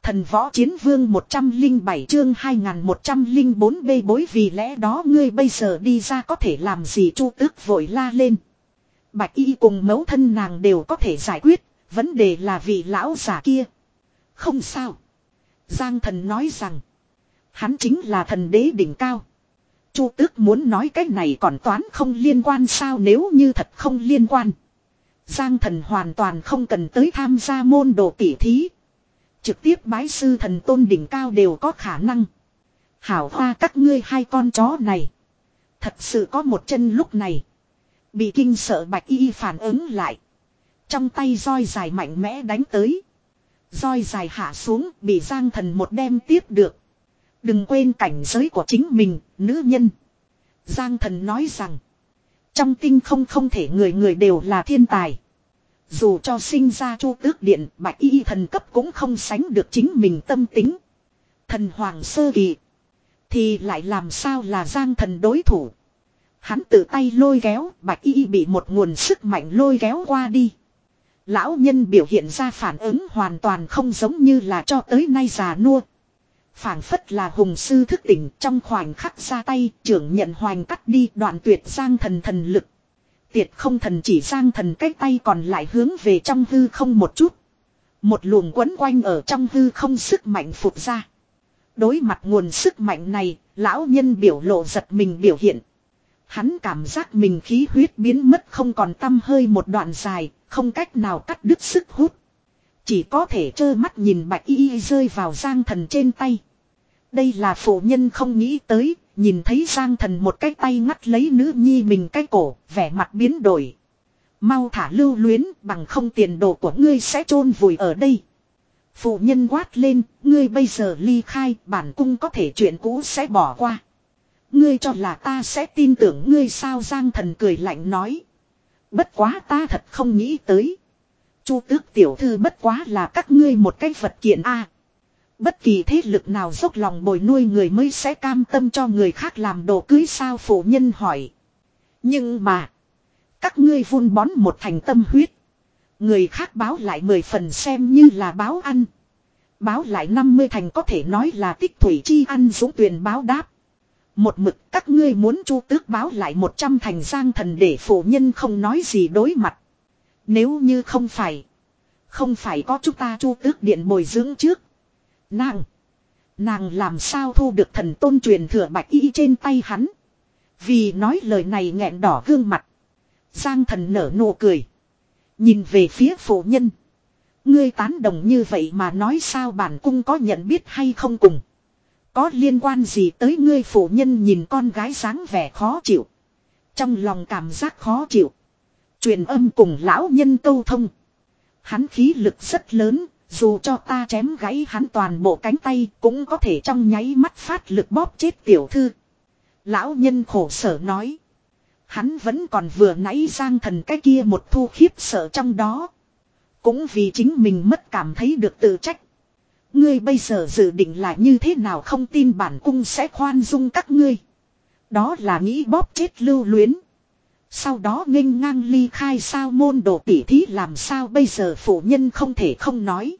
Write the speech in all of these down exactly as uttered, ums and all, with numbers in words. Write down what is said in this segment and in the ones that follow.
Thần võ chiến vương một trăm linh bảy chương hai nghìn một trăm linh bốn bê bối vì lẽ đó ngươi bây giờ đi ra có thể làm gì Chu Tước vội la lên. Bạch y cùng mẫu thân nàng đều có thể giải quyết, vấn đề là vị lão giả kia. Không sao. Giang Thần nói rằng, hắn chính là thần đế đỉnh cao. Chu Tước muốn nói cái này còn toán không liên quan sao, nếu như thật không liên quan. Giang Thần hoàn toàn không cần tới tham gia môn đồ tỉ thí. Trực tiếp bái sư thần tôn đỉnh cao đều có khả năng. Hảo hoa các ngươi hai con chó này. Thật sự có một chân lúc này. Bị kinh sợ Bạch y phản ứng lại. Trong tay roi dài mạnh mẽ đánh tới. Roi dài hạ xuống bị Giang Thần một đem tiếp được. Đừng quên cảnh giới của chính mình, nữ nhân. Giang Thần nói rằng. Trong tinh không không thể người người đều là thiên tài. Dù cho sinh ra Chu Tước Điện, Bạch y thần cấp cũng không sánh được chính mình tâm tính. Thần hoàng sơ kỳ. Thì lại làm sao là Giang Thần đối thủ. Hắn tự tay lôi kéo, Bạch y bị một nguồn sức mạnh lôi kéo qua đi. Lão nhân biểu hiện ra phản ứng hoàn toàn không giống như là cho tới nay già nua. Phảng phất là hùng sư thức tỉnh, trong khoảnh khắc ra tay, trưởng nhận hoành cắt đi đoạn tuyệt Giang Thần thần lực. Tiệt không thần chỉ Giang Thần cái tay còn lại hướng về trong hư không một chút. Một luồng quấn quanh ở trong hư không sức mạnh phụt ra. Đối mặt nguồn sức mạnh này, lão nhân biểu lộ giật mình biểu hiện. Hắn cảm giác mình khí huyết biến mất không còn tăm hơi một đoạn dài, không cách nào cắt đứt sức hút. Chỉ có thể trơ mắt nhìn Bạch y rơi vào Giang Thần trên tay. Đây là phụ nhân không nghĩ tới, nhìn thấy Giang Thần một cái tay ngắt lấy nữ nhi mình cái cổ, vẻ mặt biến đổi. Mau thả Lưu Luyến, bằng không tiền đồ của ngươi sẽ chôn vùi ở đây. Phụ nhân quát lên, ngươi bây giờ ly khai, bản cung có thể chuyện cũ sẽ bỏ qua. Ngươi cho là ta sẽ tin tưởng ngươi sao? Giang Thần cười lạnh nói. Bất quá ta thật không nghĩ tới. Chu Tước tiểu thư bất quá là các ngươi một cái vật kiện a. Bất kỳ thế lực nào dốc lòng bồi nuôi người mới sẽ cam tâm cho người khác làm đồ cưới sao? Phụ nhân hỏi. Nhưng mà, các ngươi vun bón một thành tâm huyết. Người khác báo lại mười phần xem như là báo ăn. Báo lại năm mươi thành có thể nói là tích thủy chi ăn dũng tuyền báo đáp. Một mực các ngươi muốn Chu Tước báo lại một trăm thành. Giang Thần để phụ nhân không nói gì đối mặt. Nếu như không phải, không phải có chúng ta Chu Tước Điện bồi dưỡng trước. Nàng, nàng làm sao thu được thần tôn truyền thừa Bạch y trên tay hắn. Vì nói lời này nghẹn đỏ gương mặt. Giang Thần nở nụ cười. Nhìn về phía phụ nhân. Ngươi tán đồng như vậy mà nói sao? Bản cung có nhận biết hay không cùng có liên quan gì tới ngươi? Phụ nhân nhìn con gái dáng vẻ khó chịu. Trong lòng cảm giác khó chịu. Truyền âm cùng lão nhân câu thông. Hắn khí lực rất lớn. Dù cho ta chém gãy hắn toàn bộ cánh tay cũng có thể trong nháy mắt phát lực bóp chết tiểu thư. Lão nhân khổ sở nói. Hắn vẫn còn vừa nãy Giang Thần cái kia một thu khiếp sợ trong đó. Cũng vì chính mình mất cảm thấy được tự trách. Ngươi bây giờ dự định là như thế nào? Không tin bản cung sẽ khoan dung các ngươi. Đó là nghĩ bóp chết Lưu Luyến. Sau đó nghênh ngang ly khai sao? Môn đồ tỉ thí làm sao bây giờ? Phụ nhân không thể không nói.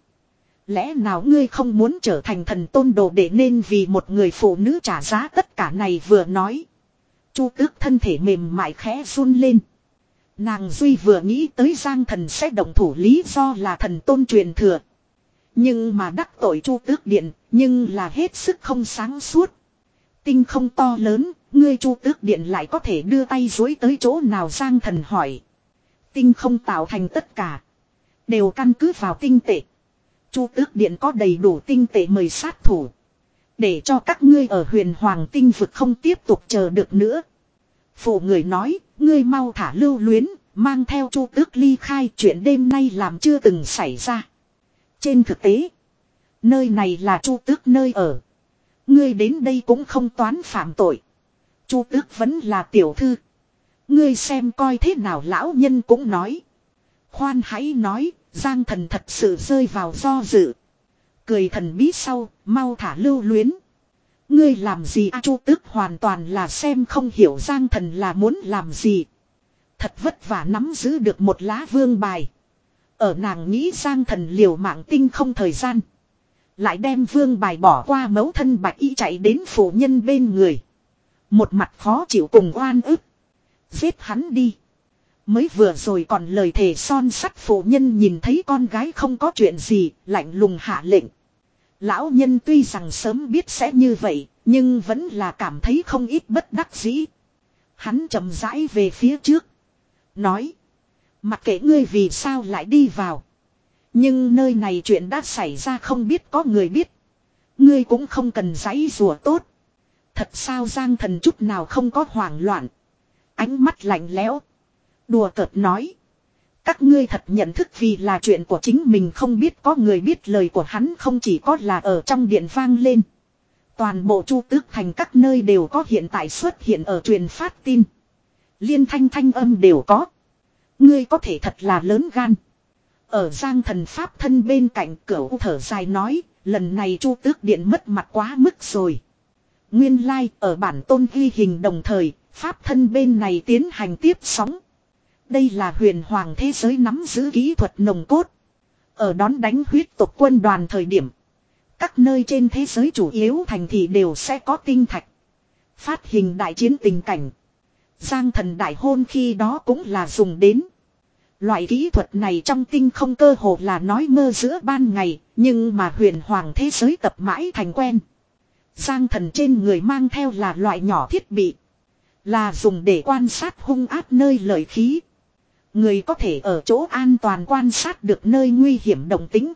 Lẽ nào ngươi không muốn trở thành thần tôn đồ để nên vì một người phụ nữ trả giá tất cả này? Vừa nói, Chu Tước thân thể mềm mại khẽ run lên. Nàng duy vừa nghĩ tới Giang Thần sẽ động thủ lý do là thần tôn truyền thừa. Nhưng mà đắc tội Chu Tước Điện, nhưng là hết sức không sáng suốt. Tinh không to lớn, ngươi Chu Tước Điện lại có thể đưa tay dối tới chỗ nào? Giang Thần hỏi. Tinh không tạo thành tất cả, đều căn cứ vào tinh tệ. Chu Tước Điện có đầy đủ tinh tệ mời sát thủ. Để cho các ngươi ở Huyền Hoàng tinh vực không tiếp tục chờ được nữa. Phụ người nói, ngươi mau thả Lưu Luyến, mang theo Chu Tước ly khai. Chuyện đêm nay làm chưa từng xảy ra. Trên thực tế, nơi này là Chu Tước nơi ở. Ngươi đến đây cũng không toán phạm tội. Chu Tước vẫn là tiểu thư. Ngươi xem coi thế nào? Lão nhân cũng nói. Khoan hãy nói, Giang Thần thật sự rơi vào do dự. Cười thần bí sau, mau thả Lưu Luyến. Ngươi làm gì a? Chu Tước hoàn toàn là xem không hiểu Giang Thần là muốn làm gì. Thật vất vả nắm giữ được một lá vương bài. Ở nàng nghĩ Giang Thần liều mạng tinh không thời gian. Lại đem vương bài bỏ qua mẫu thân bạch y chạy đến phụ nhân bên người. Một mặt khó chịu cùng oan ức. Giết hắn đi. Mới vừa rồi còn lời thề son sắt phụ nhân nhìn thấy con gái không có chuyện gì, lạnh lùng hạ lệnh. Lão nhân tuy rằng sớm biết sẽ như vậy, nhưng vẫn là cảm thấy không ít bất đắc dĩ. Hắn chậm rãi về phía trước. Nói. Mặc kệ ngươi vì sao lại đi vào. Nhưng nơi này chuyện đã xảy ra không biết có người biết. Ngươi cũng không cần giãy rùa tốt. Thật sao Giang Thần chút nào không có hoảng loạn. Ánh mắt lạnh lẽo. Đùa cợt nói. Các ngươi thật nhận thức vì là chuyện của chính mình không biết có người biết lời của hắn không chỉ có là ở trong điện vang lên. Toàn bộ Chu Tước Thành các nơi đều có hiện tại xuất hiện ở truyền phát tin. Liên thanh thanh âm đều có. Ngươi có thể thật là lớn gan. Ở Giang Thần Pháp thân bên cạnh Cửu thở dài nói. Lần này Chu Tước Điện mất mặt quá mức rồi. Nguyên lai like, ở bản tôn ghi hình đồng thời. Pháp thân bên này tiến hành tiếp sóng. Đây là huyền hoàng thế giới nắm giữ kỹ thuật nồng cốt. Ở đón đánh huyết tộc quân đoàn thời điểm. Các nơi trên thế giới chủ yếu thành thị đều sẽ có tinh thạch. Phát hình đại chiến tình cảnh. Giang Thần đại hôn khi đó cũng là dùng đến. Loại kỹ thuật này trong tinh không cơ hồ là nói mơ giữa ban ngày. Nhưng mà huyền hoàng thế giới tập mãi thành quen. Giang Thần trên người mang theo là loại nhỏ thiết bị. Là dùng để quan sát hung ác nơi lợi khí. Người có thể ở chỗ an toàn quan sát được nơi nguy hiểm động tĩnh.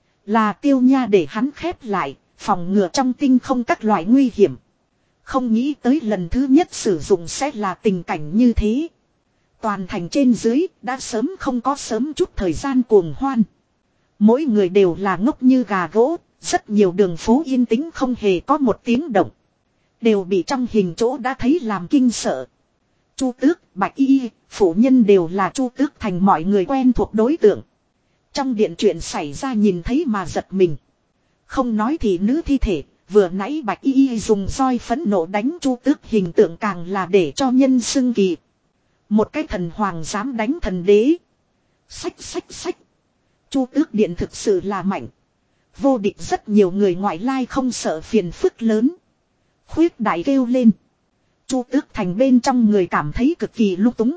Là Tiêu Nha để hắn khép lại, phòng ngừa trong tinh không các loại nguy hiểm. Không nghĩ tới lần thứ nhất sử dụng sẽ là tình cảnh như thế. Toàn thành trên dưới đã sớm không có sớm chút thời gian cuồng hoan. Mỗi người đều là ngốc như gà gỗ, rất nhiều đường phố yên tĩnh không hề có một tiếng động. Đều bị trong hình chỗ đã thấy làm kinh sợ. Chu Tước, Bạch Y, phụ nhân đều là Chu Tước Thành mọi người quen thuộc đối tượng. Trong điện chuyện xảy ra nhìn thấy mà giật mình. Không nói thì nữ thi thể, vừa nãy Bạch Y dùng roi phẫn nộ đánh Chu Tước hình tượng càng là để cho nhân xưng kỳ. Một cái thần hoàng dám đánh thần đế. Xách xách xách. Chu Tước Điện thực sự là mạnh. Vô địch rất nhiều người ngoại lai không sợ phiền phức lớn. Khuyết đại kêu lên. Chu Tước Thành bên trong người cảm thấy cực kỳ lung túng.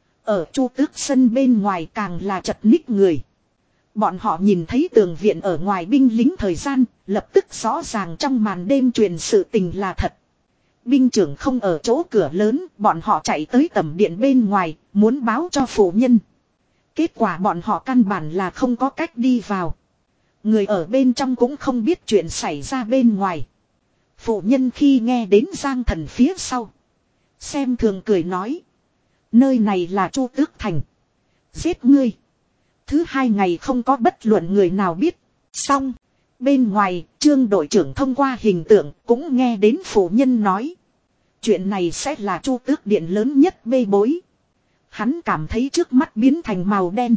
Ở Chu Tước sân bên ngoài càng là chật ních người. Bọn họ nhìn thấy tường viện ở ngoài binh lính thời gian, lập tức rõ ràng trong màn đêm truyền sự tình là thật. Binh trưởng không ở chỗ cửa lớn, bọn họ chạy tới tầm điện bên ngoài, muốn báo cho phụ nhân. Kết quả bọn họ căn bản là không có cách đi vào. Người ở bên trong cũng không biết chuyện xảy ra bên ngoài. Phụ nhân khi nghe đến Giang Thần phía sau. Xem thường cười nói. Nơi này là Chu Tước Thành. Giết ngươi. Thứ hai ngày không có bất luận người nào biết. Xong. Bên ngoài, Trương đội trưởng thông qua hình tượng cũng nghe đến phụ nhân nói. Chuyện này sẽ là Chu Tước Điện lớn nhất bê bối. Hắn cảm thấy trước mắt biến thành màu đen.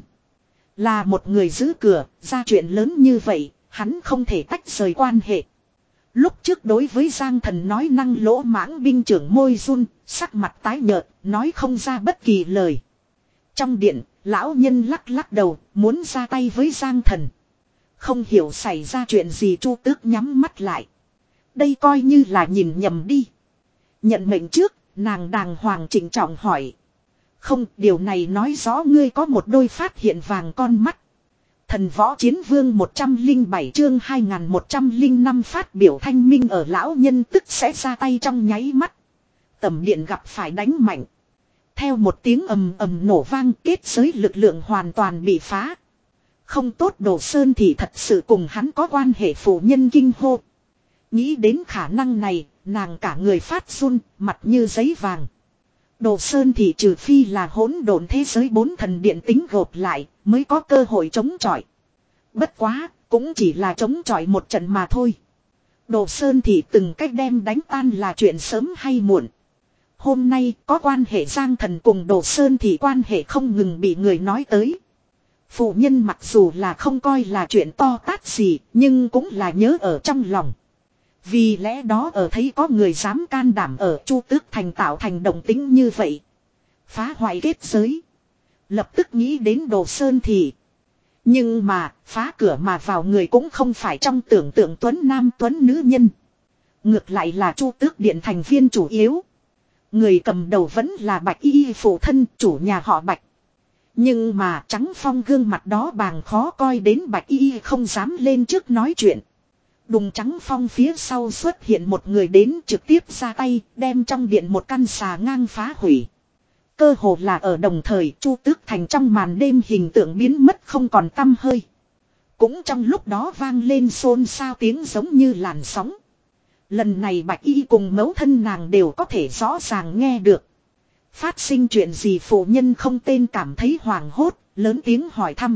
Là một người giữ cửa, ra chuyện lớn như vậy, hắn không thể tách rời quan hệ. Lúc trước đối với Giang Thần nói năng lỗ mãng binh trưởng môi run, sắc mặt tái nhợt, nói không ra bất kỳ lời. Trong điện, lão nhân lắc lắc đầu, muốn ra tay với Giang Thần. Không hiểu xảy ra chuyện gì Chu Tước nhắm mắt lại. Đây coi như là nhìn nhầm đi. Nhận mệnh trước, nàng đàng hoàng chỉnh trọng hỏi. Không, điều này nói rõ ngươi có một đôi phát hiện vàng con mắt. Thần võ chiến vương một trăm lẻ bảy chương hai nghìn một trăm lẻ năm phát biểu thanh minh ở lão nhân tức sẽ ra tay trong nháy mắt. Tầm điện gặp phải đánh mạnh. Theo một tiếng ầm ầm nổ vang kết giới lực lượng hoàn toàn bị phá. Không tốt Đồ Sơn thì thật sự cùng hắn có quan hệ phụ nhân kinh hô. Nghĩ đến khả năng này, nàng cả người phát run, mặt như giấy vàng. Đồ Sơn thì trừ phi là hỗn độn thế giới bốn thần điện tính gộp lại, mới có cơ hội chống chọi. Bất quá, cũng chỉ là chống chọi một trận mà thôi. Đồ Sơn thì từng cách đem đánh tan là chuyện sớm hay muộn. Hôm nay có quan hệ Giang Thần cùng Đồ Sơn thì quan hệ không ngừng bị người nói tới. Phụ nhân mặc dù là không coi là chuyện to tát gì, nhưng cũng là nhớ ở trong lòng. Vì lẽ đó ở thấy có người dám can đảm ở Chu Tước Thành tạo thành động tĩnh như vậy. Phá hoại kết giới. Lập tức nghĩ đến Đồ Sơn thì. Nhưng mà phá cửa mà vào người cũng không phải trong tưởng tượng tuấn nam tuấn nữ nhân. Ngược lại là Chu Tước Điện thành viên chủ yếu. Người cầm đầu vẫn là Bạch Y phụ thân chủ nhà họ Bạch. Nhưng mà Trắng Phong gương mặt đó bàng khó coi đến Bạch Y không dám lên trước nói chuyện. Đùng Trắng Phong phía sau xuất hiện một người đến trực tiếp ra tay đem trong điện một căn xà ngang phá hủy. Cơ hồ là ở đồng thời Chu Tước Thành trong màn đêm hình tượng biến mất không còn tăm hơi. Cũng trong lúc đó vang lên xôn xao tiếng giống như làn sóng. Lần này Bạch Y cùng mẫu thân nàng đều có thể rõ ràng nghe được. Phát sinh chuyện gì phụ nhân không tên cảm thấy hoảng hốt, lớn tiếng hỏi thăm.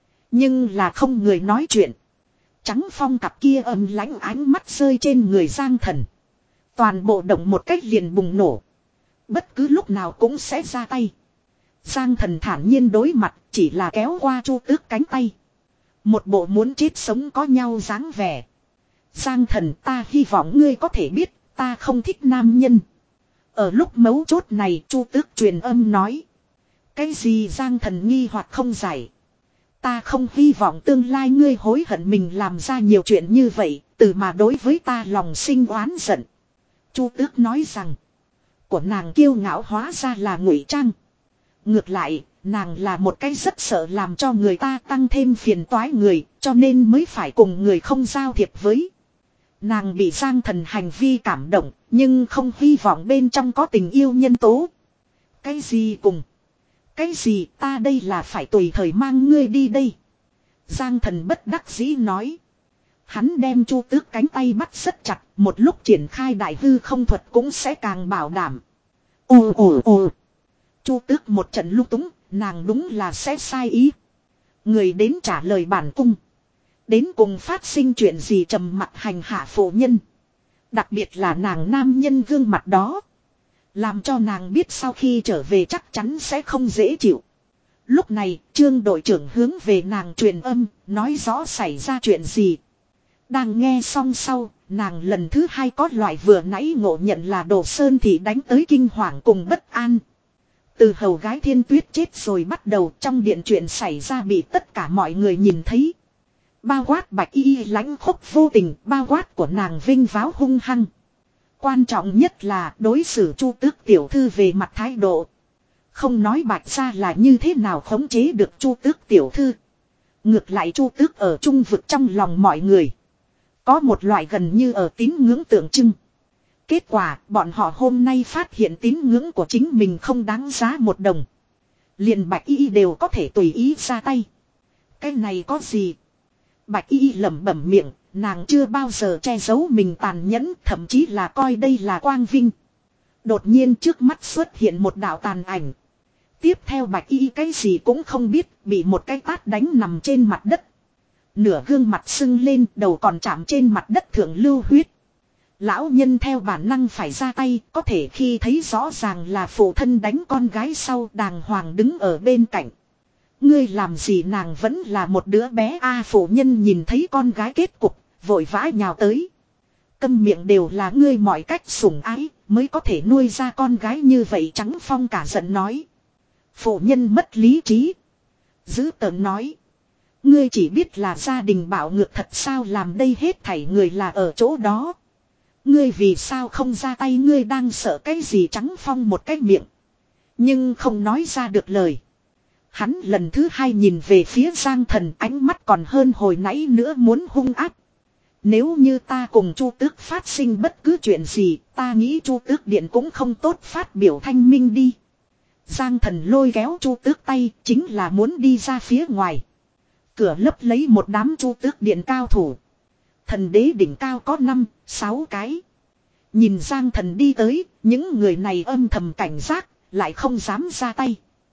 Nhưng là không người nói chuyện. Trắng Phong cặp kia âm lãnh ánh mắt rơi trên người Giang Thần. Toàn bộ động một cách liền bùng nổ. Bất cứ lúc nào cũng sẽ ra tay. Giang Thần thản nhiên đối mặt, chỉ là kéo qua Chu Tước cánh tay. Một bộ muốn chết sống có nhau dáng vẻ. Giang Thần, ta hy vọng ngươi có thể biết, ta không thích nam nhân. Ở lúc mấu chốt này Chu Tước truyền âm nói. Cái gì Giang Thần nghi hoặc không giải. Ta không hy vọng tương lai ngươi hối hận mình làm ra nhiều chuyện như vậy, từ mà đối với ta lòng sinh oán giận. Chu Tước nói rằng, của nàng kiêu ngạo hóa ra là ngụy trang. Ngược lại, nàng là một cái rất sợ làm cho người ta tăng thêm phiền toái người, cho nên mới phải cùng người không giao thiệp với. Nàng bị Giang Thần hành vi cảm động, nhưng không hy vọng bên trong có tình yêu nhân tố. Cái gì cùng? Cái gì ta đây là phải tùy thời mang ngươi đi đây? Giang Thần bất đắc dĩ nói. Hắn đem Chu Tước cánh tay bắt rất chặt, một lúc triển khai đại hư không thuật cũng sẽ càng bảo đảm. Ồ ồ ồ. Chu Tước một trận lung túng, nàng đúng là sẽ sai ý. Người đến trả lời bản cung. Đến cùng phát sinh chuyện gì trầm mặt hành hạ phụ nhân. Đặc biệt là nàng nam nhân gương mặt đó. Làm cho nàng biết sau khi trở về chắc chắn sẽ không dễ chịu. Lúc này Trương đội trưởng hướng về nàng truyền âm, nói rõ xảy ra chuyện gì. Đang nghe xong sau, nàng lần thứ hai có loại vừa nãy ngộ nhận là Đồ Sơn Thị đánh tới kinh hoàng cùng bất an. Từ hầu gái Thiên Tuyết chết rồi bắt đầu trong điện chuyện xảy ra bị tất cả mọi người nhìn thấy. Bao quát Bạch Y lãnh khốc vô tình, bao quát của nàng vinh váo hung hăng. Quan trọng nhất là đối xử Chu Tước tiểu thư về mặt thái độ. Không nói Bạch ra là như thế nào khống chế được Chu Tước tiểu thư. Ngược lại Chu Tước ở trung vực trong lòng mọi người. Có một loại gần như ở tín ngưỡng tượng trưng. Kết quả bọn họ hôm nay phát hiện tín ngưỡng của chính mình không đáng giá một đồng. Liền Bạch Y đều có thể tùy ý ra tay. Cái này có gì? Bạch Y lẩm bẩm miệng, nàng chưa bao giờ che giấu mình tàn nhẫn, thậm chí là coi đây là quang vinh. Đột nhiên trước mắt xuất hiện một đạo tàn ảnh. Tiếp theo Bạch Y cái gì cũng không biết, bị một cái tát đánh nằm trên mặt đất. Nửa gương mặt sưng lên, đầu còn chạm trên mặt đất thượng lưu huyết. Lão nhân theo bản năng phải ra tay, có thể khi thấy rõ ràng là phụ thân đánh con gái sau đàng hoàng đứng ở bên cạnh. Ngươi làm gì nàng vẫn là một đứa bé a phụ nhân nhìn thấy con gái kết cục, vội vã nhào tới. Câm miệng đều là ngươi mọi cách sủng ái, mới có thể nuôi ra con gái như vậy Trắng Phong cả giận nói. Phụ nhân mất lý trí. Dữ tợn nói. Ngươi chỉ biết là gia đình bạo ngược thật sao làm đây hết thảy người là ở chỗ đó. Ngươi vì sao không ra tay ngươi đang sợ cái gì Trắng Phong một cái miệng. Nhưng không nói ra được lời. Hắn lần thứ hai nhìn về phía Giang Thần ánh mắt còn hơn hồi nãy nữa muốn hung ác. Nếu như ta cùng Chu Tước phát sinh bất cứ chuyện gì, ta nghĩ Chu Tước Điện cũng không tốt phát biểu thanh minh đi. Giang Thần lôi kéo Chu Tước tay chính là muốn đi ra phía ngoài. Cửa lấp lấy một đám Chu Tước Điện cao thủ. Thần đế đỉnh cao có năm, sáu cái. Nhìn Giang Thần đi tới, những người này âm thầm cảnh giác, lại không dám ra tay.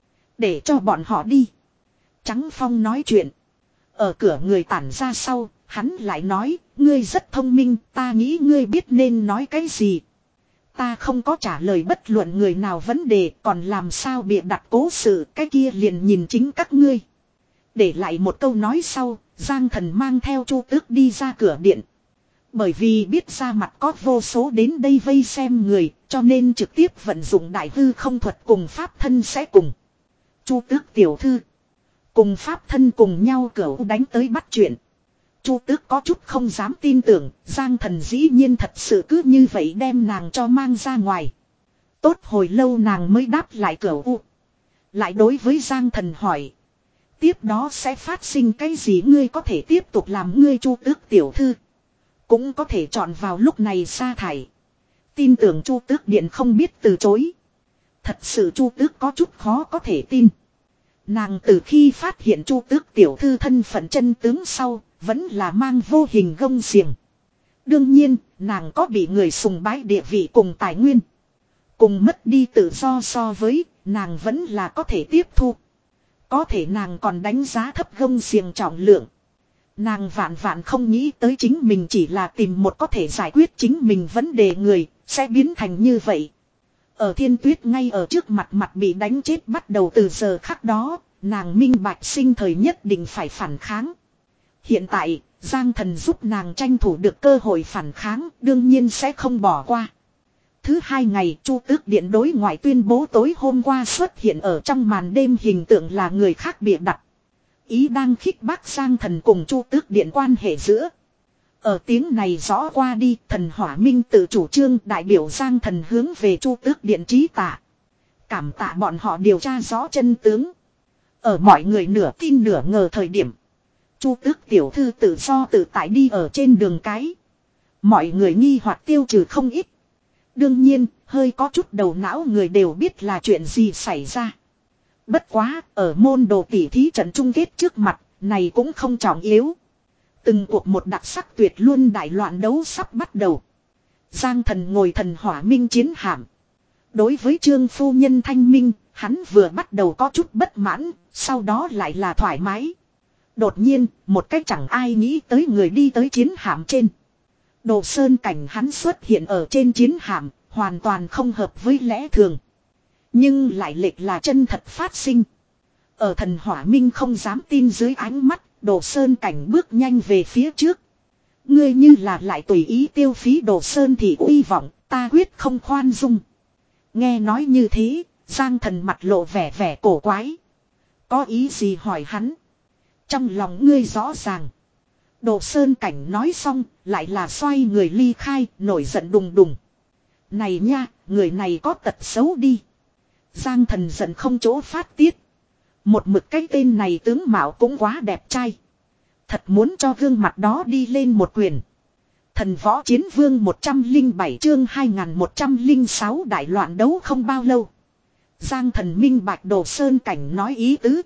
Để cho bọn họ đi. Trắng Phong nói chuyện. Ở cửa người tản ra sau, hắn lại nói, ngươi rất thông minh, ta nghĩ ngươi biết nên nói cái gì. Ta không có trả lời bất luận người nào vấn đề, còn làm sao bịa đặt cố sự, cái kia liền nhìn chính các ngươi. Để lại một câu nói sau, Giang Thần mang theo Chu Tước đi ra cửa điện. Bởi vì biết ra mặt có vô số đến đây vây xem người, cho nên trực tiếp vận dụng đại hư không thuật cùng pháp thân sẽ cùng. Chu Tước tiểu thư. Cùng pháp thân cùng nhau cửu đánh tới bắt chuyện. Chu Tước có chút không dám tin tưởng, Giang Thần dĩ nhiên thật sự cứ như vậy đem nàng cho mang ra ngoài. Tốt hồi lâu nàng mới đáp lại cửu u. Lại đối với Giang Thần hỏi. Tiếp đó sẽ phát sinh cái gì ngươi có thể tiếp tục làm ngươi Chu Tước tiểu thư. Cũng có thể chọn vào lúc này sa thải. Tin tưởng Chu Tước Điện không biết từ chối. Thật sự Chu Tước có chút khó có thể tin. Nàng từ khi phát hiện Chu Tước tiểu thư thân phận chân tướng sau, vẫn là mang vô hình gông xiềng. Đương nhiên, nàng có bị người sùng bái địa vị cùng tài nguyên. Cùng mất đi tự do so với, nàng vẫn là có thể tiếp thu. Có thể nàng còn đánh giá thấp gông xiềng trọng lượng. Nàng vạn vạn không nghĩ tới chính mình chỉ là tìm một có thể giải quyết chính mình vấn đề người, sẽ biến thành như vậy. Ở Thiên Tuyết ngay ở trước mặt mặt bị đánh chết bắt đầu từ giờ khắc đó, nàng minh bạch sinh thời nhất định phải phản kháng. Hiện tại, Giang Thần giúp nàng tranh thủ được cơ hội phản kháng, đương nhiên sẽ không bỏ qua. Thứ hai ngày, Chu Tước Điện đối ngoại tuyên bố tối hôm qua xuất hiện ở trong màn đêm hình tượng là người khác bịa đặt. Ý đang khích bác Giang Thần cùng Chu Tước Điện quan hệ giữa. Ở tiếng này rõ qua đi, Thần Hỏa Minh tự chủ trương đại biểu Giang Thần hướng về Chu Tước Điện trí tạ. Cảm tạ bọn họ điều tra rõ chân tướng. Ở mọi người nửa tin nửa ngờ thời điểm. Chu Tước tiểu thư tự do tự tại đi ở trên đường cái. Mọi người nghi hoặc tiêu trừ không ít. Đương nhiên, hơi có chút đầu não người đều biết là chuyện gì xảy ra. Bất quá, ở môn đồ tỷ thí trận chung kết trước mặt, này cũng không trọng yếu. Từng cuộc một đặc sắc tuyệt luôn đại loạn đấu sắp bắt đầu. Giang Thần ngồi Thần Hỏa Minh chiến hạm. Đối với Trương phu nhân thanh minh, hắn vừa bắt đầu có chút bất mãn, sau đó lại là thoải mái. Đột nhiên, một cách chẳng ai nghĩ tới người đi tới chiến hạm trên. Đồ Sơn Cảnh hắn xuất hiện ở trên chiến hạm, hoàn toàn không hợp với lẽ thường. Nhưng lại lệch là chân thật phát sinh. Ở Thần Hỏa Minh không dám tin dưới ánh mắt, Đồ Sơn Cảnh bước nhanh về phía trước. Ngươi như là lại tùy ý tiêu phí Đồ Sơn thì uy vọng, ta quyết không khoan dung. Nghe nói như thế, Giang Thần mặt lộ vẻ vẻ cổ quái. Có ý gì hỏi hắn? Trong lòng ngươi rõ ràng. Đồ Sơn Cảnh nói xong, lại là xoay người ly khai, nổi giận đùng đùng. Này nha, người này có tật xấu đi. Giang Thần giận không chỗ phát tiết. Một mực cái tên này tướng mạo cũng quá đẹp trai. Thật muốn cho gương mặt đó đi lên một quyền. Thần Võ Chiến Vương một trăm lẻ bảy chương hai nghìn một trăm lẻ sáu đại loạn đấu không bao lâu. Giang Thần minh bạch Đồ Sơn Cảnh nói ý tứ.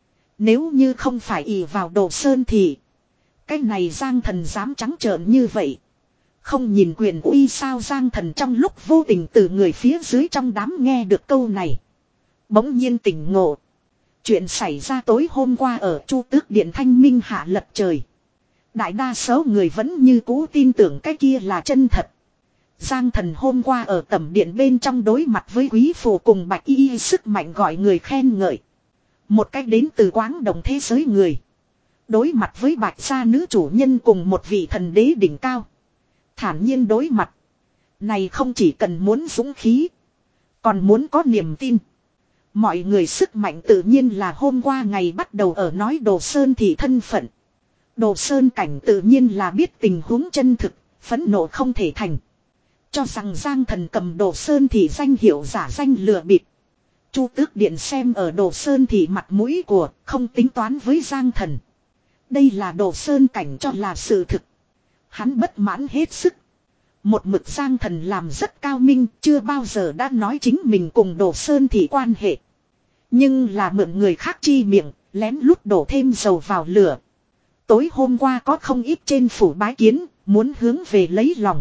Nếu như không phải ỷ vào Đồ Sơn thì cái này Giang Thần dám trắng trợn như vậy. Không nhìn quyền uy sao? Giang Thần trong lúc vô tình từ người phía dưới trong đám nghe được câu này. Bỗng nhiên tỉnh ngộ. Chuyện xảy ra tối hôm qua ở Chu Tước Điện thanh minh hạ lật trời. Đại đa số người vẫn như cũ tin tưởng cái kia là chân thật. Giang Thần hôm qua ở tẩm điện bên trong đối mặt với quý phụ cùng bạch y, y sức mạnh gọi người khen ngợi. Một cách đến từ quáng đồng thế giới người. Đối mặt với bạch gia nữ chủ nhân cùng một vị thần đế đỉnh cao. Thản nhiên đối mặt. Này không chỉ cần muốn dũng khí. Còn muốn có niềm tin. Mọi người sức mạnh tự nhiên là hôm qua ngày bắt đầu ở nói Đồ Sơn thì thân phận. Đồ Sơn Cảnh tự nhiên là biết tình huống chân thực, phẫn nộ không thể thành. Cho rằng Giang Thần cầm Đồ Sơn thì danh hiệu giả danh lừa bịp. Chu Tước Điện xem ở Đồ Sơn thì mặt mũi của, không tính toán với Giang Thần. Đây là Đồ Sơn Cảnh cho là sự thực. Hắn bất mãn hết sức. Một mực Giang Thần làm rất cao minh, chưa bao giờ đã nói chính mình cùng Đồ Sơn thì quan hệ. Nhưng là mượn người khác chi miệng, lén lút đổ thêm dầu vào lửa. Tối hôm qua có không ít trên phủ bái kiến, muốn hướng về lấy lòng.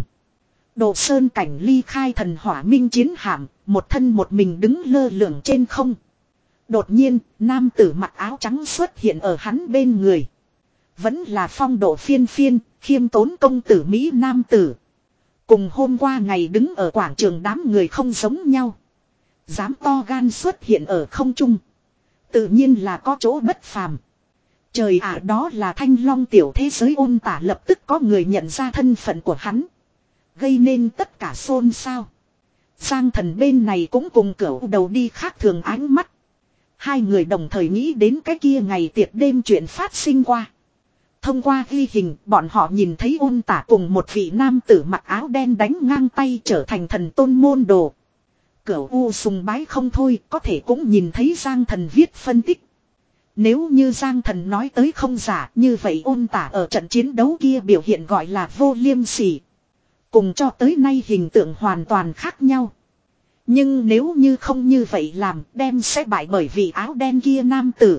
Đồ Sơn Cảnh ly khai Thần Hỏa Minh chiến hạm, một thân một mình đứng lơ lửng trên không. Đột nhiên, nam tử mặc áo trắng xuất hiện ở hắn bên người. Vẫn là phong độ phiên phiên, khiêm tốn công tử Mỹ nam tử. Cùng hôm qua ngày đứng ở quảng trường đám người không giống nhau. Dám to gan xuất hiện ở không trung. Tự nhiên là có chỗ bất phàm. Trời ạ, đó là Thanh Long tiểu thế giới Ôn Tả, lập tức có người nhận ra thân phận của hắn. Gây nên tất cả xôn xao. Giang Thần bên này cũng cùng cửu đầu đi khác thường ánh mắt. Hai người đồng thời nghĩ đến cái kia ngày tiệc đêm chuyện phát sinh qua. Thông qua ghi hình, bọn họ nhìn thấy Ôn Tả cùng một vị nam tử mặc áo đen đánh ngang tay trở thành thần tôn môn đồ. Cửu U sùng bái không thôi, có thể cũng nhìn thấy Giang Thần viết phân tích. Nếu như Giang Thần nói tới không giả, như vậy Ôn Tả ở trận chiến đấu kia biểu hiện gọi là vô liêm sỉ. Cùng cho tới nay hình tượng hoàn toàn khác nhau. Nhưng nếu như không như vậy làm, đem sẽ bại bởi vì áo đen kia nam tử.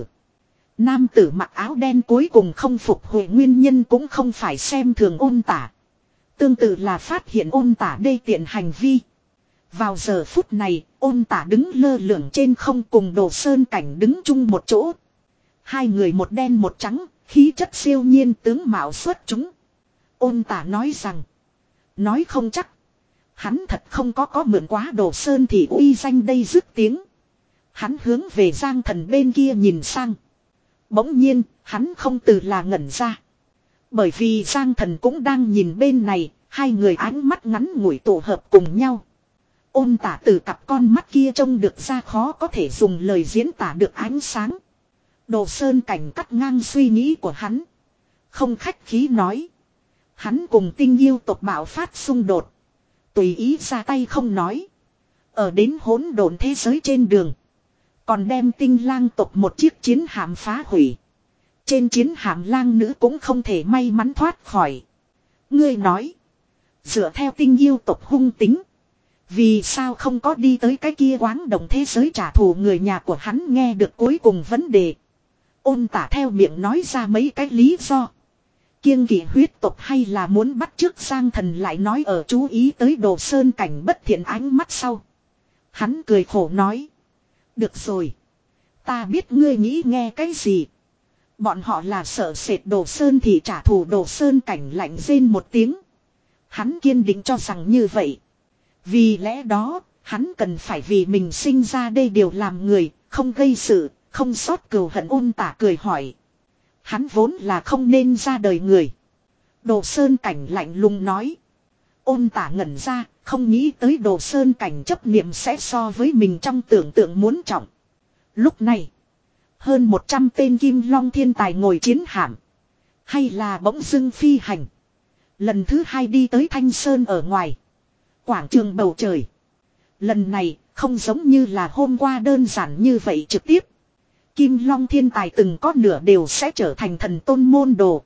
Nam tử mặc áo đen cuối cùng không phục hồi nguyên nhân cũng không phải xem thường Ôn Tả. Tương tự là phát hiện Ôn Tả đê tiện hành vi. Vào giờ phút này, Ôn Tả đứng lơ lửng trên không cùng Đồ Sơn Cảnh đứng chung một chỗ. Hai người một đen một trắng, khí chất siêu nhiên tướng mạo xuất chúng. Ôn Tả nói rằng, nói không chắc. Hắn thật không có có mượn quá Đồ Sơn thì uy danh đây dứt tiếng. Hắn hướng về Giang Thần bên kia nhìn sang. Bỗng nhiên, hắn không từ là ngẩn ra. Bởi vì Giang Thần cũng đang nhìn bên này, hai người ánh mắt ngắn ngủi tụ hợp cùng nhau. Ôn Tả từ cặp con mắt kia trông được ra khó có thể dùng lời diễn tả được ánh sáng. Đồ Sơn Cảnh cắt ngang suy nghĩ của hắn. Không khách khí nói. Hắn cùng tinh yêu tộc bạo phát xung đột. Tùy ý ra tay không nói. Ở đến hỗn độn thế giới trên đường. Còn đem tinh lang tộc một chiếc chiến hạm phá hủy. Trên chiến hạm lang nữ cũng không thể may mắn thoát khỏi. Ngươi nói. Dựa theo tinh yêu tộc hung tính. Vì sao không có đi tới cái kia quáng động thế giới trả thù người nhà của hắn nghe được cuối cùng vấn đề. Ôn Tả theo miệng nói ra mấy cái lý do. Kiêng kỵ huyết tộc hay là muốn bắt trước Giang Thần lại nói ở chú ý tới Đồ Sơn Cảnh bất thiện ánh mắt sau. Hắn cười khổ nói. Được rồi. Ta biết ngươi nghĩ nghe cái gì. Bọn họ là sợ sệt Đồ Sơn thì trả thù Đồ Sơn Cảnh lạnh rên một tiếng. Hắn kiên định cho rằng như vậy. Vì lẽ đó, hắn cần phải vì mình sinh ra đây điều làm người, không gây sự, không sót cừu hận. Ôn Tả cười hỏi. Hắn vốn là không nên ra đời người. Đồ Sơn Cảnh lạnh lùng nói. Ôn Tả ngẩn ra, không nghĩ tới Đồ Sơn Cảnh chấp niệm sẽ so với mình trong tưởng tượng muốn trọng. Lúc này, hơn một trăm tên Kim Long thiên tài ngồi chiến hạm. Hay là bỗng dưng phi hành. Lần thứ hai đi tới Thanh Sơn ở ngoài. Quảng trường bầu trời. Lần này, không giống như là hôm qua đơn giản như vậy trực tiếp. Kim Long thiên tài từng có nửa đều sẽ trở thành thần tôn môn đồ.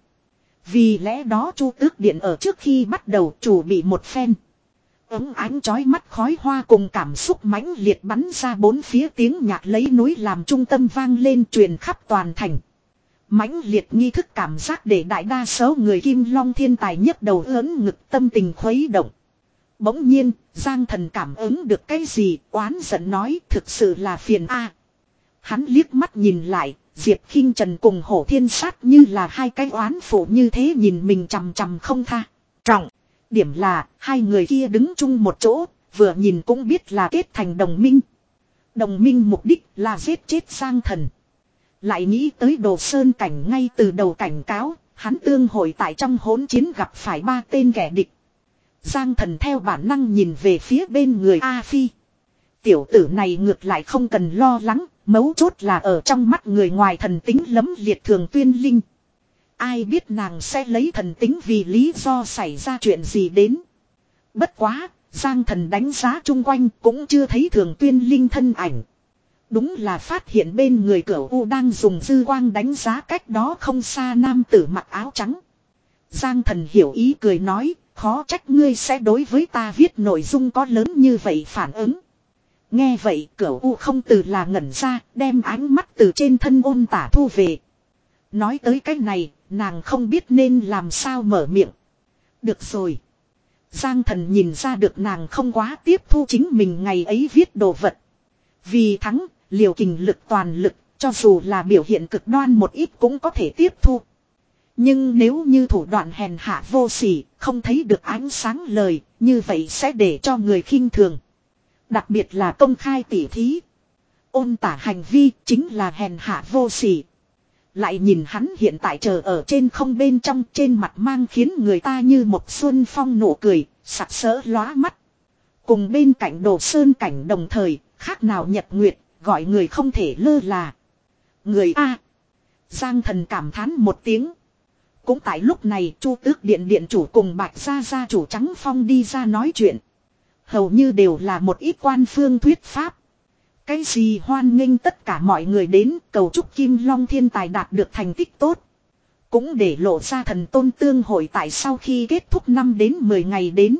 Vì lẽ đó Chu Tước Điện ở trước khi bắt đầu chủ bị một phen. Ống ánh chói mắt khói hoa cùng cảm xúc mãnh liệt bắn ra bốn phía, tiếng nhạc lấy núi làm trung tâm vang lên truyền khắp toàn thành. Mãnh liệt nghi thức cảm giác để đại đa số người Kim Long thiên tài nhấc đầu ớn ngực, tâm tình khuấy động. Bỗng nhiên, Giang Thần cảm ứng được cái gì, oán giận nói thực sự là phiền a. Hắn liếc mắt nhìn lại, Diệp Khinh Trần cùng Hổ Thiên Sát như là hai cái oán phụ như thế nhìn mình chằm chằm không tha. Trọng điểm là hai người kia đứng chung một chỗ, vừa nhìn cũng biết là kết thành đồng minh. Đồng minh mục đích là giết chết Giang Thần. Lại nghĩ tới Đồ Sơn Cảnh ngay từ đầu cảnh cáo, hắn tương hội tại trong hỗn chiến gặp phải ba tên kẻ địch. Giang Thần theo bản năng nhìn về phía bên người A Phi. Tiểu tử này ngược lại không cần lo lắng, mấu chốt là ở trong mắt người ngoài thần tính lấm liệt Thường Tuyên Linh. Ai biết nàng sẽ lấy thần tính vì lý do xảy ra chuyện gì đến. Bất quá, Giang Thần đánh giá chung quanh cũng chưa thấy Thường Tuyên Linh thân ảnh. Đúng là phát hiện bên người Cửu U đang dùng dư quang đánh giá cách đó không xa nam tử mặc áo trắng. Giang Thần hiểu ý cười nói, khó trách ngươi sẽ đối với ta viết nội dung có lớn như vậy phản ứng. Nghe vậy Cửu U không từ là ngẩn ra, đem ánh mắt từ trên thân Ôn Tả thu về. Nói tới cái này, nàng không biết nên làm sao mở miệng. Được rồi. Giang Thần nhìn ra được nàng không quá tiếp thu chính mình ngày ấy viết đồ vật. Vì thắng, liều kình lực toàn lực, cho dù là biểu hiện cực đoan một ít cũng có thể tiếp thu. Nhưng nếu như thủ đoạn hèn hạ vô sỉ, không thấy được ánh sáng lời, như vậy sẽ để cho người khinh thường. Đặc biệt là công khai tỉ thí. Ôn Tả hành vi chính là hèn hạ vô sỉ. Lại nhìn hắn hiện tại chờ ở trên không bên trong, trên mặt mang khiến người ta như một xuân phong nụ cười, sặc sỡ lóa mắt. Cùng bên cạnh Đồ Sơn Cảnh đồng thời, khác nào nhật nguyệt, gọi người không thể lơ là. Người A. Giang Thần cảm thán một tiếng. Cũng tại lúc này Chu Tước Điện điện chủ cùng Bạch Gia Gia chủ Trắng Phong đi ra nói chuyện. Hầu như đều là một ít quan phương thuyết pháp. Cái gì hoan nghênh tất cả mọi người đến cầu chúc Kim Long thiên tài đạt được thành tích tốt. Cũng để lộ ra thần tôn tương hội tại sau khi kết thúc năm đến mười ngày đến.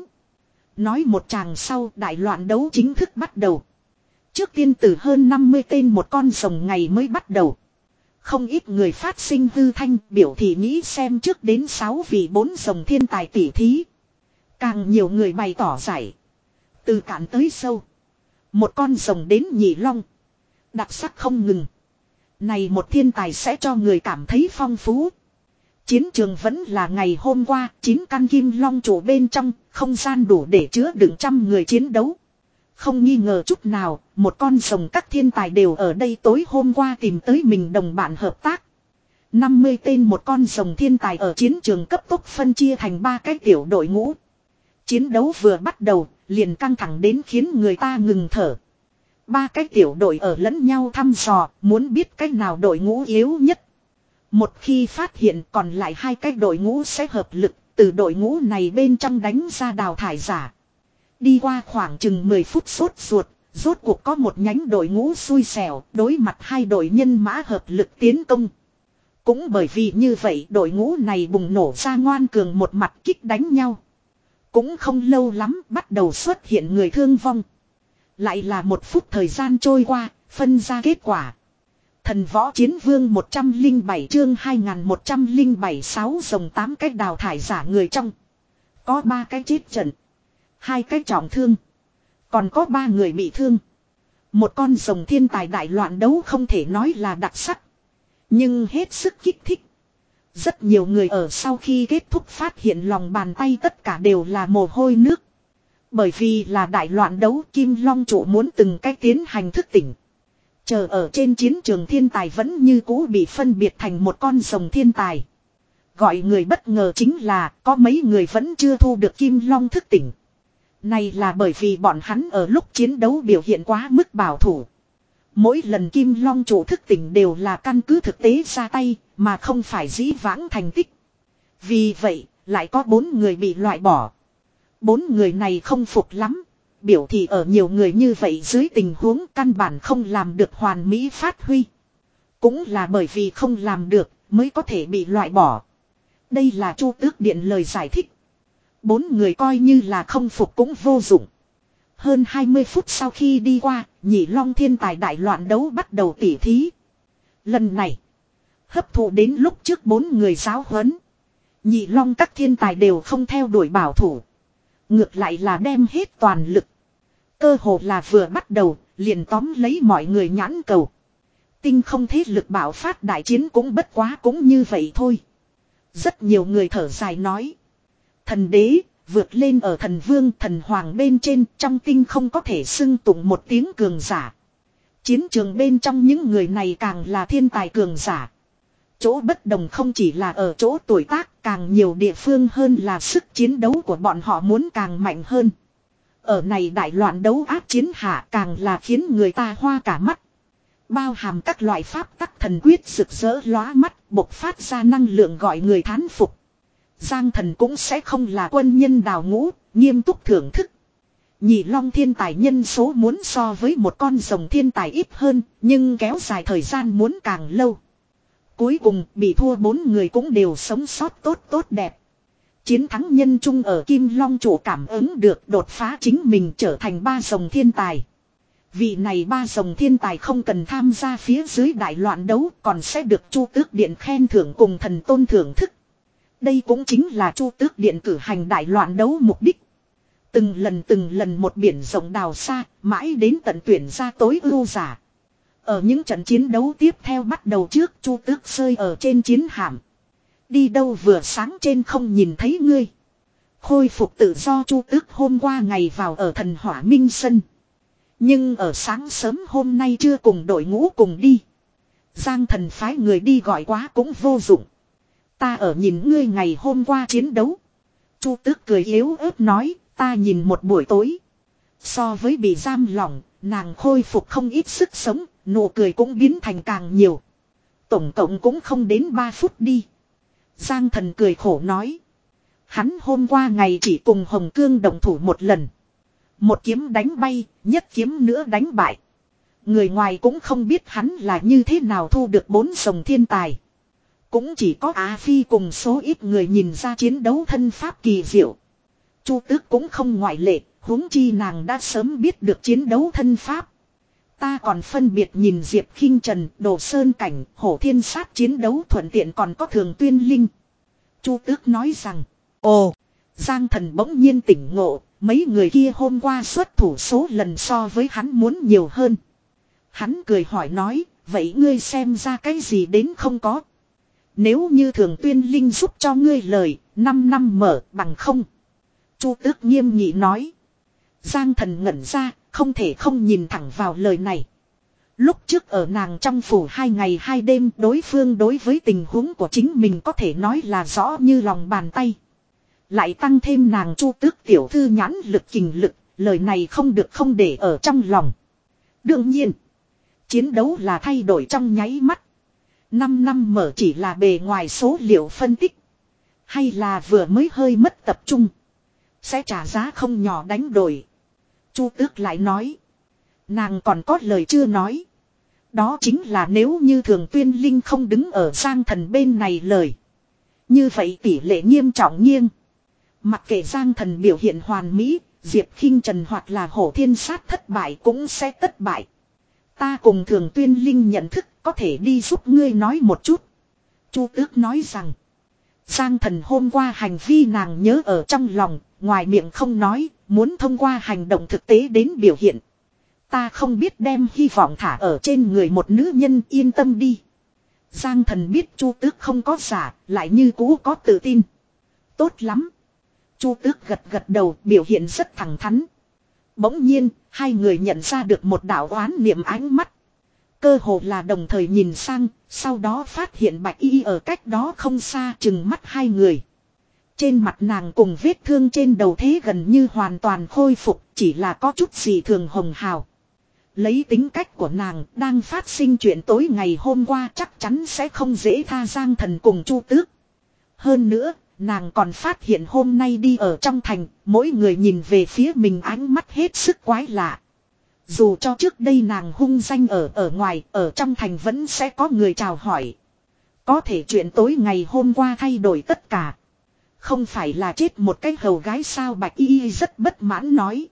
Nói một tràng sau đại loạn đấu chính thức bắt đầu. Trước tiên từ hơn năm mươi tên một con rồng ngày mới bắt đầu. Không ít người phát sinh hư thanh biểu thị nghĩ xem trước đến sáu vị bốn rồng thiên tài tỷ thí. Càng nhiều người bày tỏ giải. Từ cạn tới sâu. Một con rồng đến nhị long. Đặc sắc không ngừng. Này một thiên tài sẽ cho người cảm thấy phong phú. Chiến trường vẫn là ngày hôm qua, chín căn kim long trụ bên trong, không gian đủ để chứa đựng trăm người chiến đấu. Không nghi ngờ chút nào, một con rồng các thiên tài đều ở đây tối hôm qua tìm tới mình đồng bạn hợp tác. năm mươi tên một con rồng thiên tài ở chiến trường cấp tốc phân chia thành ba cái tiểu đội ngũ. Chiến đấu vừa bắt đầu, liền căng thẳng đến khiến người ta ngừng thở. Ba cái tiểu đội ở lẫn nhau thăm dò, muốn biết cách nào đội ngũ yếu nhất. Một khi phát hiện còn lại hai cái đội ngũ sẽ hợp lực, từ đội ngũ này bên trong đánh ra đào thải giả. Đi qua khoảng chừng mười phút sốt ruột, rốt cuộc có một nhánh đội ngũ xui xẻo, đối mặt hai đội nhân mã hợp lực tiến công. Cũng bởi vì như vậy đội ngũ này bùng nổ ra ngoan cường một mặt kích đánh nhau. Cũng không lâu lắm bắt đầu xuất hiện người thương vong. Lại là một phút thời gian trôi qua, phân ra kết quả. Thần võ chiến vương một trăm lẻ bảy chương hai nghìn một trăm lẻ bảy sáu rồng tám cái đào thải giả người trong. Có ba cái chết trận. Hai cái trọng thương. Còn có ba người bị thương. Một con rồng thiên tài đại loạn đấu không thể nói là đặc sắc. Nhưng hết sức kích thích. Rất nhiều người ở sau khi kết thúc phát hiện lòng bàn tay tất cả đều là mồ hôi nước. Bởi vì là đại loạn đấu Kim Long trụ muốn từng cách tiến hành thức tỉnh. Chờ ở trên chiến trường thiên tài vẫn như cũ bị phân biệt thành một con rồng thiên tài. Gọi người bất ngờ chính là có mấy người vẫn chưa thu được Kim Long thức tỉnh. Này là bởi vì bọn hắn ở lúc chiến đấu biểu hiện quá mức bảo thủ. Mỗi lần Kim Long chủ thức tỉnh đều là căn cứ thực tế ra tay, mà không phải dĩ vãng thành tích. Vì vậy, lại có bốn người bị loại bỏ. Bốn người này không phục lắm. Biểu thị ở nhiều người như vậy dưới tình huống căn bản không làm được hoàn mỹ phát huy. Cũng là bởi vì không làm được mới có thể bị loại bỏ. Đây là Chu Tước Điện lời giải thích. Bốn người coi như là không phục cũng vô dụng. Hơn hai mươi phút sau khi đi qua, nhị long thiên tài đại loạn đấu bắt đầu tỉ thí. Lần này, hấp thụ đến lúc trước bốn người giáo huấn. Nhị long các thiên tài đều không theo đuổi bảo thủ. Ngược lại là đem hết toàn lực. Cơ hồ là vừa bắt đầu, liền tóm lấy mọi người nhãn cầu. Tinh không thế lực bạo phát đại chiến cũng bất quá cũng như vậy thôi. Rất nhiều người thở dài nói. Thần đế, vượt lên ở thần vương thần hoàng bên trên trong tinh không có thể xưng tụng một tiếng cường giả. Chiến trường bên trong những người này càng là thiên tài cường giả. Chỗ bất đồng không chỉ là ở chỗ tuổi tác, càng nhiều địa phương hơn là sức chiến đấu của bọn họ muốn càng mạnh hơn. Ở này đại loạn đấu ác chiến hạ càng là khiến người ta hoa cả mắt. Bao hàm các loại pháp tắc thần quyết rực rỡ lóa mắt, bộc phát ra năng lượng gọi người thán phục. Giang Thần cũng sẽ không là quân nhân đào ngũ, nghiêm túc thưởng thức. Nhị long thiên tài nhân số muốn so với một con rồng thiên tài ít hơn, nhưng kéo dài thời gian muốn càng lâu. Cuối cùng bị thua bốn người cũng đều sống sót tốt tốt đẹp. Chiến thắng nhân trung ở Kim Long chủ cảm ứng được đột phá chính mình trở thành ba rồng thiên tài. Vị này ba rồng thiên tài không cần tham gia phía dưới đại loạn đấu còn sẽ được Chu Tước Điện khen thưởng cùng thần tôn thưởng thức. Đây cũng chính là Chu Tước Điện cử hành đại loạn đấu mục đích. Từng lần từng lần một biển rộng đào xa, mãi đến tận tuyển ra tối ưu giả. Ở những trận chiến đấu tiếp theo bắt đầu trước Chu Tước rơi ở trên chiến hạm. Đi đâu vừa sáng trên không nhìn thấy ngươi. Khôi phục tự do Chu Tước hôm qua ngày vào ở thần hỏa minh sân. Nhưng ở sáng sớm hôm nay chưa cùng đội ngũ cùng đi. Giang Thần phái người đi gọi quá cũng vô dụng. Ta ở nhìn ngươi ngày hôm qua chiến đấu. Chu Tước cười yếu ớt nói, ta nhìn một buổi tối. So với bị giam lỏng, nàng khôi phục không ít sức sống, nụ cười cũng biến thành càng nhiều. Tổng cộng cũng không đến ba phút đi. Giang Thần cười khổ nói. Hắn hôm qua ngày chỉ cùng Hồng Cương đồng thủ một lần. Một kiếm đánh bay, nhất kiếm nữa đánh bại. Người ngoài cũng không biết hắn là như thế nào thu được bốn rồng thiên tài. Cũng chỉ có Á Phi cùng số ít người nhìn ra chiến đấu thân pháp kỳ diệu. Chu Tước cũng không ngoại lệ, huống chi nàng đã sớm biết được chiến đấu thân pháp. Ta còn phân biệt nhìn Diệp Khinh Trần, Đồ Sơn Cảnh, Hổ Thiên Sát chiến đấu thuận tiện còn có Thường Tuyên Linh. Chu Tước nói rằng, ồ, Giang Thần bỗng nhiên tỉnh ngộ, mấy người kia hôm qua xuất thủ số lần so với hắn muốn nhiều hơn. Hắn cười hỏi nói, vậy ngươi xem ra cái gì đến không có? Nếu như Thường Tuyên Linh giúp cho ngươi lời, năm năm mở bằng không. Chu Tước nghiêm nghị nói. Giang Thần ngẩn ra, không thể không nhìn thẳng vào lời này. Lúc trước ở nàng trong phủ hai ngày hai đêm, đối phương đối với tình huống của chính mình có thể nói là rõ như lòng bàn tay. Lại tăng thêm nàng Chu Tước tiểu thư nhãn lực kình lực, lời này không được không để ở trong lòng. Đương nhiên, chiến đấu là thay đổi trong nháy mắt. Năm năm mở chỉ là bề ngoài số liệu phân tích. Hay là vừa mới hơi mất tập trung. Sẽ trả giá không nhỏ đánh đổi. Chu Tước lại nói. Nàng còn có lời chưa nói. Đó chính là nếu như Thường Tuyên Linh không đứng ở Giang Thần bên này lời. Như vậy tỷ lệ nghiêm trọng nghiêng. Mặc kệ Giang Thần biểu hiện hoàn mỹ, Diệp Khinh Trần hoặc là Hổ Thiên Sát thất bại cũng sẽ thất bại. Ta cùng Thường Tuyên Linh nhận thức có thể đi giúp ngươi nói một chút. Chu Tước nói rằng. Giang Thần hôm qua hành vi nàng nhớ ở trong lòng, ngoài miệng không nói, muốn thông qua hành động thực tế đến biểu hiện. Ta không biết đem hy vọng thả ở trên người một nữ nhân, yên tâm đi. Giang Thần biết Chu Tước không có giả, lại như cũ có tự tin. Tốt lắm. Chu Tước gật gật đầu, biểu hiện rất thẳng thắn. Bỗng nhiên, hai người nhận ra được một đạo oán niệm ánh mắt. Cơ hồ là đồng thời nhìn sang, sau đó phát hiện Bạch Y ở cách đó không xa chừng mắt hai người. Trên mặt nàng cùng vết thương trên đầu thế gần như hoàn toàn khôi phục, chỉ là có chút gì thường hồng hào. Lấy tính cách của nàng, đang phát sinh chuyện tối ngày hôm qua chắc chắn sẽ không dễ tha Giang Thần cùng Chu Tước. Hơn nữa, nàng còn phát hiện hôm nay đi ở trong thành, mỗi người nhìn về phía mình ánh mắt hết sức quái lạ. Dù cho trước đây nàng hung danh ở ở ngoài, ở trong thành vẫn sẽ có người chào hỏi. Có thể chuyện tối ngày hôm qua thay đổi tất cả. Không phải là chết một cái hầu gái sao, Bạch Y rất bất mãn nói.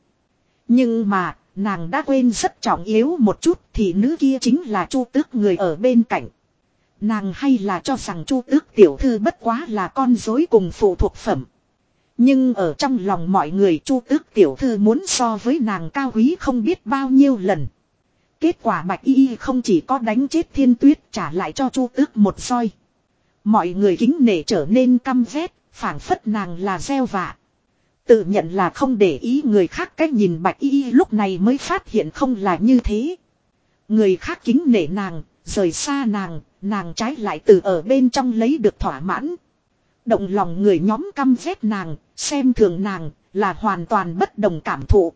Nhưng mà, nàng đã quên rất trọng yếu một chút, thì nữ kia chính là Chu Tước người ở bên cạnh. Nàng hay là cho rằng Chu Tước tiểu thư bất quá là con rối cùng phụ thuộc phẩm. Nhưng ở trong lòng mọi người Chu Tước tiểu thư muốn so với nàng cao quý không biết bao nhiêu lần. Kết quả Bạch Y không chỉ có đánh chết Thiên Tuyết, trả lại cho Chu Tước một roi. Mọi người kính nể trở nên căm ghét, phảng phất nàng là gieo vạ. Tự nhận là không để ý người khác cách nhìn Bạch Y lúc này mới phát hiện không là như thế. Người khác kính nể nàng, rời xa nàng, nàng trái lại từ ở bên trong lấy được thỏa mãn. Động lòng người nhóm căm ghét nàng, xem thường nàng, là hoàn toàn bất đồng cảm thụ.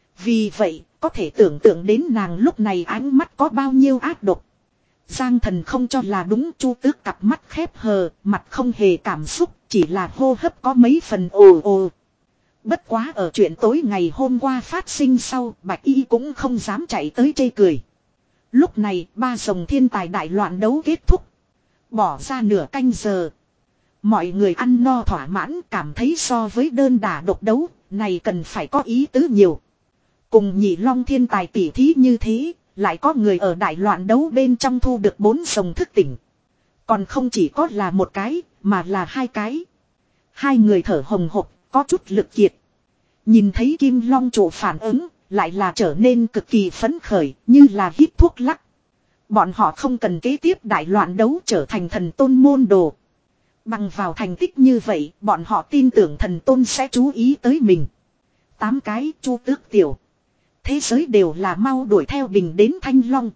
Vì vậy, có thể tưởng tượng đến nàng lúc này ánh mắt có bao nhiêu ác độc. Giang Thần không cho là đúng, Chu Tước cặp mắt khép hờ, mặt không hề cảm xúc, chỉ là hô hấp có mấy phần ồ ồ. Bất quá ở chuyện tối ngày hôm qua phát sinh sau, Bạch Y cũng không dám chạy tới chê cười. Lúc này, ba rồng thiên tài đại loạn đấu kết thúc. Bỏ ra nửa canh giờ. Mọi người ăn no thỏa mãn, cảm thấy so với đơn đả độc đấu, này cần phải có ý tứ nhiều. Cùng Nhị Long thiên tài tỉ thí như thế, lại có người ở đại loạn đấu bên trong thu được bốn rồng thức tỉnh. Còn không chỉ có là một cái, mà là hai cái. Hai người thở hồng hộc, có chút lực kiệt. Nhìn thấy Kim Long chủ phản ứng, lại là trở nên cực kỳ phấn khởi, như là hít thuốc lắc. Bọn họ không cần kế tiếp đại loạn đấu trở thành thần tôn môn đồ. Bằng vào thành tích như vậy, bọn họ tin tưởng thần tôn sẽ chú ý tới mình. Tám cái Chu Tước tiểu. Thế giới đều là mau đuổi theo bình đến Thanh Long.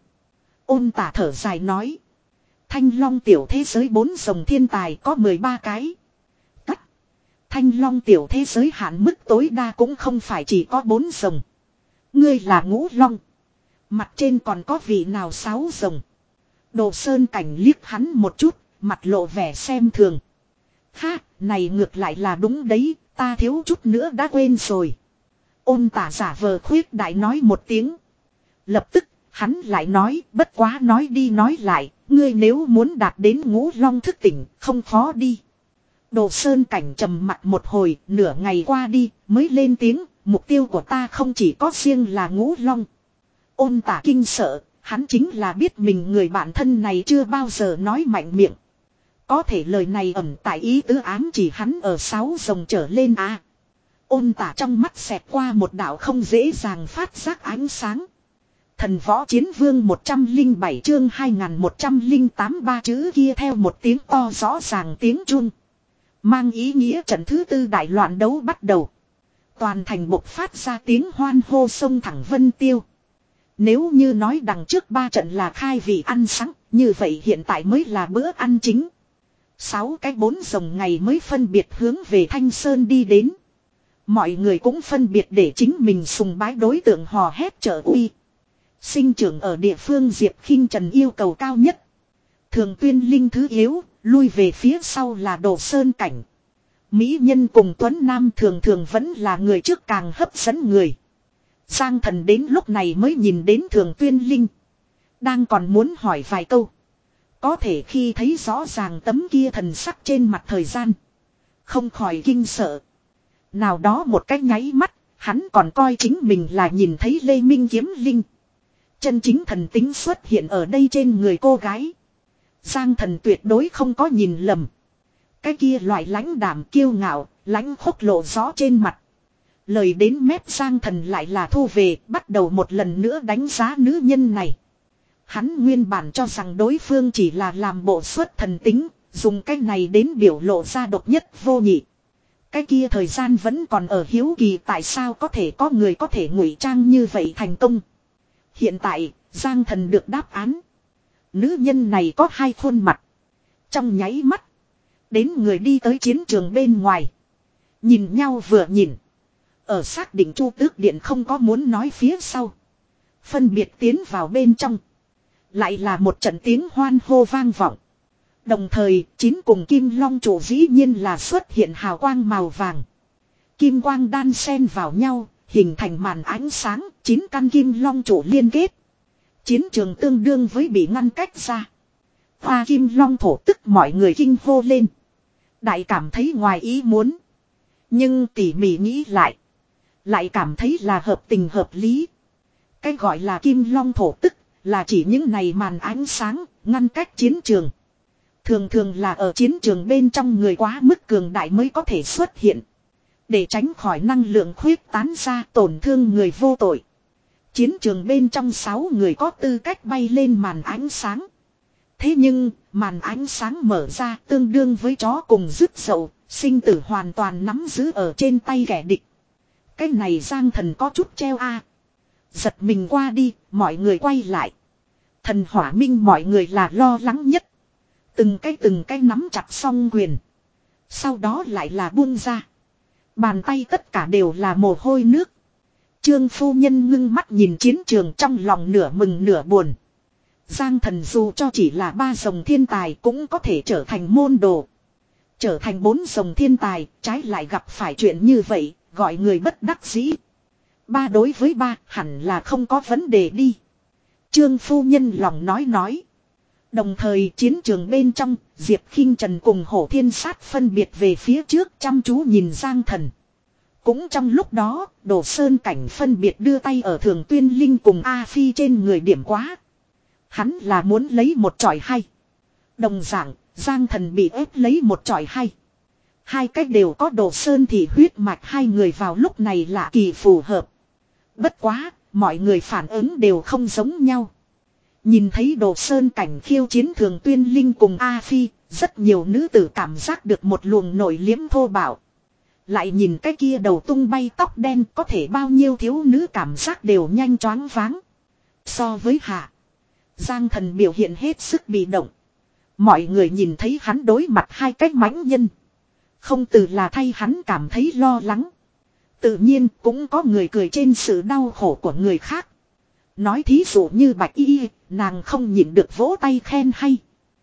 Ôn Tả thở dài nói. Thanh Long tiểu thế giới bốn rồng thiên tài có mười ba cái. Cắt. Thanh Long tiểu thế giới hạn mức tối đa cũng không phải chỉ có bốn rồng. Ngươi là Ngũ Long. Mặt trên còn có vị nào sáo rồng. Đồ Sơn Cảnh liếc hắn một chút, mặt lộ vẻ xem thường. Ha, này ngược lại là đúng đấy, ta thiếu chút nữa đã quên rồi. Ôn Tả giả vờ khuyết đại nói một tiếng. Lập tức, hắn lại nói, bất quá nói đi nói lại, ngươi nếu muốn đạt đến ngũ long thức tỉnh, không khó đi. Đồ Sơn Cảnh trầm mặt một hồi, nửa ngày qua đi, mới lên tiếng, mục tiêu của ta không chỉ có riêng là ngũ long. Ôn Tả kinh sợ, hắn chính là biết mình người bạn thân này chưa bao giờ nói mạnh miệng. Có thể lời này ẩn tại ý tứ ám chỉ hắn ở sáu rồng trở lên à. Ôn Tả trong mắt xẹt qua một đạo không dễ dàng phát giác ánh sáng. Thần võ chiến vương một trăm lẻ bảy chương hai nghìn một trăm lẻ tám ba chữ kia theo một tiếng to rõ ràng tiếng chuông. Mang ý nghĩa trận thứ tư đại loạn đấu bắt đầu. Toàn thành bộc phát ra tiếng hoan hô sông thẳng Vân Tiêu. Nếu như nói đằng trước ba trận là khai vị ăn sáng, như vậy hiện tại mới là bữa ăn chính. Sáu cái bốn rồng ngày mới phân biệt hướng về Thanh Sơn đi đến. Mọi người cũng phân biệt để chính mình sùng bái đối tượng hò hét trợ uy. Sinh trưởng ở địa phương Diệp Khinh Trần yêu cầu cao nhất. Thường Tuyên Linh thứ yếu, lui về phía sau là Đồ Sơn Cảnh. Mỹ nhân cùng Tuấn Nam thường thường vẫn là người trước càng hấp dẫn người. Giang Thần đến lúc này mới nhìn đến Thường Tuyên Linh. Đang còn muốn hỏi vài câu. Có thể khi thấy rõ ràng tấm kia thần sắc trên mặt thời gian. Không khỏi kinh sợ. Nào đó một cái nháy mắt, hắn còn coi chính mình là nhìn thấy Lê Minh Kiếm Linh. Chân chính thần tính xuất hiện ở đây trên người cô gái. Giang Thần tuyệt đối không có nhìn lầm. Cái kia loại lãnh đạm kiêu ngạo, lãnh khốc lộ rõ trên mặt. Lời đến mép Giang Thần lại là thu về, bắt đầu một lần nữa đánh giá nữ nhân này. Hắn nguyên bản cho rằng đối phương chỉ là làm bộ xuất thần tính, dùng cái này đến biểu lộ ra độc nhất vô nhị. Cái kia thời gian vẫn còn ở hiếu kỳ tại sao có thể có người có thể ngụy trang như vậy thành công. Hiện tại, Giang Thần được đáp án. Nữ nhân này có hai khuôn mặt. Trong nháy mắt, đến người đi tới chiến trường bên ngoài. Nhìn nhau vừa nhìn. Ở xác định Chu Tước Điện không có muốn nói phía sau. Phân biệt tiến vào bên trong. Lại là một trận tiếng hoan hô vang vọng. Đồng thời, chín cùng Kim Long trụ dĩ nhiên là xuất hiện hào quang màu vàng. Kim quang đan xen vào nhau, hình thành màn ánh sáng, chín căn Kim Long trụ liên kết. Chiến trường tương đương với bị ngăn cách ra. Hoa Kim Long thổ tức mọi người kinh hô lên. Đại cảm thấy ngoài ý muốn. Nhưng tỉ mỉ nghĩ lại. Lại cảm thấy là hợp tình hợp lý. Cái gọi là Kim Long thổ tức là chỉ những này màn ánh sáng, ngăn cách chiến trường. Thường thường là ở chiến trường bên trong người quá mức cường đại mới có thể xuất hiện. Để tránh khỏi năng lượng khuyết tán ra tổn thương người vô tội. Chiến trường bên trong sáu người có tư cách bay lên màn ánh sáng. Thế nhưng, màn ánh sáng mở ra tương đương với chó cùng rứt dậu, sinh tử hoàn toàn nắm giữ ở trên tay kẻ địch. Cái này Giang Thần có chút treo a. Giật mình qua đi, mọi người quay lại. Thần Hỏa Minh mọi người là lo lắng nhất. Từng cái từng cái nắm chặt song quyền. Sau đó lại là buông ra. Bàn tay tất cả đều là mồ hôi nước. Trương phu nhân ngưng mắt nhìn chiến trường trong lòng nửa mừng nửa buồn. Giang Thần dù cho chỉ là ba rồng thiên tài cũng có thể trở thành môn đồ. Trở thành bốn rồng thiên tài, trái lại gặp phải chuyện như vậy, gọi người bất đắc dĩ. Ba đối với ba hẳn là không có vấn đề đi. Trương phu nhân lòng nói nói. Đồng thời chiến trường bên trong, Diệp Khinh Trần cùng Hổ Thiên Sát phân biệt về phía trước chăm chú nhìn Giang Thần. Cũng trong lúc đó, Đồ Sơn Cảnh phân biệt đưa tay ở Thường Tuyên Linh cùng A Phi trên người điểm quá. Hắn là muốn lấy một chọi hay. Đồng dạng, Giang Thần bị ép lấy một chọi hay. Hai cách đều có Đồ Sơn thì huyết mạch hai người vào lúc này lạ kỳ phù hợp. Bất quá, mọi người phản ứng đều không giống nhau. Nhìn thấy Đồ Sơn Cảnh khiêu chiến Thường Tuyên Linh cùng A Phi, rất nhiều nữ tử cảm giác được một luồng nổi liếm thô bạo. Lại nhìn cái kia đầu tung bay tóc đen có thể bao nhiêu thiếu nữ cảm giác đều nhanh choáng váng. So với Hạ, Giang Thần biểu hiện hết sức bị động. Mọi người nhìn thấy hắn đối mặt hai cách mãnh nhân. Không từ là thay hắn cảm thấy lo lắng. Tự nhiên cũng có người cười trên sự đau khổ của người khác. Nói thí dụ như Bạch Y, nàng không nhịn được vỗ tay khen hay.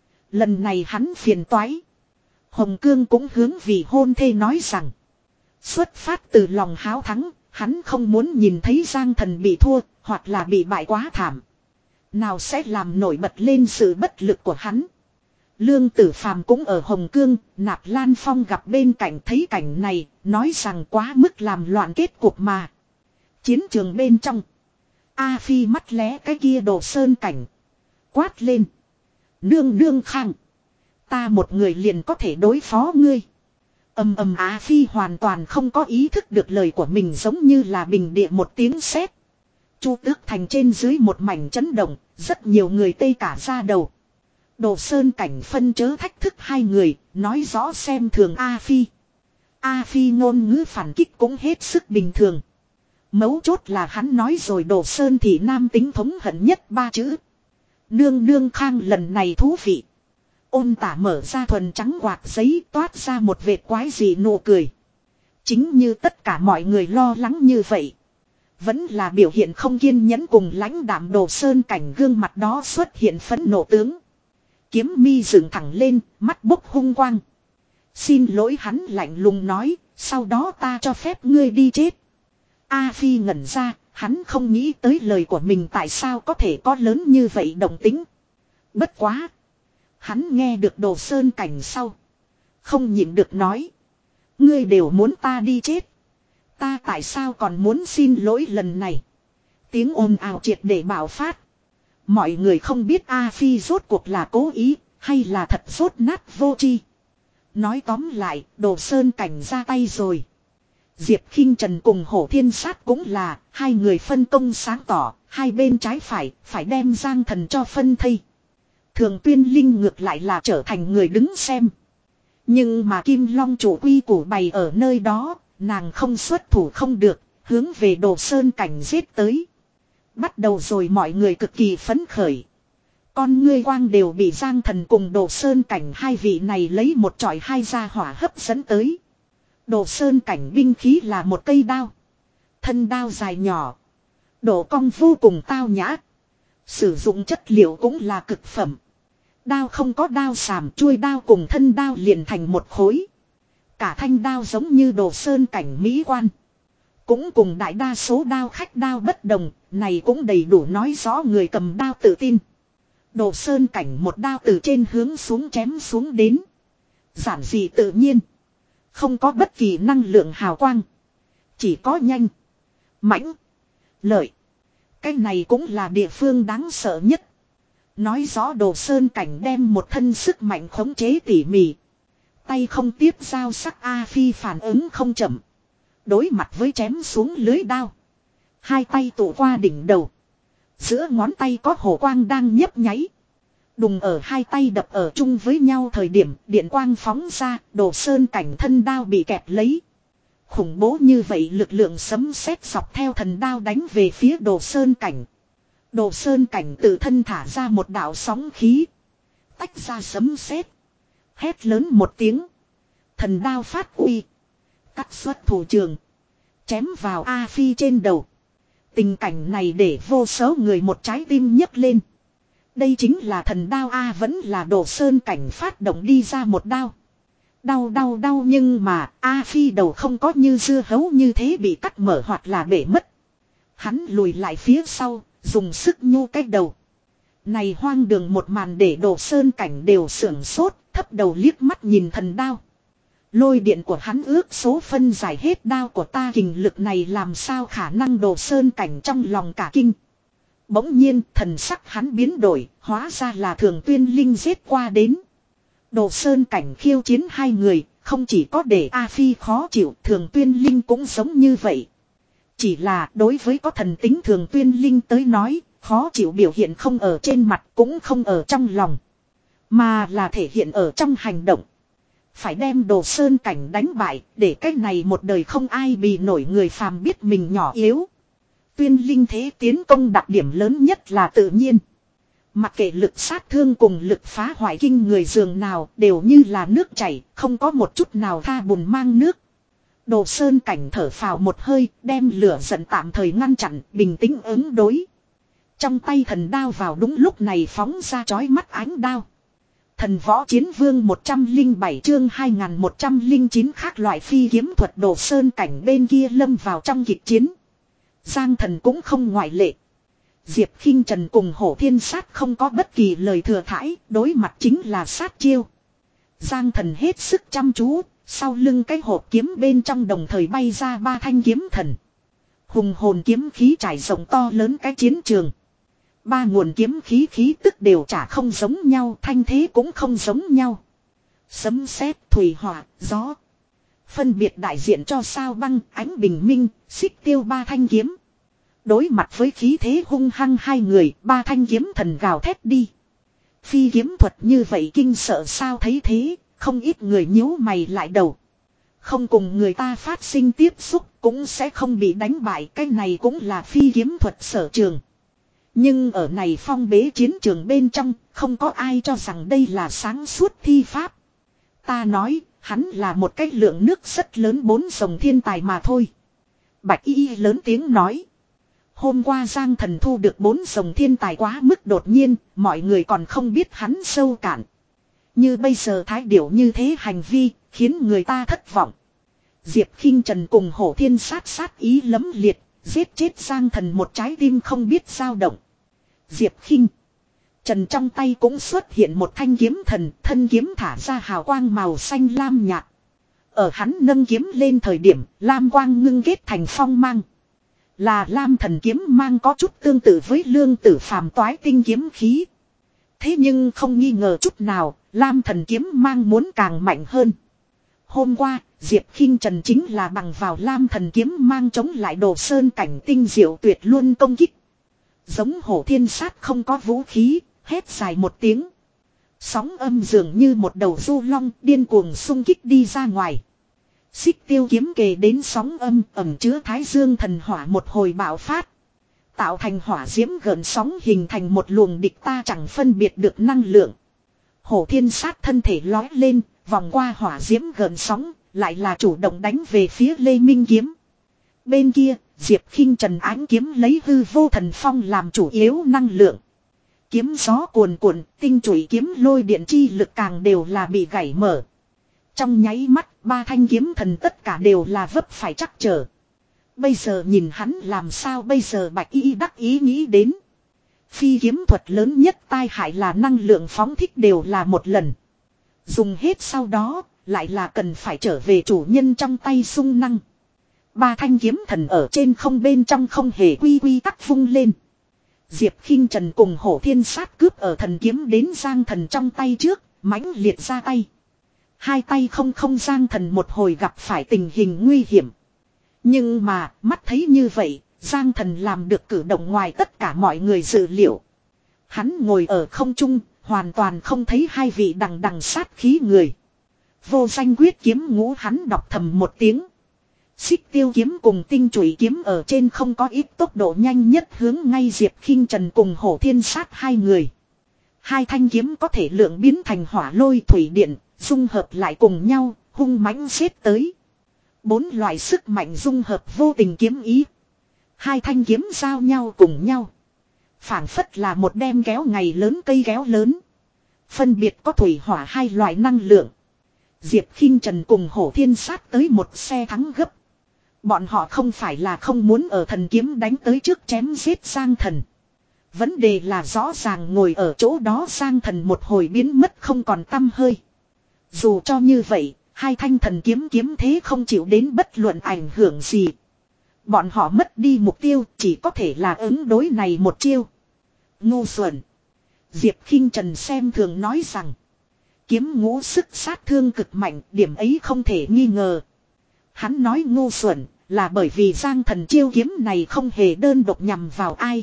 Lần này hắn phiền toái. Hồng Cương cũng hướng vì hôn thê nói rằng. Xuất phát từ lòng háo thắng, hắn không muốn nhìn thấy Giang Thần bị thua, hoặc là bị bại quá thảm. Nào sẽ làm nổi bật lên sự bất lực của hắn. Lương Tử Phàm cũng ở Hồng Cương, Nạp Lan Phong gặp bên cạnh thấy cảnh này, nói rằng quá mức làm loạn kết cục mà. Chiến trường bên trong. A Phi mắt lé cái kia Đồ Sơn Cảnh. Quát lên. Nương nương khang. Ta một người liền có thể đối phó ngươi. Ầm ầm Á Phi hoàn toàn không có ý thức được lời của mình giống như là bình địa một tiếng sét. Chu Tước Thành trên dưới một mảnh chấn động, rất nhiều người tê cả da đầu. Đồ Sơn Cảnh phân chớ thách thức hai người, nói rõ xem thường A Phi. A Phi ngôn ngữ phản kích cũng hết sức bình thường. Mấu chốt là hắn nói rồi Đồ Sơn thì nam tính thống hận nhất ba chữ. Nương nương khang lần này thú vị. Ôn Tả mở ra thuần trắng quạt giấy toát ra một vệt quái dị nụ cười. Chính như tất cả mọi người lo lắng như vậy. Vẫn là biểu hiện không kiên nhẫn cùng lãnh đạm Đồ Sơn Cảnh gương mặt đó xuất hiện phẫn nộ tướng. Kiếm mi dựng thẳng lên, mắt bốc hung quang. Xin lỗi hắn lạnh lùng nói, sau đó ta cho phép ngươi đi chết. A Phi ngẩn ra, hắn không nghĩ tới lời của mình tại sao có thể có lớn như vậy động tính. Bất quá. Hắn nghe được Đồ Sơn Cảnh sau. Không nhịn được nói. Ngươi đều muốn ta đi chết. Ta tại sao còn muốn xin lỗi lần này. Tiếng ồn ào triệt để bạo phát. Mọi người không biết A Phi rốt cuộc là cố ý hay là thật rốt nát vô tri. Nói tóm lại, Đồ Sơn Cảnh ra tay rồi. Diệp Khinh Trần cùng Hổ Thiên Sát cũng là hai người phân công sáng tỏ, hai bên trái phải, phải đem Giang Thần cho phân thây. Thường Tuyên Linh ngược lại là trở thành người đứng xem. Nhưng mà Kim Long chủ quy củ bày ở nơi đó, nàng không xuất thủ không được, hướng về Đồ Sơn Cảnh giết tới. Bắt đầu rồi mọi người cực kỳ phấn khởi. Con ngươi quang đều bị Giang Thần cùng Đồ Sơn Cảnh hai vị này lấy một chọi hai ra hỏa hấp dẫn tới. Đồ Sơn Cảnh binh khí là một cây đao. Thân đao dài nhỏ. Độ cong vô cùng tao nhã. Sử dụng chất liệu cũng là cực phẩm. Đao không có đao sàm, chuôi đao cùng thân đao liền thành một khối. Cả thanh đao giống như Đồ Sơn Cảnh mỹ quan. Cũng cùng đại đa số đao khách đao bất đồng, này cũng đầy đủ nói rõ người cầm đao tự tin. Đồ Sơn Cảnh một đao từ trên hướng xuống chém xuống đến. Giản dị tự nhiên. Không có bất kỳ năng lượng hào quang. Chỉ có nhanh, mãnh, lợi. Cái này cũng là địa phương đáng sợ nhất. Nói rõ Đồ Sơn Cảnh đem một thân sức mạnh khống chế tỉ mỉ. Tay không tiếp dao sắc A Phi phản ứng không chậm. Đối mặt với chém xuống lưới đao. Hai tay tụ qua đỉnh đầu. Giữa ngón tay có hổ quang đang nhấp nháy. Đùng ở hai tay đập ở chung với nhau thời điểm điện quang phóng ra, Đồ Sơn Cảnh thân đao bị kẹp lấy. Khủng bố như vậy lực lượng sấm sét dọc theo thần đao đánh về phía Đồ Sơn Cảnh. Đồ Sơn Cảnh tự thân thả ra một đạo sóng khí. Tách ra sấm sét. Hét lớn một tiếng. Thần đao phát uy. Cắt xuất thủ trường. Chém vào A Phi trên đầu. Tình cảnh này để vô số người một trái tim nhấc lên. Đây chính là thần đao A, vẫn là Đồ Sơn Cảnh phát động đi ra một đao. Đau đau đau nhưng mà A Phi đầu không có như dưa hấu như thế bị cắt mở hoặc là bể mất. Hắn lùi lại phía sau, dùng sức nhô cái đầu. Này hoang đường một màn để Đồ Sơn Cảnh đều sưởng sốt, thấp đầu liếc mắt nhìn thần đao. Lôi điện của hắn ước số phân giải hết đao của ta, kình lực này làm sao khả năng. Đồ Sơn Cảnh trong lòng cả kinh. Bỗng nhiên thần sắc hắn biến đổi, hóa ra là Thường Tuyên Linh giết qua đến. Đồ Sơn Cảnh khiêu chiến hai người, không chỉ có để A Phi khó chịu, Thường Tuyên Linh cũng giống như vậy. Chỉ là đối với có thần tính Thường Tuyên Linh tới nói, khó chịu biểu hiện không ở trên mặt cũng không ở trong lòng. Mà là thể hiện ở trong hành động. Phải đem Đồ Sơn Cảnh đánh bại, để cái này một đời không ai bì nổi người phàm biết mình nhỏ yếu. Tuyên Linh thế tiến công đặc điểm lớn nhất là tự nhiên. Mặc kệ lực sát thương cùng lực phá hoại kinh người dường nào đều như là nước chảy, không có một chút nào tha bùn mang nước. Đồ Sơn Cảnh thở phào một hơi, đem lửa giận tạm thời ngăn chặn, bình tĩnh ứng đối. Trong tay thần đao vào đúng lúc này phóng ra chói mắt ánh đao. Thần võ chiến vương một trăm lẻ bảy chương hai nghìn một trăm lẻ chín khác loại phi kiếm thuật đồ sơn cảnh bên kia lâm vào trong kịch chiến. Giang thần cũng không ngoại lệ. Diệp Khinh Trần cùng Hổ Thiên Sát không có bất kỳ lời thừa thãi, đối mặt chính là sát chiêu. Giang thần hết sức chăm chú, sau lưng cái hộp kiếm bên trong đồng thời bay ra ba thanh kiếm thần. Hùng hồn kiếm khí trải rộng to lớn cái chiến trường. Ba nguồn kiếm khí khí tức đều chả không giống nhau, thanh thế cũng không giống nhau. Sấm sét, thủy hỏa, gió. Phân biệt đại diện cho sao băng, ánh bình minh, xích tiêu ba thanh kiếm. Đối mặt với khí thế hung hăng hai người, ba thanh kiếm thần gào thét đi. Phi kiếm thuật như vậy kinh sợ sao thấy thế, không ít người nhíu mày lại đầu. Không cùng người ta phát sinh tiếp xúc cũng sẽ không bị đánh bại, cái này cũng là phi kiếm thuật sở trường. Nhưng ở này phong bế chiến trường bên trong, không có ai cho rằng đây là sáng suốt thi pháp. Ta nói, hắn là một cái lượng nước rất lớn bốn dòng thiên tài mà thôi. Bạch Y lớn tiếng nói. Hôm qua Giang Thần thu được bốn dòng thiên tài quá mức đột nhiên, mọi người còn không biết hắn sâu cạn. Như bây giờ thái điểu như thế hành vi, khiến người ta thất vọng. Diệp Khinh Trần cùng Hổ Thiên Sát sát ý lấm liệt, giết chết Giang Thần một trái tim không biết dao động. Diệp Khinh Trần trong tay cũng xuất hiện một thanh kiếm thần, thân kiếm thả ra hào quang màu xanh lam nhạt. Ở hắn nâng kiếm lên thời điểm, lam quang ngưng kết thành phong mang. Là lam thần kiếm mang có chút tương tự với lương tử phàm toái tinh kiếm khí. Thế nhưng không nghi ngờ chút nào, lam thần kiếm mang muốn càng mạnh hơn. Hôm qua, Diệp Khinh Trần chính là bằng vào lam thần kiếm mang chống lại đồ sơn cảnh tinh diệu tuyệt luôn công kích. Giống Hổ Thiên Sát không có vũ khí, hét dài một tiếng. Sóng âm dường như một đầu du long điên cuồng xung kích đi ra ngoài. Xích tiêu kiếm kề đến sóng âm ẩm chứa thái dương thần hỏa một hồi bạo phát. Tạo thành hỏa diễm gợn sóng hình thành một luồng địch ta chẳng phân biệt được năng lượng. Hổ Thiên Sát thân thể lói lên, vòng qua hỏa diễm gợn sóng, lại là chủ động đánh về phía Lê Minh Kiếm. Bên kia, Diệp Khinh Trần ánh kiếm lấy hư vô thần phong làm chủ yếu năng lượng. Kiếm gió cuồn cuộn, tinh chủy kiếm lôi điện chi lực càng đều là bị gãy mở. Trong nháy mắt, ba thanh kiếm thần tất cả đều là vấp phải chắc trở. Bây giờ nhìn hắn làm sao bây giờ Bạch Y đắc ý nghĩ đến. Phi kiếm thuật lớn nhất tai hại là năng lượng phóng thích đều là một lần. Dùng hết sau đó, lại là cần phải trở về chủ nhân trong tay sung năng. Ba thanh kiếm thần ở trên không bên trong không hề quy quy tắc vung lên. Diệp Khinh Trần cùng Hổ Thiên Sát cướp ở thần kiếm đến Giang Thần trong tay trước, mãnh liệt ra tay. Hai tay không không Giang Thần một hồi gặp phải tình hình nguy hiểm. Nhưng mà, mắt thấy như vậy, Giang Thần làm được cử động ngoài tất cả mọi người dự liệu. Hắn ngồi ở không trung, hoàn toàn không thấy hai vị đằng đằng sát khí người. Vô danh quyết kiếm ngũ hắn đọc thầm một tiếng. Xích tiêu kiếm cùng tinh chủy kiếm ở trên không có ít tốc độ nhanh nhất hướng ngay Diệp Khinh Trần cùng Hổ Thiên Sát hai người. Hai thanh kiếm có thể lượng biến thành hỏa lôi thủy điện, dung hợp lại cùng nhau, hung mãnh xếp tới. Bốn loại sức mạnh dung hợp vô tình kiếm ý. Hai thanh kiếm giao nhau cùng nhau. Phảng phất là một đem kéo ngày lớn cây kéo lớn. Phân biệt có thủy hỏa hai loại năng lượng. Diệp Khinh Trần cùng Hổ Thiên Sát tới một xe thắng gấp. Bọn họ không phải là không muốn ở thần kiếm đánh tới trước chém giết Giang Thần. Vấn đề là rõ ràng ngồi ở chỗ đó Giang Thần một hồi biến mất không còn tăm hơi. Dù cho như vậy, hai thanh thần kiếm kiếm thế không chịu đến bất luận ảnh hưởng gì. Bọn họ mất đi mục tiêu chỉ có thể là ứng đối này một chiêu. Ngu xuẩn. Diệp Khinh Trần xem thường nói rằng. Kiếm ngũ sức sát thương cực mạnh, điểm ấy không thể nghi ngờ. Hắn nói ngu xuẩn là bởi vì Giang Thần chiêu kiếm này không hề đơn độc nhằm vào ai.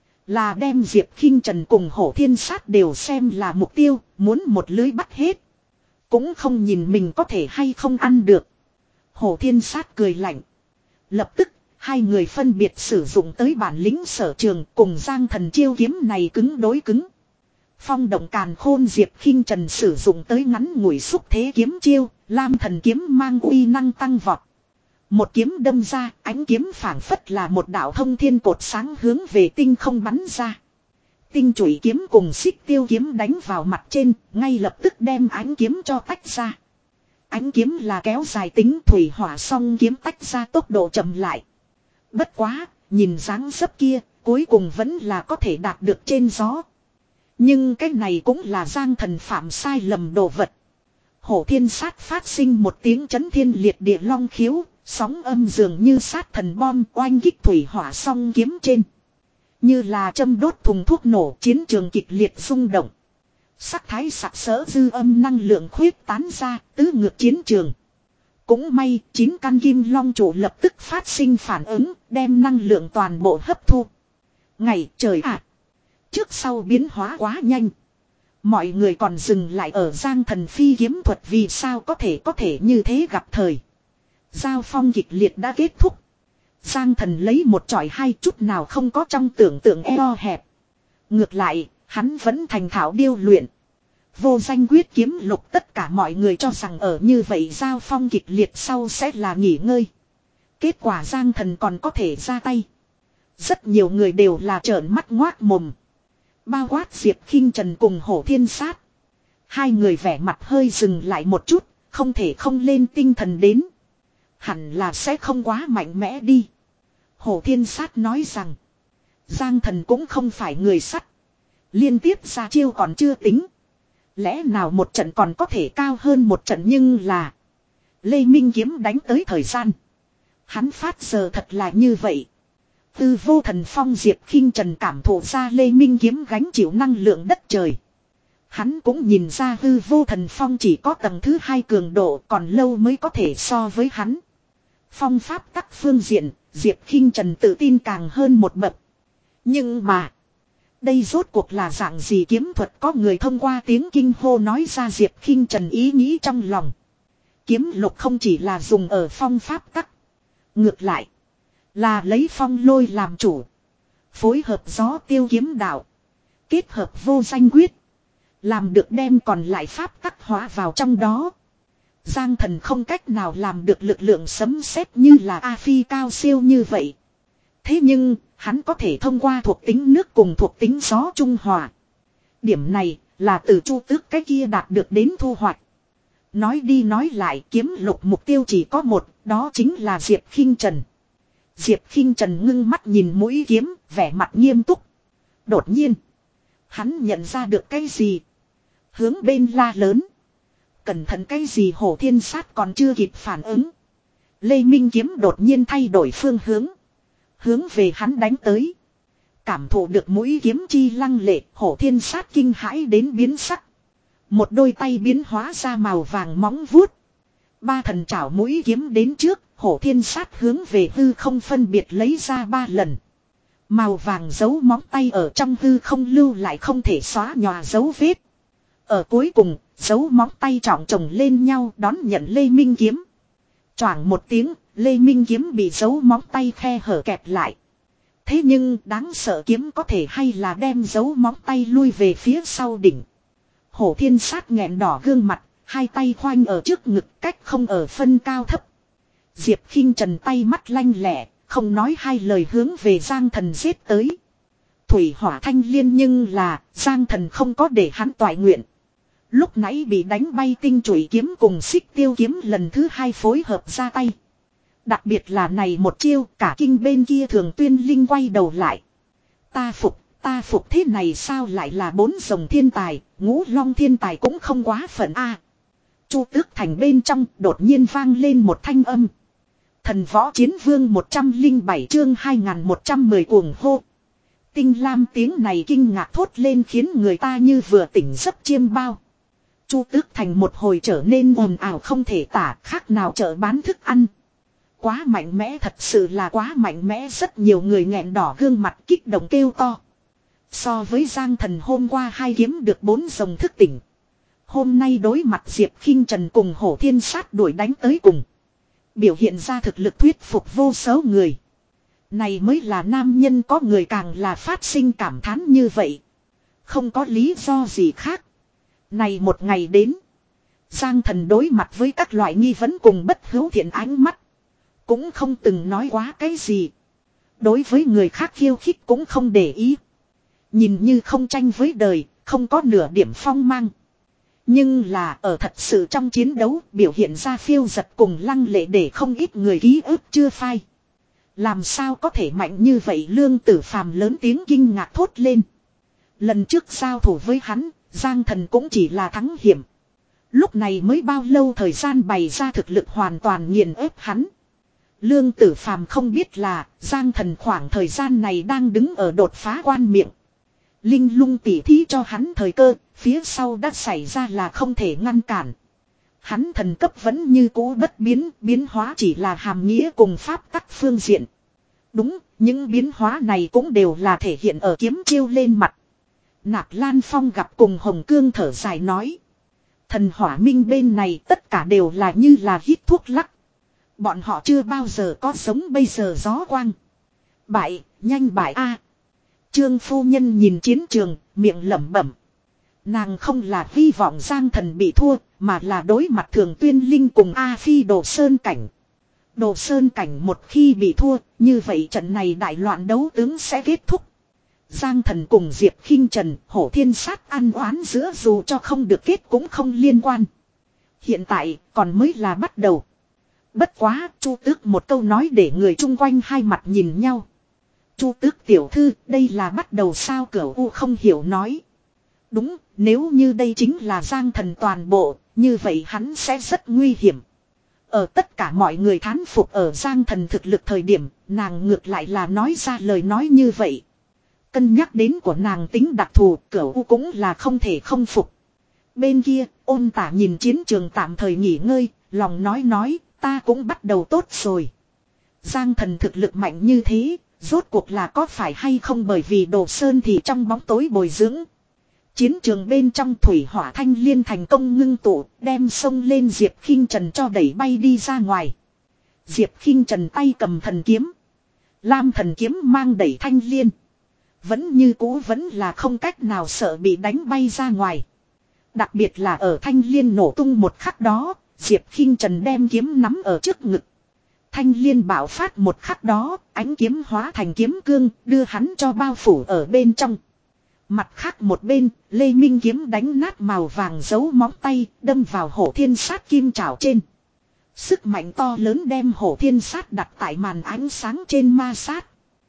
Là đem Diệp Khinh Trần cùng Hổ Thiên Sát đều xem là mục tiêu, muốn một lưới bắt hết. Cũng không nhìn mình có thể hay không ăn được. Hổ Thiên Sát cười lạnh. Lập tức, hai người phân biệt sử dụng tới bản lĩnh sở trường cùng Giang Thần chiêu kiếm này cứng đối cứng. Phong động càn khôn Diệp Khinh Trần sử dụng tới ngắn ngủi xúc thế kiếm chiêu, Lam Thần kiếm mang uy năng tăng vọt. Một kiếm đâm ra, ánh kiếm phảng phất là một đạo thông thiên cột sáng hướng về tinh không bắn ra. Tinh chủy kiếm cùng xích tiêu kiếm đánh vào mặt trên, ngay lập tức đem ánh kiếm cho tách ra. Ánh kiếm là kéo dài tính thủy hỏa song kiếm tách ra tốc độ chậm lại. Bất quá, nhìn dáng dấp kia, cuối cùng vẫn là có thể đạt được trên gió. Nhưng cái này cũng là Giang Thần phạm sai lầm đồ vật. Hổ thiên sát phát sinh một tiếng chấn thiên liệt địa long khiếu, sóng âm dường như sát thần bom oanh kích thủy hỏa song kiếm trên. Như là châm đốt thùng thuốc nổ, chiến trường kịch liệt rung động. Sắc thái sặc sỡ dư âm năng lượng khuyết tán ra, tứ ngược chiến trường. Cũng may, chín căn kim long trụ lập tức phát sinh phản ứng, đem năng lượng toàn bộ hấp thu. Ngày trời ạ! Trước sau biến hóa quá nhanh. Mọi người còn dừng lại ở Giang Thần phi kiếm thuật vì sao có thể có thể như thế gặp thời. Giao phong kịch liệt đã kết thúc. Giang Thần lấy một chọi hai chút nào không có trong tưởng tượng eo hẹp. Ngược lại, hắn vẫn thành thạo điêu luyện. Vô danh quyết kiếm lục tất cả mọi người cho rằng ở như vậy giao phong kịch liệt sau sẽ là nghỉ ngơi. Kết quả Giang Thần còn có thể ra tay. Rất nhiều người đều là trợn mắt ngoác mồm. Bao quát Diệp Khinh Trần cùng Hổ Thiên Sát. Hai người vẻ mặt hơi dừng lại một chút, không thể không lên tinh thần đến. Hẳn là sẽ không quá mạnh mẽ đi. Hổ Thiên Sát nói rằng, Giang Thần cũng không phải người sắt. Liên tiếp ra chiêu còn chưa tính. Lẽ nào một trận còn có thể cao hơn một trận, nhưng là Lê Minh kiếm đánh tới thời gian. Hắn phát giờ thật là như vậy. Tư vô thần phong Diệp Khinh Trần cảm thụ ra Lê Minh kiếm gánh chịu năng lượng đất trời. Hắn cũng nhìn ra hư vô thần phong chỉ có tầng thứ hai cường độ, còn lâu mới có thể so với hắn. Phong pháp các phương diện, Diệp Khinh Trần tự tin càng hơn một bậc. Nhưng mà, đây rốt cuộc là dạng gì kiếm thuật, có người thông qua tiếng kinh hô nói ra Diệp Khinh Trần ý nghĩ trong lòng. Kiếm lục không chỉ là dùng ở phong pháp các. Ngược lại, là lấy phong lôi làm chủ. Phối hợp gió tiêu kiếm đạo. Kết hợp vô danh quyết. Làm được đem còn lại pháp tắc hóa vào trong đó. Giang Thần không cách nào làm được lực lượng sấm sét như là A Phi cao siêu như vậy. Thế nhưng, hắn có thể thông qua thuộc tính nước cùng thuộc tính gió trung hòa. Điểm này là từ Chu Tước cái kia đạt được đến thu hoạch. Nói đi nói lại, kiếm lục mục tiêu chỉ có một, đó chính là Diệp Khinh Trần. Diệp Khinh Trần ngưng mắt nhìn mũi kiếm, vẻ mặt nghiêm túc. Đột nhiên, hắn nhận ra được cái gì. Hướng bên la lớn. Cẩn thận, cái gì? Hổ Thiên Sát còn chưa kịp phản ứng. Lê Minh kiếm đột nhiên thay đổi phương hướng. Hướng về hắn đánh tới. Cảm thụ được mũi kiếm chi lăng lệ, Hổ Thiên Sát kinh hãi đến biến sắc. Một đôi tay biến hóa ra màu vàng móng vuốt. Ba thần chảo mũi kiếm đến trước, Hổ Thiên Sát hướng về hư không phân biệt lấy ra ba lần. Màu vàng dấu móng tay ở trong hư không lưu lại không thể xóa nhòa dấu vết. Ở cuối cùng, dấu móng tay trọng chồng lên nhau đón nhận Lê Minh kiếm. Choảng một tiếng, Lê Minh kiếm bị dấu móng tay khe hở kẹp lại. Thế nhưng đáng sợ kiếm có thể hay là đem dấu móng tay lui về phía sau đỉnh. Hổ Thiên Sát nghẹn đỏ gương mặt, hai tay khoanh ở trước ngực, cách không ở phân cao thấp. Diệp Khinh Trần tay mắt lanh lẹ, không nói hai lời hướng về Giang Thần giết tới. Thủy hỏa thanh liên, nhưng là Giang Thần không có để hắn toại nguyện. Lúc nãy bị đánh bay tinh chủy kiếm cùng xích tiêu kiếm lần thứ hai phối hợp ra tay. Đặc biệt là này một chiêu, cả kinh bên kia Thường Tuyên Linh quay đầu lại. Ta phục, ta phục, thế này sao lại là bốn rồng thiên tài, ngũ long thiên tài cũng không quá phận a. Chu Tước Thành bên trong đột nhiên vang lên một thanh âm. Thần Võ Chiến Vương một trăm lẻ bảy chương hai nghìn một trăm mười cuồng hô. Tinh lam tiếng này kinh ngạc thốt lên khiến người ta như vừa tỉnh giấc chiêm bao. Chu Tước Thành một hồi trở nên ồn ào không thể tả, khác nào chợ bán thức ăn. Quá mạnh mẽ, thật sự là quá mạnh mẽ, rất nhiều người nghẹn đỏ gương mặt kích động kêu to. So với Giang Thần hôm qua hai kiếm được bốn rồng thức tỉnh. Hôm nay đối mặt Diệp Khinh Trần cùng Hổ Thiên Sát đuổi đánh tới cùng. Biểu hiện ra thực lực thuyết phục vô số người. Này mới là nam nhân, có người càng là phát sinh cảm thán như vậy. Không có lý do gì khác. Này một ngày đến, Giang Thần đối mặt với các loại nghi vấn cùng bất hữu thiện ánh mắt. cũng không từng nói quá cái gì. Đối với người khác khiêu khích cũng không để ý. Nhìn như không tranh với đời, không có nửa điểm phong mang. Nhưng là ở thật sự trong chiến đấu biểu hiện ra phiêu giật cùng lăng lệ để không ít người ký ức chưa phai. Làm sao có thể mạnh như vậy, Lương Tử Phàm lớn tiếng kinh ngạc thốt lên. Lần trước giao thủ với hắn, Giang Thần cũng chỉ là thắng hiểm. Lúc này mới bao lâu thời gian bày ra thực lực hoàn toàn nghiền ép hắn. Lương Tử Phàm không biết là Giang Thần khoảng thời gian này đang đứng ở đột phá quan miệng. Linh lung tỉ thí cho hắn thời cơ, phía sau đã xảy ra là không thể ngăn cản. Hắn thần cấp vẫn như cũ bất biến, biến hóa chỉ là hàm nghĩa cùng pháp tắc phương diện. Đúng, những biến hóa này cũng đều là thể hiện ở kiếm chiêu lên mặt. Nạp Lan Phong gặp cùng Hồng Cương thở dài nói. Thần hỏa minh bên này tất cả đều là như là hít thuốc lắc. Bọn họ chưa bao giờ có sống bây giờ gió quang. Bại, nhanh bại a. Trương phu nhân nhìn chiến trường, miệng lẩm bẩm. Nàng không là hy vọng Giang Thần bị thua, mà là đối mặt Thường Tuyên Linh cùng A Phi Đồ Sơn Cảnh. Đồ Sơn Cảnh một khi bị thua, như vậy trận này đại loạn đấu tướng sẽ kết thúc. Giang Thần cùng Diệp Khinh Trần, Hổ Thiên Sát ăn oán giữa dù cho không được kết cũng không liên quan. Hiện tại còn mới là bắt đầu. Bất quá, Chu Tước một câu nói để người chung quanh hai mặt nhìn nhau. Chu Tước tiểu thư, đây là bắt đầu sao? Cửu U không hiểu nói. Đúng, nếu như đây chính là Giang Thần toàn bộ, như vậy hắn sẽ rất nguy hiểm. Ở tất cả mọi người thán phục ở Giang Thần thực lực thời điểm, nàng ngược lại là nói ra lời nói như vậy. Cân nhắc đến của nàng tính đặc thù, Cửu U cũng là không thể không phục. Bên kia, Ôn Tả nhìn chiến trường tạm thời nghỉ ngơi, lòng nói nói, ta cũng bắt đầu tốt rồi. Giang Thần thực lực mạnh như thế, rốt cuộc là có phải hay không, bởi vì Đồ Sơn thì trong bóng tối bồi dưỡng. Chiến trường bên trong thủy hỏa thanh liên thành công ngưng tụ, đem sông lên Diệp Khinh Trần cho đẩy bay đi ra ngoài. Diệp Khinh Trần tay cầm thần kiếm. Lam thần kiếm mang đẩy thanh liên. Vẫn như cũ vẫn là không cách nào sợ bị đánh bay ra ngoài. Đặc biệt là ở thanh liên nổ tung một khắc đó, Diệp Khinh Trần đem kiếm nắm ở trước ngực. Thanh liên bạo phát một khắc đó, ánh kiếm hóa thành kiếm cương, đưa hắn cho bao phủ ở bên trong. Mặt khác một bên, Lê Minh kiếm đánh nát màu vàng dấu móng tay, đâm vào Hổ Thiên Sát kim trảo trên. Sức mạnh to lớn đem Hổ Thiên Sát đặt tại màn ánh sáng trên ma sát.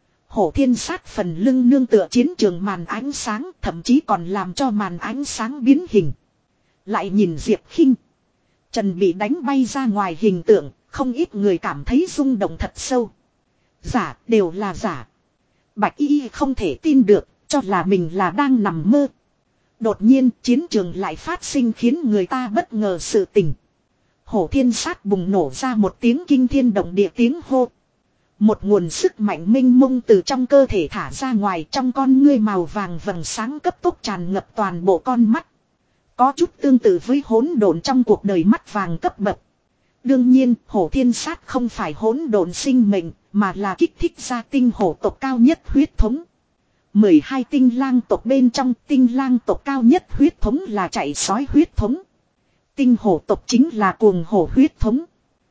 Hổ Thiên Sát phần lưng nương tựa chiến trường màn ánh sáng, thậm chí còn làm cho màn ánh sáng biến hình. Lại nhìn Diệp Khinh Trần bị đánh bay ra ngoài hình tượng, không ít người cảm thấy rung động thật sâu. Giả, đều là giả. Bạch Y không thể tin được, cho là mình là đang nằm mơ. Đột nhiên chiến trường lại phát sinh khiến người ta bất ngờ sự tình. Hổ Thiên Sát bùng nổ ra một tiếng kinh thiên động địa tiếng hô. Một nguồn sức mạnh minh mông từ trong cơ thể thả ra ngoài, trong con ngươi màu vàng vầng sáng cấp tốc tràn ngập toàn bộ con mắt. Có chút tương tự với hỗn độn trong cuộc đời mắt vàng cấp bậc. Đương nhiên, Hổ Thiên Sát không phải hỗn độn sinh mệnh, mà là kích thích ra tinh hổ tộc cao nhất huyết thống. mười hai tinh lang tộc bên trong, tinh lang tộc cao nhất huyết thống là chạy sói huyết thống. Tinh hổ tộc chính là cuồng hổ huyết thống.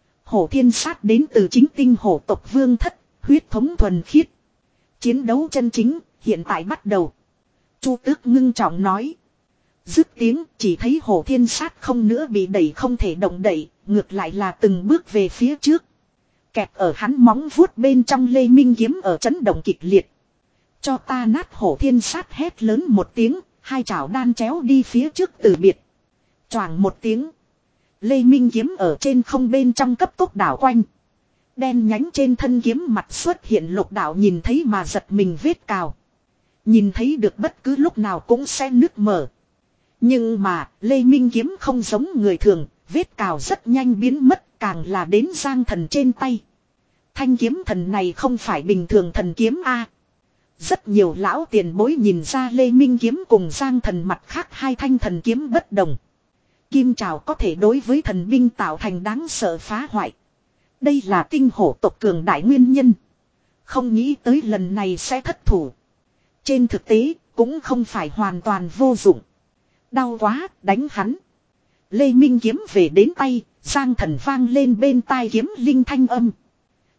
Hổ Thiên Sát đến từ chính tinh hổ tộc vương thất, huyết thống thuần khiết. Chiến đấu chân chính, hiện tại bắt đầu. Chu Tước ngưng trọng nói. Dứt tiếng, chỉ thấy Hổ Thiên Sát không nữa bị đẩy không thể động đậy, ngược lại là từng bước về phía trước. Kẹp ở hắn móng vuốt bên trong Lê Minh kiếm ở chấn động kịch liệt. Cho ta nát! Hổ Thiên Sát hét lớn một tiếng, hai chảo đan chéo đi phía trước từ biệt. Choàng một tiếng. Lê Minh kiếm ở trên không bên trong cấp tốc đảo quanh. Đen nhánh trên thân kiếm mặt xuất hiện lục đạo nhìn thấy mà giật mình vết cào. Nhìn thấy được bất cứ lúc nào cũng sẽ nứt mở. Nhưng mà, Lê Minh kiếm không giống người thường, vết cào rất nhanh biến mất, càng là đến Giang Thần trên tay. Thanh kiếm thần này không phải bình thường thần kiếm a. Rất nhiều lão tiền bối nhìn ra Lê Minh kiếm cùng Giang Thần mặt khác hai thanh thần kiếm bất đồng. Kim trảo có thể đối với thần binh tạo thành đáng sợ phá hoại. Đây là tinh hổ tộc cường đại nguyên nhân. Không nghĩ tới lần này sẽ thất thủ. Trên thực tế, cũng không phải hoàn toàn vô dụng. Đau quá, đánh hắn. Lê Minh kiếm về đến tay, Giang Thần vang lên bên tai kiếm linh thanh âm.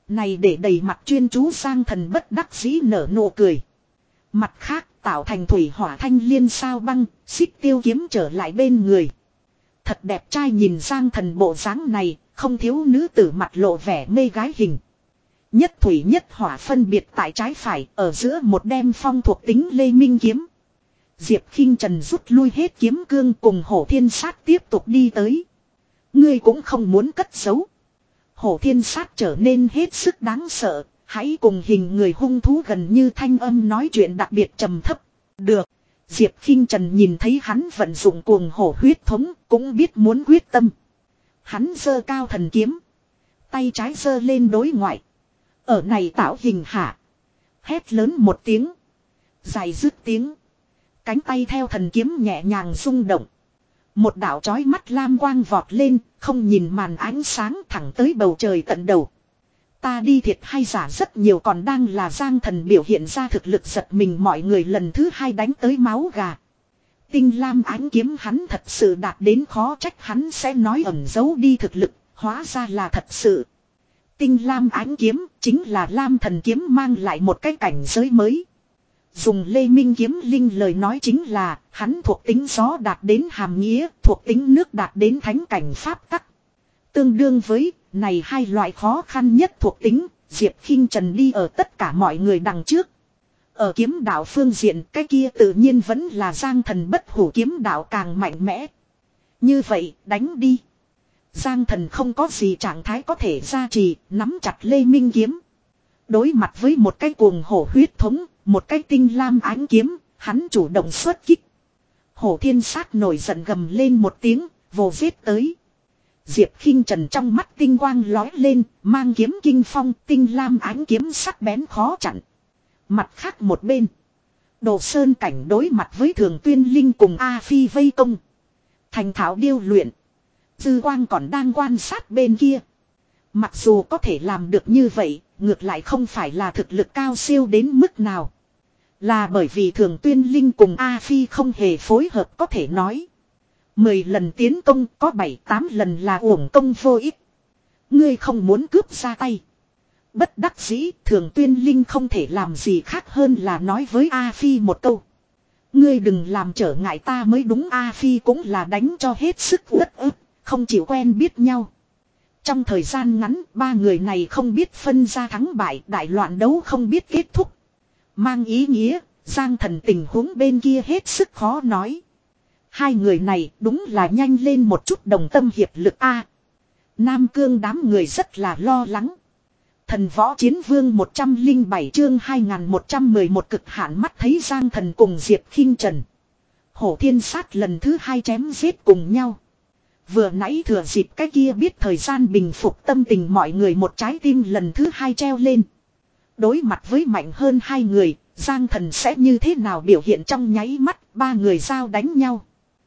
Này để đầy mặt chuyên chú Giang Thần bất đắc dĩ nở nụ cười. Mặt khác tạo thành thủy hỏa thanh liên sao băng, xích tiêu kiếm trở lại bên người. Thật đẹp trai nhìn Giang Thần bộ dáng này, không thiếu nữ tử mặt lộ vẻ mê gái hình. Nhất thủy nhất hỏa phân biệt tại trái phải, ở giữa một đem phong thuộc tính Lê Minh kiếm. Diệp Khinh Trần rút lui hết kiếm cương cùng Hổ Thiên Sát tiếp tục đi tới. Ngươi cũng không muốn cất giấu. Hổ Thiên Sát trở nên hết sức đáng sợ, hãy cùng hình người hung thú gần như thanh âm nói chuyện đặc biệt trầm thấp. Được. Diệp Khinh Trần nhìn thấy hắn vận dụng cuồng hổ huyết thống, cũng biết muốn quyết tâm. Hắn giơ cao thần kiếm, tay trái giơ lên đối ngoại. Ở này tạo hình hạ, hét lớn một tiếng, dài dứt tiếng, cánh tay theo thần kiếm nhẹ nhàng rung động. Một đạo chói mắt lam quang vọt lên, không nhìn màn ánh sáng thẳng tới bầu trời tận đầu. Ta đi thiệt hay giả rất nhiều, còn đang là Giang Thần biểu hiện ra thực lực giật mình mọi người lần thứ hai đánh tới máu gà. Tinh lam ánh kiếm hắn thật sự đạt đến khó trách hắn sẽ nói ẩn giấu đi thực lực, hóa ra là thật sự. Tinh lam ánh kiếm chính là lam thần kiếm mang lại một cái cảnh giới mới. Dùng Lê Minh kiếm linh lời nói chính là hắn thuộc tính gió đạt đến hàm nghĩa, thuộc tính nước đạt đến thánh cảnh pháp tắc. Tương đương với này hai loại khó khăn nhất thuộc tính, Diệp Khinh Trần đi ở tất cả mọi người đằng trước. Ở kiếm đạo phương diện cái kia tự nhiên vẫn là Giang Thần bất hủ kiếm đạo càng mạnh mẽ. Như vậy đánh đi. Giang Thần không có gì trạng thái có thể gia trì, nắm chặt Lê Minh kiếm. Đối mặt với một cái cuồng hổ huyết thống, một cái tinh lam ánh kiếm, hắn chủ động xuất kích. Hổ Thiên Sát nổi giận gầm lên một tiếng, vồ giết tới. Diệp Khinh Trần trong mắt tinh quang lói lên, mang kiếm kinh phong, tinh lam ánh kiếm sắc bén khó chặn. Mặt khác một bên, Đồ Sơn Cảnh đối mặt với Thường Tuyên Linh cùng A Phi vây công. Thành thạo điêu luyện, Dư Quang còn đang quan sát bên kia. Mặc dù có thể làm được như vậy, ngược lại không phải là thực lực cao siêu đến mức nào. Là bởi vì Thường Tuyên Linh cùng A Phi không hề phối hợp có thể nói. Mười lần tiến công có bảy tám lần là uổng công vô ích. Ngươi không muốn cướp ra tay. Bất đắc dĩ Thường Tuyên Linh không thể làm gì khác hơn là nói với A Phi một câu. Ngươi đừng làm trở ngại ta mới đúng. A Phi cũng là đánh cho hết sức uất ức, không chịu quen biết nhau. Trong thời gian ngắn ba người này không biết phân ra thắng bại, đại loạn đấu không biết kết thúc. Mang ý nghĩa Giang Thần tình huống bên kia hết sức khó nói. Hai người này đúng là nhanh lên một chút đồng tâm hiệp lực a. Nam Cương đám người rất là lo lắng. Thần Võ Chiến Vương một trăm lẻ bảy chương hai nghìn một trăm mười một cực hạn mắt thấy Giang Thần cùng Diệp Khinh Trần, Hổ Thiên Sát lần thứ hai chém giết cùng nhau. Vừa nãy thừa dịp cái kia biết thời gian bình phục tâm tình mọi người một trái tim lần thứ hai treo lên. Đối mặt với mạnh hơn hai người, Giang Thần sẽ như thế nào biểu hiện trong nháy mắt ba người giao đánh nhau.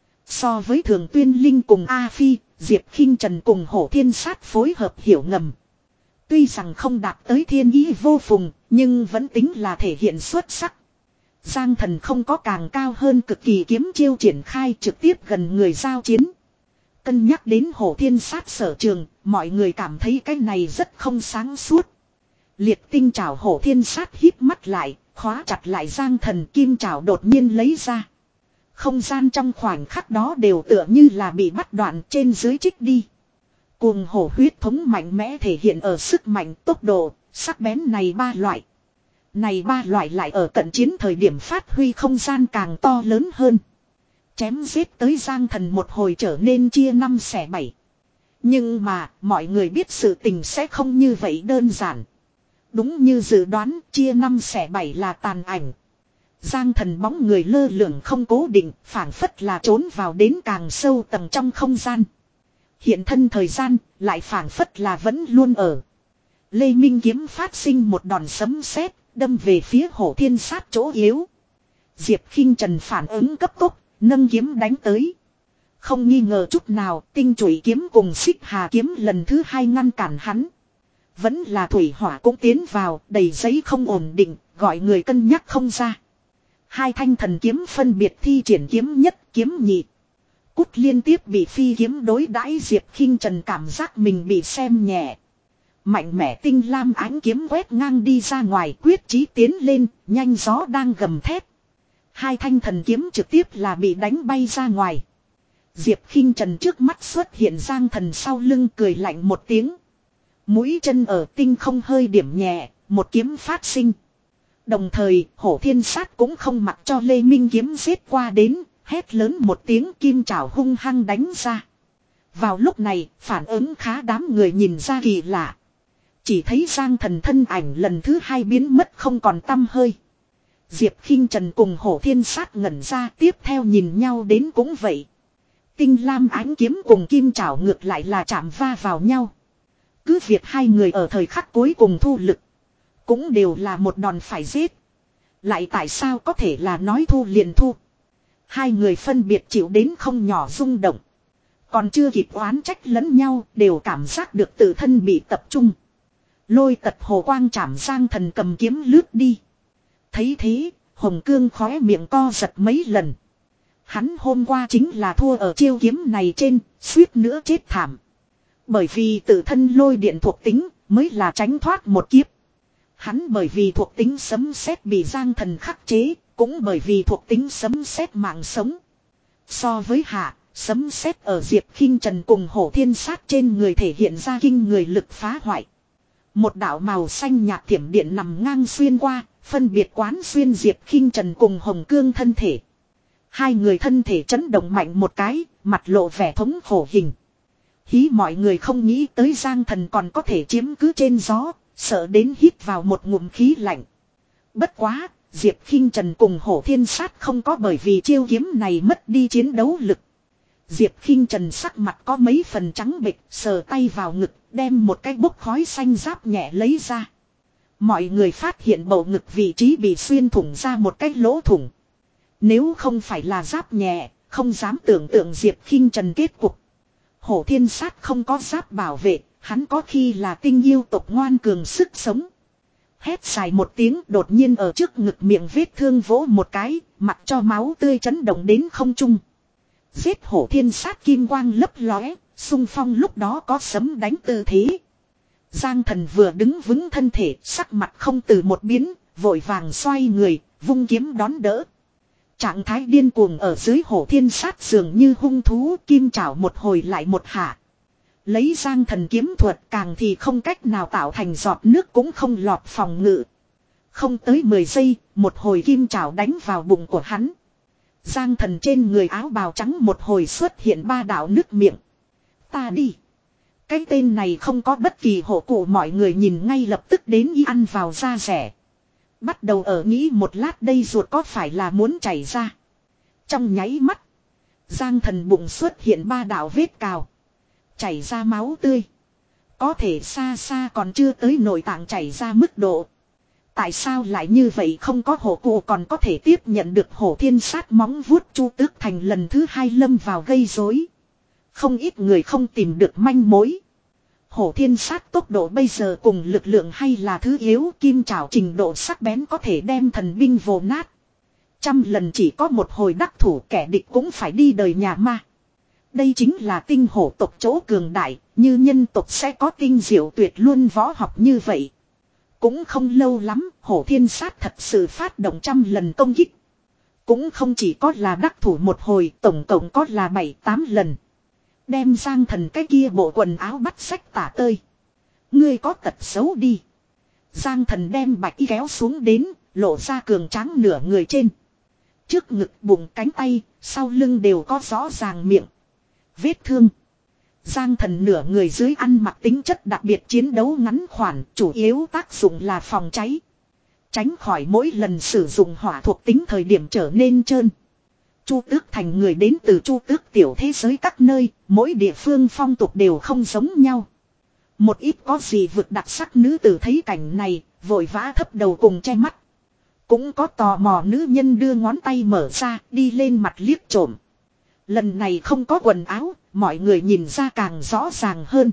So với Thường Tuyên Linh cùng A Phi, Diệp Khinh Trần cùng Hổ Thiên Sát phối hợp hiểu ngầm. Tuy rằng không đạt tới thiên ý vô phùng, nhưng vẫn tính là thể hiện xuất sắc. Giang Thần không có càng cao hơn cực kỳ kiếm chiêu triển khai trực tiếp gần người giao chiến. Cân nhắc đến Hổ Thiên Sát sở trường, mọi người cảm thấy cái này rất không sáng suốt. Liệt tinh trảo Hổ Thiên Sát híp mắt lại, khóa chặt lại Giang Thần, kim trảo đột nhiên lấy ra. Không gian trong khoảnh khắc đó đều tựa như là bị bắt đoạn trên dưới trích đi. Cuồng hổ huyết thống mạnh mẽ thể hiện ở sức mạnh, tốc độ, sắc bén này ba loại. Này ba loại lại ở cận chiến thời điểm phát huy không gian càng to lớn hơn. Chém giết tới Giang Thần một hồi trở nên chia năm xẻ bảy. Nhưng mà, mọi người biết sự tình sẽ không như vậy đơn giản. Đúng như dự đoán, chia năm xẻ bảy là tàn ảnh. Giang Thần bóng người lơ lửng không cố định, phảng phất là trốn vào đến càng sâu tầng trong không gian. Hiện thân thời gian, lại phảng phất là vẫn luôn ở. Lê Minh kiếm phát sinh một đòn sấm sét, đâm về phía Hổ Thiên Sát chỗ yếu. Diệp Khinh Trần phản ứng cấp tốc, nâng kiếm đánh tới. Không nghi ngờ chút nào, tinh chủy kiếm cùng xích hà kiếm lần thứ hai ngăn cản hắn. Vẫn là thủy hỏa cũng tiến vào, đầy giấy không ổn định, gọi người cân nhắc không ra. Hai thanh thần kiếm phân biệt thi triển kiếm nhất, kiếm nhị. Cút liên tiếp bị phi kiếm đối đãi, Diệp Khinh Trần cảm giác mình bị xem nhẹ. Mạnh mẽ tinh lam ánh kiếm quét ngang đi ra ngoài, quyết chí tiến lên, nhanh gió đang gầm thét. Hai thanh thần kiếm trực tiếp là bị đánh bay ra ngoài. Diệp Khinh Trần trước mắt xuất hiện Giang Thần sau lưng, cười lạnh một tiếng. Mũi chân ở tinh không hơi điểm nhẹ, một kiếm phát sinh. Đồng thời, Hổ Thiên Sát cũng không mặc cho Lê Minh kiếm giết qua đến, hét lớn một tiếng, kim trảo hung hăng đánh ra. Vào lúc này, phản ứng khá đám người nhìn ra kỳ lạ. Chỉ thấy Giang Thần thân ảnh lần thứ hai biến mất không còn tăm hơi. Diệp Khinh Trần cùng Hổ Thiên Sát ngẩn ra, tiếp theo nhìn nhau đến cũng vậy. Tinh lam ánh kiếm cùng kim trảo ngược lại là chạm va vào nhau. Cứ việc hai người ở thời khắc cuối cùng thu lực, cũng đều là một đòn phải giết. Lại tại sao có thể là nói thu liền thu. Hai người phân biệt chịu đến không nhỏ rung động. Còn chưa kịp oán trách lẫn nhau, đều cảm giác được tự thân bị tập trung. Lôi tật hồ quang chạm Giang Thần cầm kiếm lướt đi. Thấy thế, Hồng Cương khóe miệng co giật mấy lần. Hắn hôm qua chính là thua ở chiêu kiếm này trên, suýt nữa chết thảm. Bởi vì tự thân lôi điện thuộc tính, mới là tránh thoát một kiếp. Hắn bởi vì thuộc tính sấm sét bị Giang Thần khắc chế, cũng bởi vì thuộc tính sấm sét mạng sống. So với hạ, sấm sét ở Diệp Khinh Trần cùng Hổ Thiên Sát trên người thể hiện ra kinh người lực phá hoại. Một đạo màu xanh nhạt thiểm điện nằm ngang xuyên qua, phân biệt quán xuyên Diệp Khinh Trần cùng Hồng Cương thân thể. Hai người thân thể chấn động mạnh một cái, mặt lộ vẻ thống khổ hình. Hí mọi người không nghĩ tới Giang Thần còn có thể chiếm cứ trên gió, sợ đến hít vào một ngụm khí lạnh. Bất quá, Diệp Khinh Trần cùng Hổ Thiên Sát không có bởi vì chiêu kiếm này mất đi chiến đấu lực. Diệp Khinh Trần sắc mặt có mấy phần trắng bệch, sờ tay vào ngực, đem một cái bốc khói xanh giáp nhẹ lấy ra. Mọi người phát hiện bầu ngực vị trí bị xuyên thủng ra một cái lỗ thủng. Nếu không phải là giáp nhẹ, không dám tưởng tượng Diệp Khinh Trần kết cục. Hổ Thiên Sát không có giáp bảo vệ, hắn có khi là tinh yêu tộc ngoan cường sức sống. Hét dài một tiếng, đột nhiên ở trước ngực miệng vết thương vỗ một cái, mặc cho máu tươi chấn động đến không trung. Giết Hổ Thiên Sát kim quang lấp lóe, xung phong lúc đó có sấm đánh tư thế. Giang Thần vừa đứng vững thân thể, sắc mặt không từ một biến, vội vàng xoay người, vung kiếm đón đỡ. Trạng thái điên cuồng ở dưới Hổ Thiên Sát dường như hung thú, kim trảo một hồi lại một hạ. Lấy Giang Thần kiếm thuật càng thì không cách nào tạo thành giọt nước cũng không lọt phòng ngự. Không tới mười giây, một hồi kim trảo đánh vào bụng của hắn. Giang Thần trên người áo bào trắng một hồi xuất hiện ba đạo nước miệng. Ta đi. Cái tên này không có bất kỳ hộ cụ, mọi người nhìn ngay lập tức đến y ăn vào da rẻ. Bắt đầu ở nghĩ một lát đây ruột có phải là muốn chảy ra. Trong nháy mắt, Giang Thần bụng xuất hiện ba đạo vết cào. Chảy ra máu tươi. Có thể xa xa còn chưa tới nội tạng chảy ra mức độ. Tại sao lại như vậy, không có hổ cụ còn có thể tiếp nhận được Hổ Thiên Sát móng vuốt Chu Tước Thành lần thứ hai lâm vào gây rối. Không ít người không tìm được manh mối. Hổ Thiên Sát tốc độ bây giờ cùng lực lượng hay là thứ yếu, kim trảo trình độ sắc bén có thể đem thần binh vồ nát. Trăm lần chỉ có một hồi đắc thủ, kẻ địch cũng phải đi đời nhà ma. Đây chính là tinh hổ tộc chỗ cường đại, như nhân tộc sẽ có tinh diệu tuyệt luôn võ học như vậy. Cũng không lâu lắm, Hổ Thiên Sát thật sự phát động trăm lần công kích. Cũng không chỉ có là đắc thủ một hồi, tổng cộng có là bảy tám lần. Đem Giang Thần cái kia bộ quần áo bắt xách tả tơi. Ngươi có tật xấu đi. Giang Thần đem bạch y kéo xuống đến, lộ ra cường tráng nửa người trên. Trước ngực, bụng, cánh tay, sau lưng đều có rõ ràng miệng vết thương. Giang Thần nửa người dưới ăn mặc tính chất đặc biệt chiến đấu ngắn khoản, chủ yếu tác dụng là phòng cháy. Tránh khỏi mỗi lần sử dụng hỏa thuộc tính thời điểm trở nên trơn. Chu Tước Thành người đến từ Chu Tước tiểu thế giới các nơi, mỗi địa phương phong tục đều không giống nhau. Một ít có gì vực đặc sắc nữ tử thấy cảnh này, vội vã thấp đầu cùng che mắt. Cũng có tò mò nữ nhân đưa ngón tay mở ra, đi lên mặt liếc trộm. Lần này không có quần áo, mọi người nhìn ra càng rõ ràng hơn.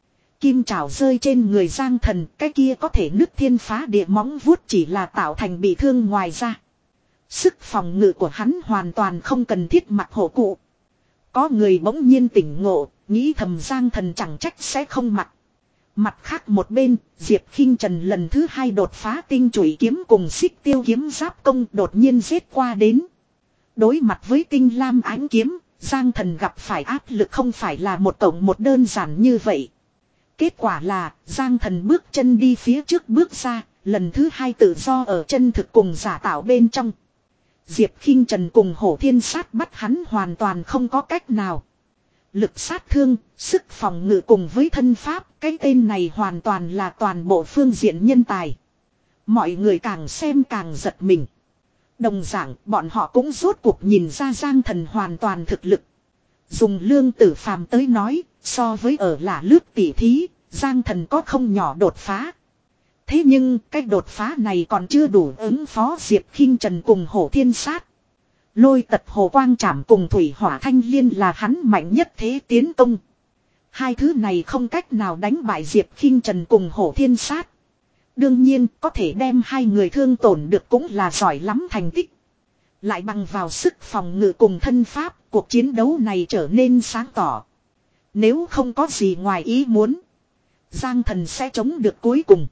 Kim trảo rơi trên người Giang Thần, cái kia có thể nứt thiên phá địa móng vuốt chỉ là tạo thành bị thương ngoài ra. Sức phòng ngự của hắn hoàn toàn không cần thiết mặc hộ cụ. Có người bỗng nhiên tỉnh ngộ, nghĩ thầm Giang Thần chẳng trách sẽ không mặc. Mặt khác một bên, Diệp Khinh Trần lần thứ hai đột phá tinh chủy kiếm cùng xích tiêu kiếm giáp công đột nhiên giết qua đến. Đối mặt với tinh lam ánh kiếm, Giang Thần gặp phải áp lực không phải là một tổng một đơn giản như vậy. Kết quả là, Giang Thần bước chân đi phía trước bước ra, lần thứ hai tự do ở chân thực cùng giả tạo bên trong. Diệp Khinh Trần cùng Hổ Thiên Sát bắt hắn hoàn toàn không có cách nào. Lực sát thương, sức phòng ngự cùng với thân pháp, cái tên này hoàn toàn là toàn bộ phương diện nhân tài. Mọi người càng xem càng giật mình. Đồng dạng, bọn họ cũng rốt cuộc nhìn ra Giang Thần hoàn toàn thực lực. Dùng Lương Tử Phàm tới nói, so với ở là lướt tỉ thí, Giang Thần có không nhỏ đột phá. Thế nhưng, cái đột phá này còn chưa đủ ứng phó Diệp Khinh Trần cùng Hổ Thiên Sát. Lôi tật hồ quang trảm cùng thủy hỏa thanh liên là hắn mạnh nhất thế tiến công. Hai thứ này không cách nào đánh bại Diệp Khinh Trần cùng Hổ Thiên Sát. Đương nhiên có thể đem hai người thương tổn được cũng là giỏi lắm thành tích. Lại bằng vào sức phòng ngự cùng thân pháp, cuộc chiến đấu này trở nên sáng tỏ. Nếu không có gì ngoài ý muốn, Giang Thần sẽ chống được cuối cùng.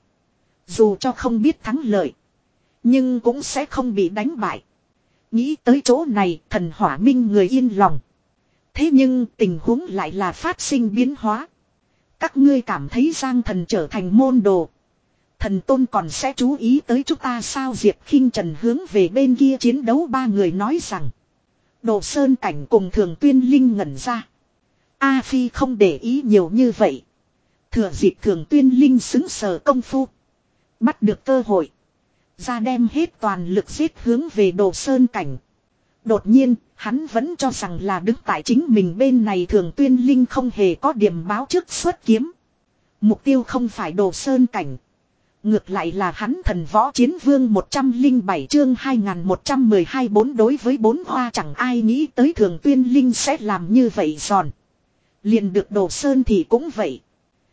Dù cho không biết thắng lợi, nhưng cũng sẽ không bị đánh bại. Nghĩ tới chỗ này, Thần Hỏa Minh người yên lòng. Thế nhưng tình huống lại là phát sinh biến hóa. Các ngươi cảm thấy Giang Thần trở thành môn đồ, Thần Tôn còn sẽ chú ý tới chúng ta sao? Diệp Khinh Trần hướng về bên kia chiến đấu ba người nói rằng. Đồ Sơn Cảnh cùng Thường Tuyên Linh ngẩn ra. A Phi không để ý nhiều như vậy. Thừa dịp Thường Tuyên Linh xứng sờ công phu, bắt được cơ hội, ra đem hết toàn lực giết hướng về Đồ Sơn Cảnh. Đột nhiên, hắn vẫn cho rằng là đứng tại chính mình bên này. Thường Tuyên Linh không hề có điểm báo trước xuất kiếm. Mục tiêu không phải Đồ Sơn Cảnh, ngược lại là hắn Thần Võ Chiến Vương một trăm lẻ bảy chương hai nghìn một trăm mười hai bốn đối với bốn hoa chẳng ai nghĩ tới Thường Tuyên Linh sẽ làm như vậy giòn. Liền được Đồ Sơn thì cũng vậy.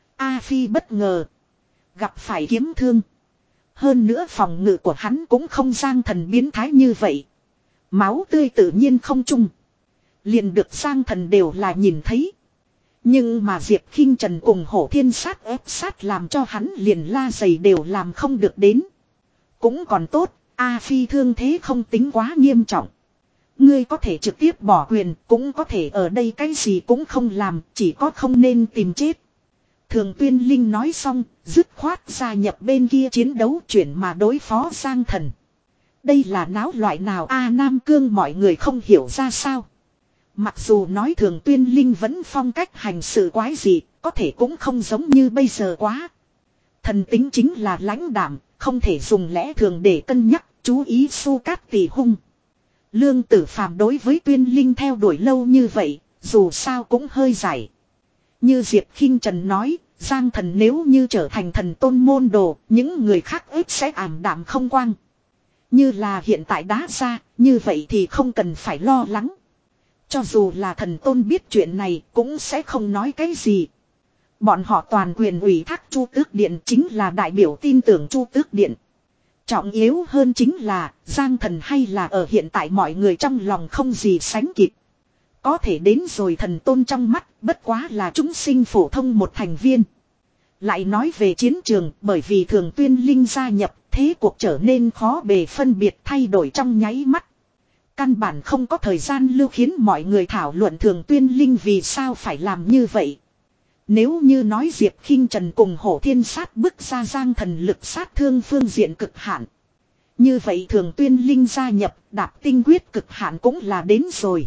A Phi bất ngờ gặp phải kiếm thương. Hơn nữa phòng ngự của hắn cũng không Giang Thần biến thái như vậy. Máu tươi tự nhiên không chung. Liền được Giang Thần đều là nhìn thấy. Nhưng mà Diệp Khinh Trần cùng Hổ Thiên Sát ép sát làm cho hắn liền la giày đều làm không được đến. Cũng còn tốt, A Phi thương thế không tính quá nghiêm trọng. Ngươi có thể trực tiếp bỏ quyền, cũng có thể ở đây cái gì cũng không làm, chỉ có không nên tìm chết. Thường Tuyên Linh nói xong, dứt khoát gia nhập bên kia chiến đấu chuyển mà đối phó Giang Thần. Đây là náo loại nào a? Nam Cương mọi người không hiểu ra sao. Mặc dù nói Thường Tuyên Linh vẫn phong cách hành sự quái dị, có thể cũng không giống như bây giờ quá. Thần tính chính là lãnh đạm, không thể dùng lẽ thường để cân nhắc, chú ý Su Cát Tỷ hung. Lương Tử Phàm đối với Tuyên Linh theo đuổi lâu như vậy, dù sao cũng hơi giải. Như Diệp Khinh Trần nói, Giang Thần nếu như trở thành Thần Tôn môn đồ, những người khác ít sẽ ảm đạm không quang. Như là hiện tại đá ra, như vậy thì không cần phải lo lắng. Cho dù là Thần Tôn biết chuyện này cũng sẽ không nói cái gì. Bọn họ toàn quyền ủy thác Chu Tước Điện, chính là đại biểu tin tưởng Chu Tước Điện. Trọng yếu hơn chính là Giang Thần hay là ở hiện tại mọi người trong lòng không gì sánh kịp. Có thể đến rồi Thần Tôn trong mắt bất quá là chúng sinh phổ thông một thành viên. Lại nói về chiến trường, bởi vì Thường Tuyên Linh gia nhập, thế cuộc trở nên khó bề phân biệt, thay đổi trong nháy mắt. Căn bản không có thời gian lưu khiến mọi người thảo luận Thường Tuyên Linh vì sao phải làm như vậy. Nếu như nói Diệp Khinh Trần cùng Hổ Thiên Sát bức ra Giang Thần lực sát thương phương diện cực hạn, như vậy Thường Tuyên Linh gia nhập, đạp tinh quyết cực hạn cũng là đến rồi.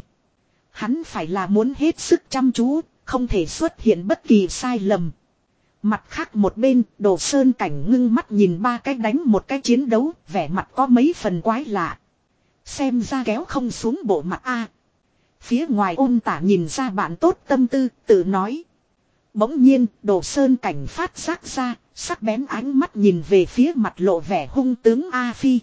Hắn phải là muốn hết sức chăm chú, không thể xuất hiện bất kỳ sai lầm. Mặt khác một bên, Đồ Sơn Cảnh ngưng mắt nhìn ba cái đánh một cái chiến đấu, vẻ mặt có mấy phần quái lạ. Xem ra kéo không xuống bộ mặt a. Phía ngoài Ôn Tả nhìn ra bạn tốt tâm tư, tự nói. Bỗng nhiên, Đồ Sơn Cảnh phát giác ra, sắc bén ánh mắt nhìn về phía mặt lộ vẻ hung tướng A Phi.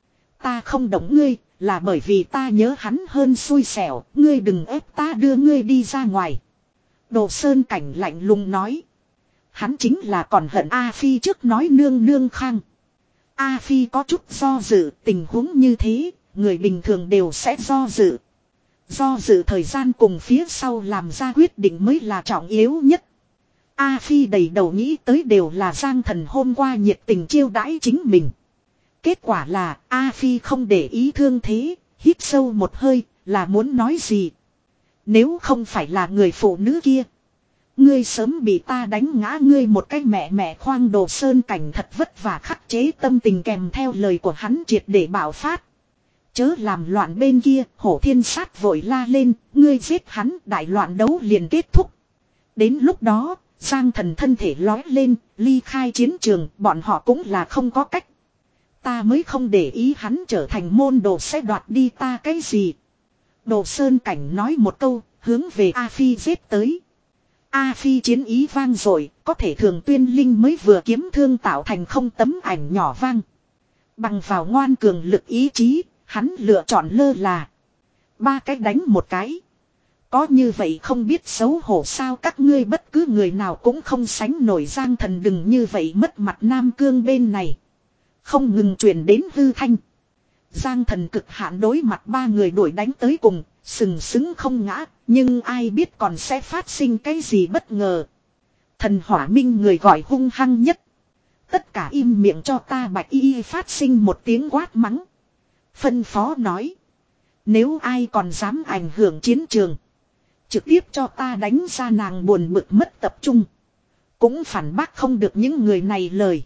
Ta không động ngươi, là bởi vì ta nhớ hắn hơn xui xẻo, ngươi đừng ép ta đưa ngươi đi ra ngoài. Đồ Sơn Cảnh lạnh lùng nói. Hắn chính là còn hận A Phi trước nói nương nương khang. A Phi có chút do dự, tình huống như thế, người bình thường đều sẽ do dự. Do dự thời gian cùng phía sau làm ra quyết định mới là trọng yếu nhất. A Phi đầy đầu nghĩ tới đều là Giang Thần hôm qua nhiệt tình chiêu đãi chính mình. Kết quả là A Phi không để ý thương thế, hít sâu một hơi, là muốn nói gì. Nếu không phải là người phụ nữ kia, ngươi sớm bị ta đánh ngã ngươi một cái mẹ mẹ khoang Đồ Sơn Cảnh thật vất vả khắc chế tâm tình kèm theo lời của hắn triệt để bạo phát. Chớ làm loạn bên kia, Hổ Thiên Sát vội la lên, ngươi giết hắn, đại loạn đấu liền kết thúc. Đến lúc đó, Giang Thần thân thể lói lên, ly khai chiến trường, bọn họ cũng là không có cách. Ta mới không để ý hắn trở thành môn đồ sẽ đoạt đi ta cái gì. Đồ Sơn Cảnh nói một câu, hướng về A Phi giết tới. A Phi chiến ý vang rồi, có thể thường tuyên linh mới vừa kiếm thương tạo thành không tấm ảnh nhỏ vang. Bằng vào ngoan cường lực ý chí, hắn lựa chọn lơ là. Ba cái đánh một cái. Có như vậy không biết xấu hổ sao các ngươi bất cứ người nào cũng không sánh nổi Giang Thần đừng như vậy mất mặt Nam Cương bên này. Không ngừng truyền đến hư thanh. Giang Thần cực hạn đối mặt ba người đuổi đánh tới cùng, sừng sững không ngã, nhưng ai biết còn sẽ phát sinh cái gì bất ngờ. Thần Hỏa Minh người gọi hung hăng nhất. Tất cả im miệng cho ta Bạch Y phát sinh một tiếng quát mắng. Phân phó nói. Nếu ai còn dám ảnh hưởng chiến trường, trực tiếp cho ta đánh ra nàng buồn bực mất tập trung. Cũng phản bác không được những người này lời.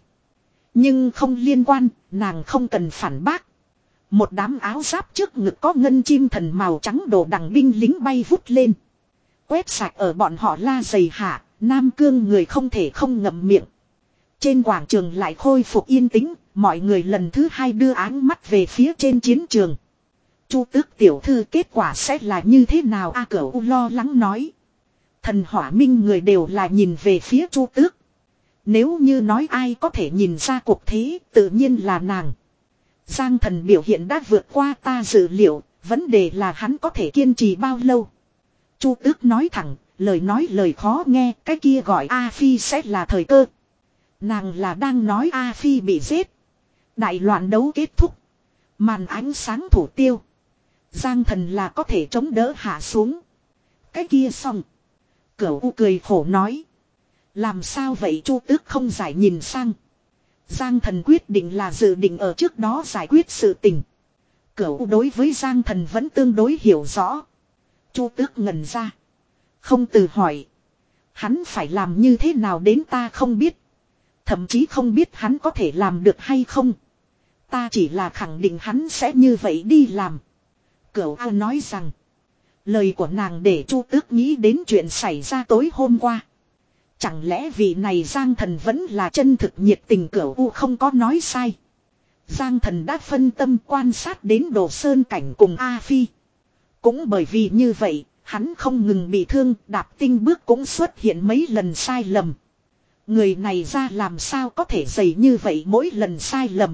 Nhưng không liên quan, nàng không cần phản bác. Một đám áo giáp trước ngực có ngân chim thần màu trắng đồ đằng binh lính bay vút lên. Quét sạch ở bọn họ la dày hạ, Nam Cương người không thể không ngậm miệng. Trên quảng trường lại khôi phục yên tĩnh, mọi người lần thứ hai đưa áng mắt về phía trên chiến trường. Chu Tước tiểu thư kết quả sẽ là như thế nào A Cửu U lo lắng nói. Thần Hỏa Minh người đều là nhìn về phía Chu Tước. Nếu như nói ai có thể nhìn ra cuộc thế, tự nhiên là nàng. Giang Thần biểu hiện đã vượt qua ta dự liệu, vấn đề là hắn có thể kiên trì bao lâu. Chu Tước nói thẳng, lời nói lời khó nghe, cái kia gọi A Phi sẽ là thời cơ. Nàng là đang nói A Phi bị giết. Đại loạn đấu kết thúc. Màn ánh sáng thủ tiêu. Giang Thần là có thể chống đỡ hạ xuống. Cái kia xong. Cửu U cười khổ nói. Làm sao vậy Chu Tước không giải nhìn sang. Giang Thần quyết định là dự định ở trước đó giải quyết sự tình. Cửu U đối với Giang Thần vẫn tương đối hiểu rõ. Chu Tước ngẩn ra. Không từ hỏi. Hắn phải làm như thế nào đến ta không biết. Thậm chí không biết hắn có thể làm được hay không. Ta chỉ là khẳng định hắn sẽ như vậy đi làm. Cửu A nói rằng. Lời của nàng để Chu Tước nghĩ đến chuyện xảy ra tối hôm qua. Chẳng lẽ vị này Giang Thần vẫn là chân thực nhiệt tình Cửu U không có nói sai. Giang Thần đã phân tâm quan sát đến Đồ Sơn Cảnh cùng A Phi. Cũng bởi vì như vậy, hắn không ngừng bị thương, đạp tinh bước cũng xuất hiện mấy lần sai lầm. Người này ra làm sao có thể dày như vậy mỗi lần sai lầm.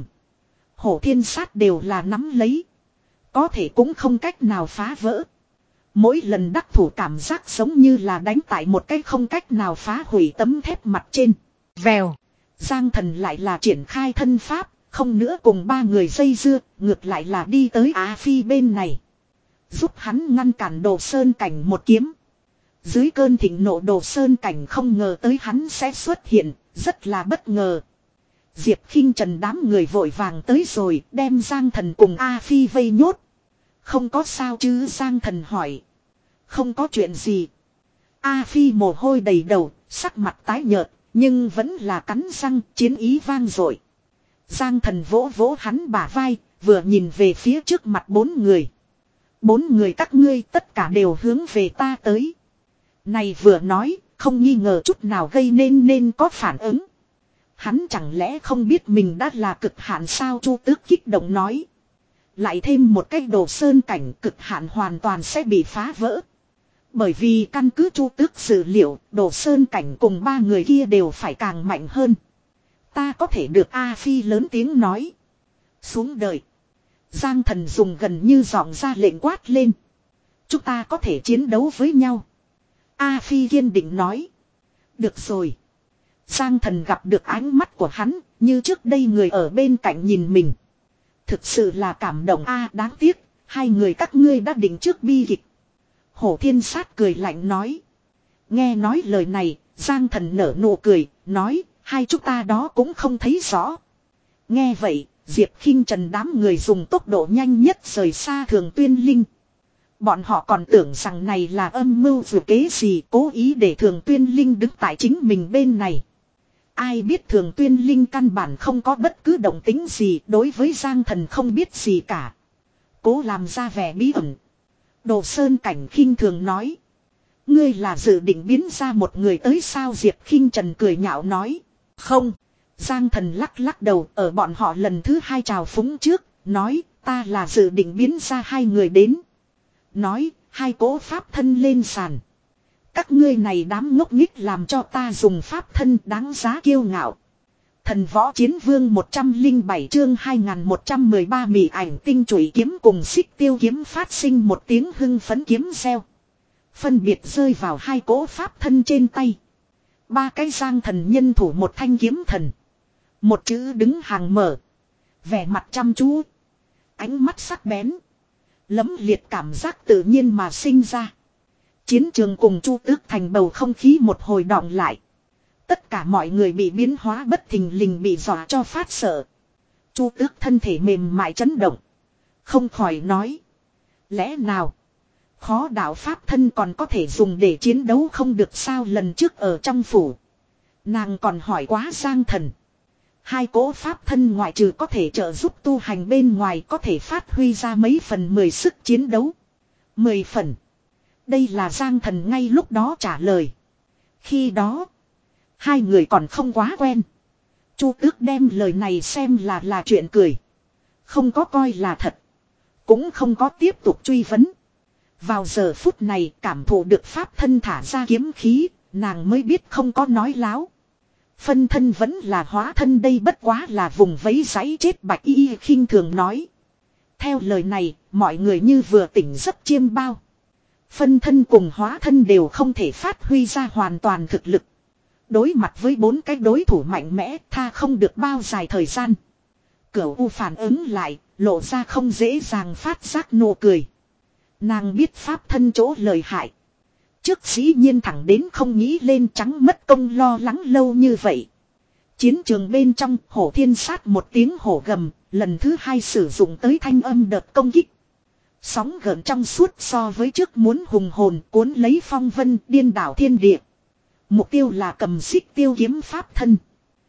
Hổ Thiên Sát đều là nắm lấy. Có thể cũng không cách nào phá vỡ. Mỗi lần đắc thủ cảm giác giống như là đánh tại một cái không cách nào phá hủy tấm thép mặt trên. Vèo. Giang Thần lại là triển khai thân pháp. Không nữa cùng ba người dây dưa. Ngược lại là đi tới Á Phi bên này. Giúp hắn ngăn cản Đồ Sơn Cảnh một kiếm. Dưới cơn thịnh nộ Đồ Sơn Cảnh không ngờ tới hắn sẽ xuất hiện. Rất là bất ngờ. Diệp Khinh Trần đám người vội vàng tới rồi. Đem Giang Thần cùng A Phi vây nhốt. Không có sao chứ Giang Thần hỏi. Không có chuyện gì. A Phi mồ hôi đầy đầu, sắc mặt tái nhợt, nhưng vẫn là cắn răng, chiến ý vang dội. Giang Thần vỗ vỗ hắn bả vai, vừa nhìn về phía trước mặt bốn người. Bốn người các ngươi tất cả đều hướng về ta tới. Này vừa nói, không nghi ngờ chút nào gây nên nên có phản ứng. Hắn chẳng lẽ không biết mình đã là cực hạn sao Chu Tước kích động nói. Lại thêm một cái Đồ Sơn Cảnh cực hạn hoàn toàn sẽ bị phá vỡ. Bởi vì căn cứ Chu Tước dự liệu, Đồ Sơn Cảnh cùng ba người kia đều phải càng mạnh hơn. Ta có thể được A Phi lớn tiếng nói. Xuống đời. Giang Thần dùng gần như giọng ra lệnh quát lên. Chúng ta có thể chiến đấu với nhau. A Phi kiên định nói. Được rồi. Giang Thần gặp được ánh mắt của hắn, như trước đây người ở bên cạnh nhìn mình. Thực sự là cảm động a à, đáng tiếc, hai người các ngươi đã định trước bi kịch. Hổ Thiên Sát cười lạnh nói. Nghe nói lời này, Giang Thần nở nụ cười, nói, hai chúng ta đó cũng không thấy rõ. Nghe vậy, Diệp Khinh Trần đám người dùng tốc độ nhanh nhất rời xa Thường Tuyên Linh. Bọn họ còn tưởng rằng này là âm mưu vừa kế gì, cố ý để Thường Tuyên Linh đứng tại chính mình bên này. Ai biết Thường Tuyên Linh căn bản không có bất cứ động tính gì, đối với Giang Thần không biết gì cả. Cố làm ra vẻ bí ẩn. Đồ Sơn Cảnh khinh thường nói. Ngươi là dự định biến ra một người tới sao? Diệp Khinh Trần cười nhạo nói. Không. Giang Thần lắc lắc đầu, ở bọn họ lần thứ hai chào phúng trước, nói ta là dự định biến ra hai người đến. Nói, hai cỗ pháp thân lên sàn. Các ngươi này đám ngốc nghếch làm cho ta dùng pháp thân đáng giá kiêu ngạo. Thần Võ Chiến Vương một trăm lẻ bảy chương hai nghìn một trăm mười ba mỉ ảnh tinh chủy kiếm cùng xích tiêu kiếm phát sinh một tiếng hưng phấn kiếm reo. Phân biệt rơi vào hai cỗ pháp thân trên tay. Ba cái Giang Thần nhân thủ một thanh kiếm thần. Một chữ đứng hàng mở. Vẻ mặt chăm chú. Ánh mắt sắc bén. Lẫm liệt cảm giác tự nhiên mà sinh ra. Chiến trường cùng Chu Tước thành bầu không khí một hồi đọng lại. Tất cả mọi người bị biến hóa bất thình lình, bị dọa cho phát sợ. Chu Tước thân thể mềm mại chấn động. Không khỏi nói. Lẽ nào? Khó đạo pháp thân còn có thể dùng để chiến đấu không được sao? Lần trước ở trong phủ. Nàng còn hỏi quá Giang Thần. Hai cỗ pháp thân ngoại trừ có thể trợ giúp tu hành bên ngoài, có thể phát huy ra mấy phần mười sức chiến đấu. Mười phần. Đây là Giang Thần ngay lúc đó trả lời. Khi đó, hai người còn không quá quen. Chu Tước đem lời này xem là là chuyện cười. Không có coi là thật. Cũng không có tiếp tục truy vấn. Vào giờ phút này cảm thụ được pháp thân thả ra kiếm khí, nàng mới biết không có nói láo. Phân thân vẫn là hóa thân, đây bất quá là vùng vẫy giấy chết. Bạch Y khinh thường nói. Theo lời này, mọi người như vừa tỉnh giấc chiêm bao. Phân thân cùng hóa thân đều không thể phát huy ra hoàn toàn thực lực. Đối mặt với bốn cái đối thủ mạnh mẽ, tha không được bao dài thời gian. Cửu U phản ứng lại, lộ ra không dễ dàng phát giác nụ cười. Nàng biết pháp thân chỗ lợi hại. Trước dĩ nhiên thẳng đến không nghĩ lên, trắng mất công lo lắng lâu như vậy. Chiến trường bên trong, Hổ Thiên Sát một tiếng hổ gầm, lần thứ hai sử dụng tới thanh âm đợt công kích. Sóng gợn trong suốt so với trước muốn hùng hồn, cuốn lấy phong vân, điên đảo thiên địa. Mục tiêu là cầm xích tiêu kiếm pháp thân.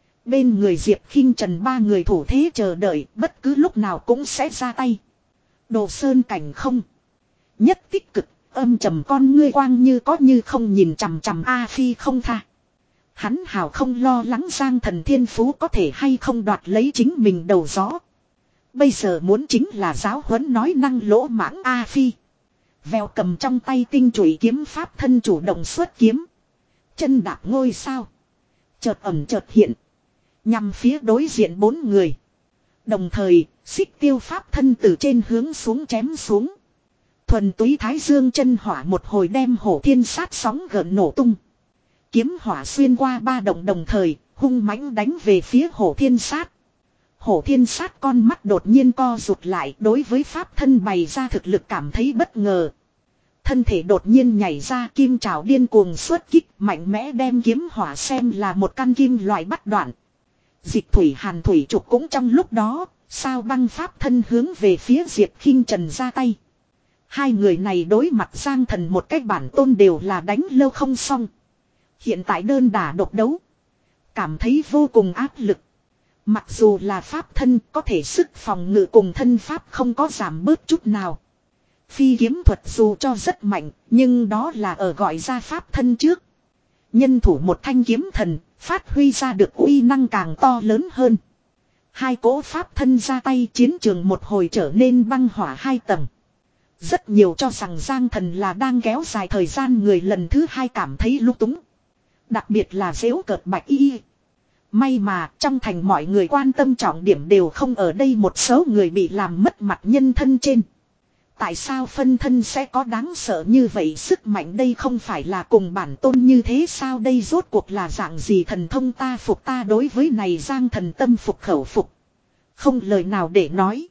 Bên người Diệp Khinh Trần ba người thủ thế chờ đợi, bất cứ lúc nào cũng sẽ ra tay. Đồ Sơn Cảnh không. Nhất tích cực, âm trầm con ngươi quang như có như không nhìn chằm chằm A Phi không tha. Hắn hào không lo lắng Giang Thần thiên phú có thể hay không đoạt lấy chính mình đầu gió. Bây giờ muốn chính là giáo huấn nói năng lỗ mãng A Phi. Vèo cầm trong tay tinh chủy kiếm pháp thân chủ động xuất kiếm. Chân đạp ngôi sao. Chợt ẩm chợt hiện. Nhằm phía đối diện bốn người. Đồng thời, xích tiêu pháp thân từ trên hướng xuống chém xuống. Thuần túy thái dương chân hỏa một hồi đem Hổ Thiên Sát sóng gợn nổ tung. Kiếm hỏa xuyên qua ba động đồng thời, hung mãnh đánh về phía Hổ Thiên Sát. Hổ Thiên Sát con mắt đột nhiên co rụt lại, đối với pháp thân bày ra thực lực cảm thấy bất ngờ. Thân thể đột nhiên nhảy ra, kim trảo điên cuồng xuất kích, mạnh mẽ đem kiếm hỏa xem là một căn kim loại bắt đoạn. Dịch thủy hàn thủy trục cũng trong lúc đó, sao băng pháp thân hướng về phía Diệp Khinh Trần ra tay. Hai người này đối mặt Giang Thần một cách bản tôn đều là đánh lâu không xong. Hiện tại đơn đả độc đấu. Cảm thấy vô cùng áp lực. Mặc dù là pháp thân có thể sức phòng ngự cùng thân pháp không có giảm bớt chút nào. Phi kiếm thuật dù cho rất mạnh, nhưng đó là ở gọi ra pháp thân trước. Nhân thủ một thanh kiếm thần, phát huy ra được uy năng càng to lớn hơn. Hai cỗ pháp thân ra tay, chiến trường một hồi trở nên băng hỏa hai tầng. Rất nhiều cho rằng Giang Thần là đang kéo dài thời gian, người lần thứ hai cảm thấy lung túng. Đặc biệt là giễu cợt Bạch Y. May mà trong thành mọi người quan tâm trọng điểm đều không ở đây một số người bị làm mất mặt nhân thân trên. Tại sao phân thân sẽ có đáng sợ như vậy sức mạnh, đây không phải là cùng bản tôn như thế sao, đây rốt cuộc là dạng gì thần thông, ta phục ta đối với này Giang Thần tâm phục khẩu phục. Không lời nào để nói.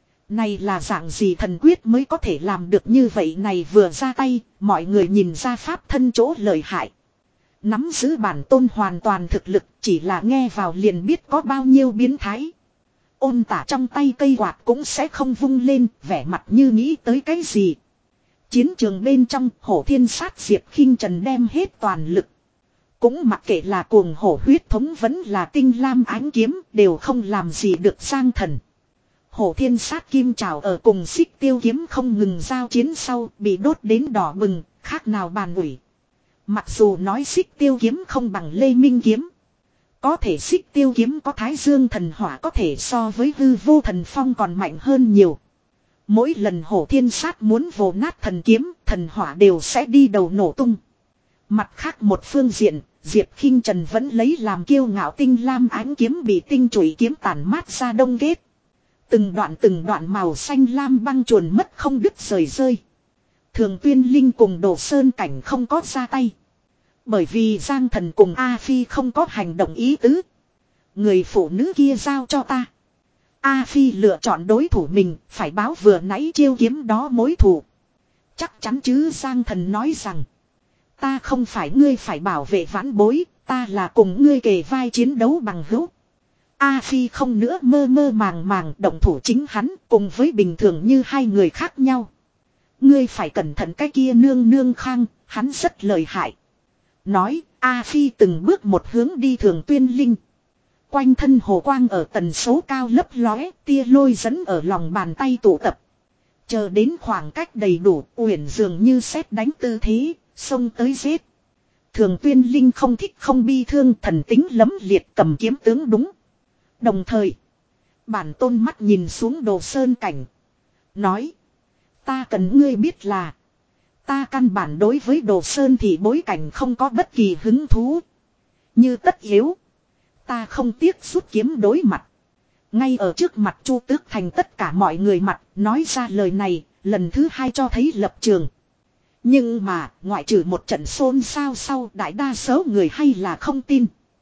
Này là dạng gì thần quyết mới có thể làm được như vậy, này vừa ra tay, mọi người nhìn ra pháp thân chỗ lợi hại. Nắm giữ bản tôn hoàn toàn thực lực, chỉ là nghe vào liền biết có bao nhiêu biến thái. Ôn tả trong tay cây quạt cũng sẽ không vung lên, vẻ mặt như nghĩ tới cái gì. Chiến trường bên trong, hổ thiên sát Diệp Khinh Trần đem hết toàn lực. Cũng mặc kệ là cuồng hổ huyết thống vẫn là tinh lam ánh kiếm, đều không làm gì được Giang Thần. Hổ thiên sát kim trảo ở cùng xích tiêu kiếm không ngừng giao chiến sau, bị đốt đến đỏ bừng, khác nào bàn ủi. Mặc dù nói xích tiêu kiếm không bằng Lê Minh kiếm. Có thể xích tiêu kiếm có Thái Dương thần hỏa có thể so với hư vô thần phong còn mạnh hơn nhiều. Mỗi lần hổ thiên sát muốn vồ nát thần kiếm, thần hỏa đều sẽ đi đầu nổ tung. Mặt khác một phương diện, Diệp Khinh Trần vẫn lấy làm kiêu ngạo tinh lam ánh kiếm bị tinh chùy kiếm tản mát ra đông kết. Từng đoạn từng đoạn màu xanh lam băng chuồn mất không đứt rời rơi. Thường Tuyên Linh cùng Đồ Sơn Cảnh không có ra tay. Bởi vì Giang Thần cùng A Phi không có hành động ý tứ. Người phụ nữ kia giao cho ta. A Phi lựa chọn đối thủ mình, phải báo vừa nãy chiêu kiếm đó mối thù. Chắc chắn chứ, Giang Thần nói rằng. Ta không phải ngươi phải bảo vệ vãn bối, ta là cùng ngươi kề vai chiến đấu bằng hữu. A Phi không nữa mơ mơ màng màng, động thủ chính hắn cùng với bình thường như hai người khác nhau. Ngươi phải cẩn thận cái kia nương nương khang, hắn rất lợi hại. Nói, A Phi từng bước một hướng đi Thường Tuyên Linh. Quanh thân hồ quang ở tần số cao lấp lóe, tia lôi dẫn ở lòng bàn tay tụ tập. Chờ đến khoảng cách đầy đủ, Uyển dường như sét đánh tư thế, xông tới giết. Thường Tuyên Linh không thích không bi thương, thần tính lấm liệt cầm kiếm tướng đúng. Đồng thời, bản tôn mắt nhìn xuống Đồ Sơn Cảnh. Nói, ta cần ngươi biết là, ta căn bản đối với Đồ Sơn thì bối cảnh không có bất kỳ hứng thú. Như tất yếu, ta không tiếc rút kiếm đối mặt. Ngay ở trước mặt Chu Tước Thành tất cả mọi người mặt, nói ra lời này, lần thứ hai cho thấy lập trường. Nhưng mà, ngoại trừ một trận xôn xao sau, đại đa số người hay là không tin.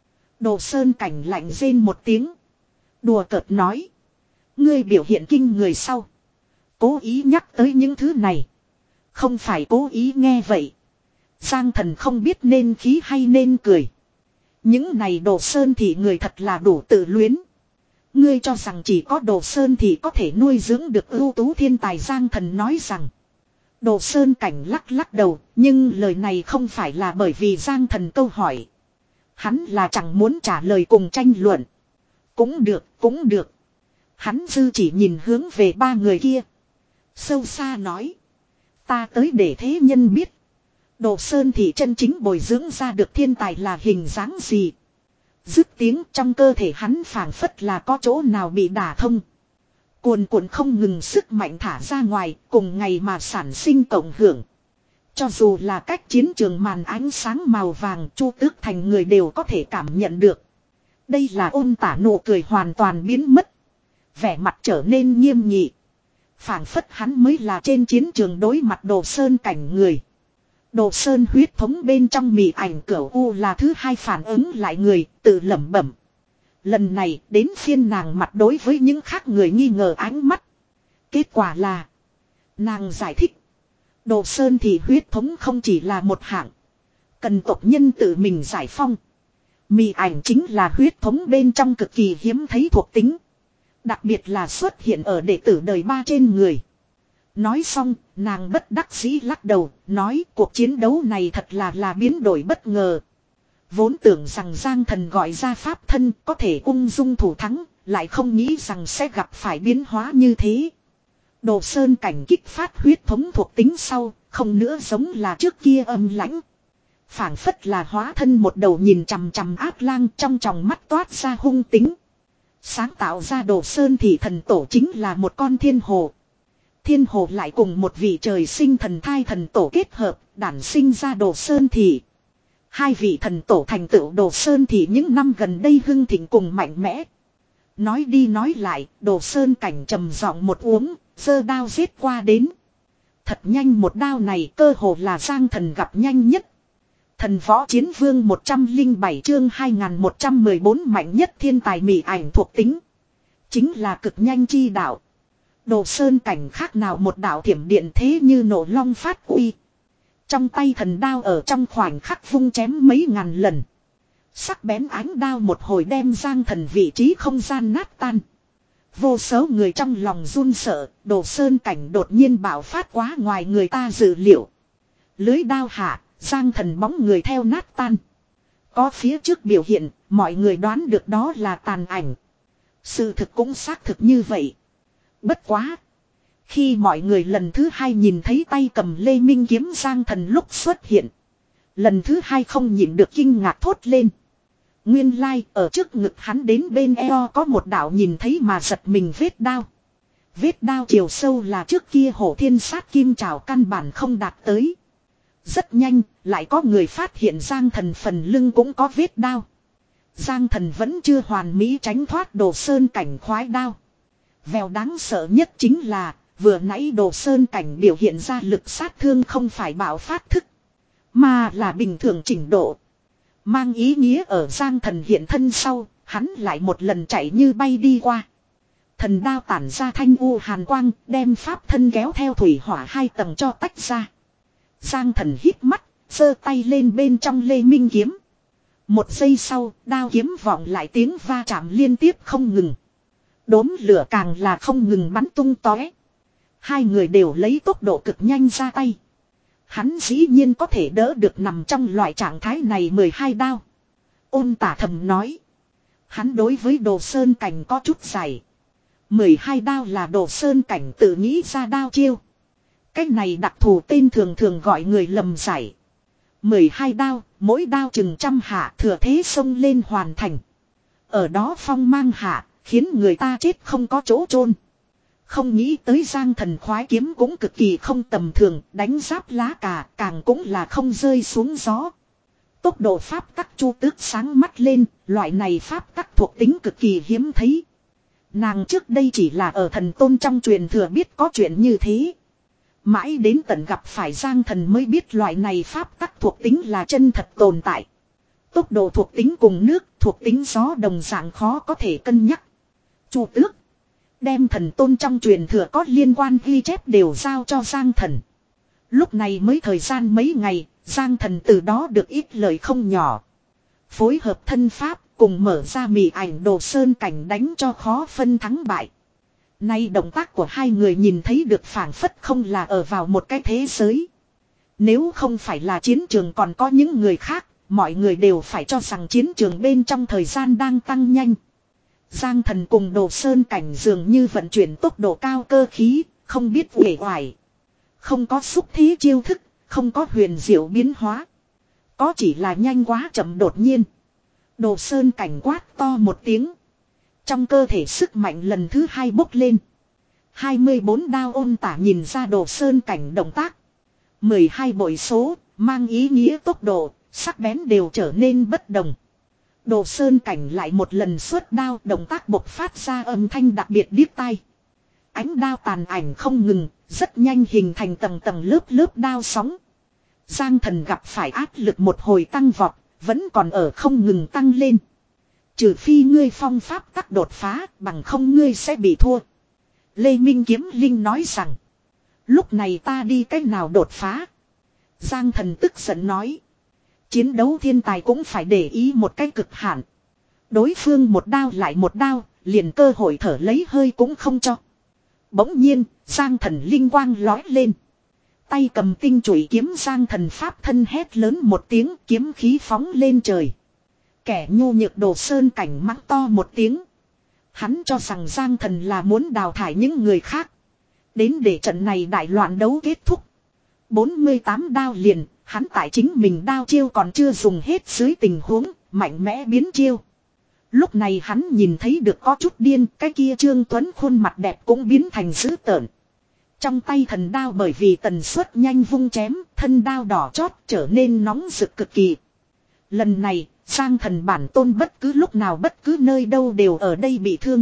Đồ Sơn Cảnh lạnh rên một tiếng. Đùa cợt nói. Ngươi biểu hiện kinh người sau. Cố ý nhắc tới những thứ này. Không phải cố ý nghe vậy. Giang Thần không biết nên khí hay nên cười. Những này Đồ Sơn thì người thật là đủ tự luyến. Ngươi cho rằng chỉ có Đồ Sơn thì có thể nuôi dưỡng được ưu tú thiên tài. Giang Thần nói rằng. Đồ Sơn Cảnh lắc lắc đầu, nhưng lời này không phải là bởi vì Giang Thần câu hỏi. Hắn là chẳng muốn trả lời cùng tranh luận. Cũng được, cũng được. Hắn dư chỉ nhìn hướng về ba người kia. Sâu xa nói. Ta tới để thế nhân biết. Đồ Sơn thì chân chính bồi dưỡng ra được thiên tài là hình dáng gì. Dứt tiếng trong cơ thể hắn phảng phất là có chỗ nào bị đả thông. Cuồn cuộn không ngừng sức mạnh thả ra ngoài, cùng ngày mà sản sinh cộng hưởng. Cho dù là cách chiến trường màn ánh sáng màu vàng, Chu Tước Thành người đều có thể cảm nhận được. Đây là Ôn Tả nụ cười hoàn toàn biến mất. Vẻ mặt trở nên nghiêm nghị. Phảng phất hắn mới là trên chiến trường đối mặt Đồ Sơn Cảnh người. Đồ Sơn huyết thống bên trong mị ảnh cửu u là thứ hai phản ứng lại người, tự lẩm bẩm. Lần này đến phiên nàng mặt đối với những khác người nghi ngờ ánh mắt. Kết quả là, nàng giải thích. Đồ Sơn thì huyết thống không chỉ là một hạng. Cần tộc nhân tự mình giải phong. Mị ảnh chính là huyết thống bên trong cực kỳ hiếm thấy thuộc tính. Đặc biệt là xuất hiện ở đệ tử đời ba trên người. Nói xong, nàng bất đắc dĩ lắc đầu, nói cuộc chiến đấu này thật là là biến đổi bất ngờ. Vốn tưởng rằng Giang Thần gọi ra pháp thân có thể ung dung thủ thắng, lại không nghĩ rằng sẽ gặp phải biến hóa như thế. Đồ Sơn Cảnh kích phát huyết thống thuộc tính sau, không nữa giống là trước kia âm lãnh. Phảng phất là hóa thân một đầu nhìn chằm chằm ác lang, trong tròng mắt toát ra hung tính. Sáng tạo ra Đồ Sơn thì thần tổ chính là một con thiên hồ. Thiên hồ lại cùng một vị trời sinh thần thai thần tổ kết hợp, đản sinh ra Đồ Sơn thì. Hai vị thần tổ thành tựu Đồ Sơn thì những năm gần đây hưng thịnh cùng mạnh mẽ. Nói đi nói lại, Đồ Sơn Cảnh trầm giọng một uống, giơ đao giết qua đến. Thật nhanh một đao này cơ hồ là Giang Thần gặp nhanh nhất. Thần Võ Chiến Vương một trăm lẻ bảy chương hai nghìn một trăm mười bốn mạnh nhất thiên tài mị ảnh thuộc tính. Chính là cực nhanh chi đạo. Đồ Sơn Cảnh khác nào một đạo thiểm điện thế như nổ long phát uy. Trong tay thần đao ở trong khoảnh khắc vung chém mấy ngàn lần. Sắc bén ánh đao một hồi đem Giang Thần vị trí không gian nát tan. Vô số người trong lòng run sợ, Đồ Sơn Cảnh đột nhiên bạo phát quá ngoài người ta dự liệu. Lưới đao hạ, Giang Thần bóng người theo nát tan. Có phía trước biểu hiện, mọi người đoán được đó là tàn ảnh. Sự thực cũng xác thực như vậy. Bất quá. Khi mọi người lần thứ hai nhìn thấy tay cầm Lê Minh kiếm Giang Thần lúc xuất hiện. Lần thứ hai không nhịn được kinh ngạc thốt lên. Nguyên lai like, ở trước ngực hắn đến bên eo có một đạo nhìn thấy mà giật mình vết đao. Vết đao chiều sâu là trước kia hổ thiên sát kim trảo căn bản không đạt tới. Rất nhanh, lại có người phát hiện Giang Thần phần lưng cũng có vết đao. Giang Thần vẫn chưa hoàn mỹ tránh thoát Đồ Sơn Cảnh khoái đao. Vèo đáng sợ nhất chính là, vừa nãy Đồ Sơn Cảnh biểu hiện ra lực sát thương không phải bạo phát thức, mà là bình thường trình độ. Mang ý nghĩa ở Giang Thần hiện thân sau, hắn lại một lần chạy như bay đi qua. Thần đao tản ra thanh u hàn quang, đem pháp thân kéo theo thủy hỏa hai tầng cho tách ra. Giang Thần hít mắt, giơ tay lên bên trong Lê Minh kiếm. Một giây sau, đao kiếm vọng lại tiếng va chạm liên tiếp không ngừng. Đốm lửa càng là không ngừng bắn tung tóe. Hai người đều lấy tốc độ cực nhanh ra tay. Hắn dĩ nhiên có thể đỡ được nằm trong loại trạng thái này mười hai đao. Ôn Tả thầm nói. Hắn đối với Đồ Sơn Cảnh có chút giải. mười hai đao là Đồ Sơn Cảnh tự nghĩ ra đao chiêu. Cách này đặc thù tên thường thường gọi người lầm giải. mười hai đao, mỗi đao chừng trăm hạ thừa thế xông lên hoàn thành. Ở đó phong mang hạ, khiến người ta chết không có chỗ chôn. Không nghĩ tới Giang Thần khoái kiếm cũng cực kỳ không tầm thường, đánh giáp lá cà càng cũng là không rơi xuống gió. Tốc độ pháp tắc Chu Tước sáng mắt lên, loại này pháp tắc thuộc tính cực kỳ hiếm thấy. Nàng trước đây chỉ là ở Thần Tôn trong truyền thừa biết có chuyện như thế. Mãi đến tận gặp phải Giang Thần mới biết loại này pháp tắc thuộc tính là chân thật tồn tại. Tốc độ thuộc tính cùng nước, thuộc tính gió đồng dạng khó có thể cân nhắc. Chu Tước đem Thần Tôn trong truyền thừa có liên quan ghi chép đều giao cho Giang Thần. Lúc này mới thời gian mấy ngày, Giang Thần từ đó được ít lời không nhỏ. Phối hợp thân pháp cùng mở ra mị ảnh Đồ Sơn Cảnh đánh cho khó phân thắng bại. Nay động tác của hai người nhìn thấy được phảng phất không là ở vào một cái thế giới. Nếu không phải là chiến trường còn có những người khác, mọi người đều phải cho rằng chiến trường bên trong thời gian đang tăng nhanh. Giang Thần cùng Đồ Sơn Cảnh dường như vận chuyển tốc độ cao cơ khí, không biết uể oải. Không có xúc thế chiêu thức, không có huyền diệu biến hóa. Có chỉ là nhanh quá chậm đột nhiên. Đồ Sơn Cảnh quát to một tiếng. Trong cơ thể sức mạnh lần thứ hai bốc lên. hai mươi bốn đao Ôn Tả nhìn ra Đồ Sơn Cảnh động tác. mười hai bội số, mang ý nghĩa tốc độ, sắc bén đều trở nên bất đồng. Đồ Sơn Cảnh lại một lần xuất đao, động tác bộc phát ra âm thanh đặc biệt điếc tai. Ánh đao tàn ảnh không ngừng, rất nhanh hình thành tầng tầng lớp lớp đao sóng. Giang Thần gặp phải áp lực một hồi tăng vọt, vẫn còn ở không ngừng tăng lên. Trừ phi ngươi phong pháp tắc đột phá, bằng không ngươi sẽ bị thua. Lê Minh Kiếm Linh nói rằng, lúc này ta đi cách nào đột phá? Giang Thần tức giận nói, chiến đấu thiên tài cũng phải để ý một cách cực hạn. Đối phương một đao lại một đao, liền cơ hội thở lấy hơi cũng không cho. Bỗng nhiên, Giang Thần linh quang lói lên. Tay cầm tinh chủy kiếm Giang Thần pháp thân hét lớn một tiếng, kiếm khí phóng lên trời. Kẻ nhu nhược Đồ Sơn Cảnh mắng to một tiếng. Hắn cho rằng Giang Thần là muốn đào thải những người khác. Đến để trận này đại loạn đấu kết thúc. bốn mươi tám đao liền, hắn tại chính mình đao chiêu còn chưa dùng hết dưới tình huống, mạnh mẽ biến chiêu. Lúc này hắn nhìn thấy được có chút điên, cái kia Trương Tuấn khuôn mặt đẹp cũng biến thành dữ tợn. Trong tay thần đao bởi vì tần suất nhanh vung chém, thân đao đỏ chót trở nên nóng rực cực kỳ. Lần này, Giang Thần bản tôn bất cứ lúc nào bất cứ nơi đâu đều ở đây bị thương.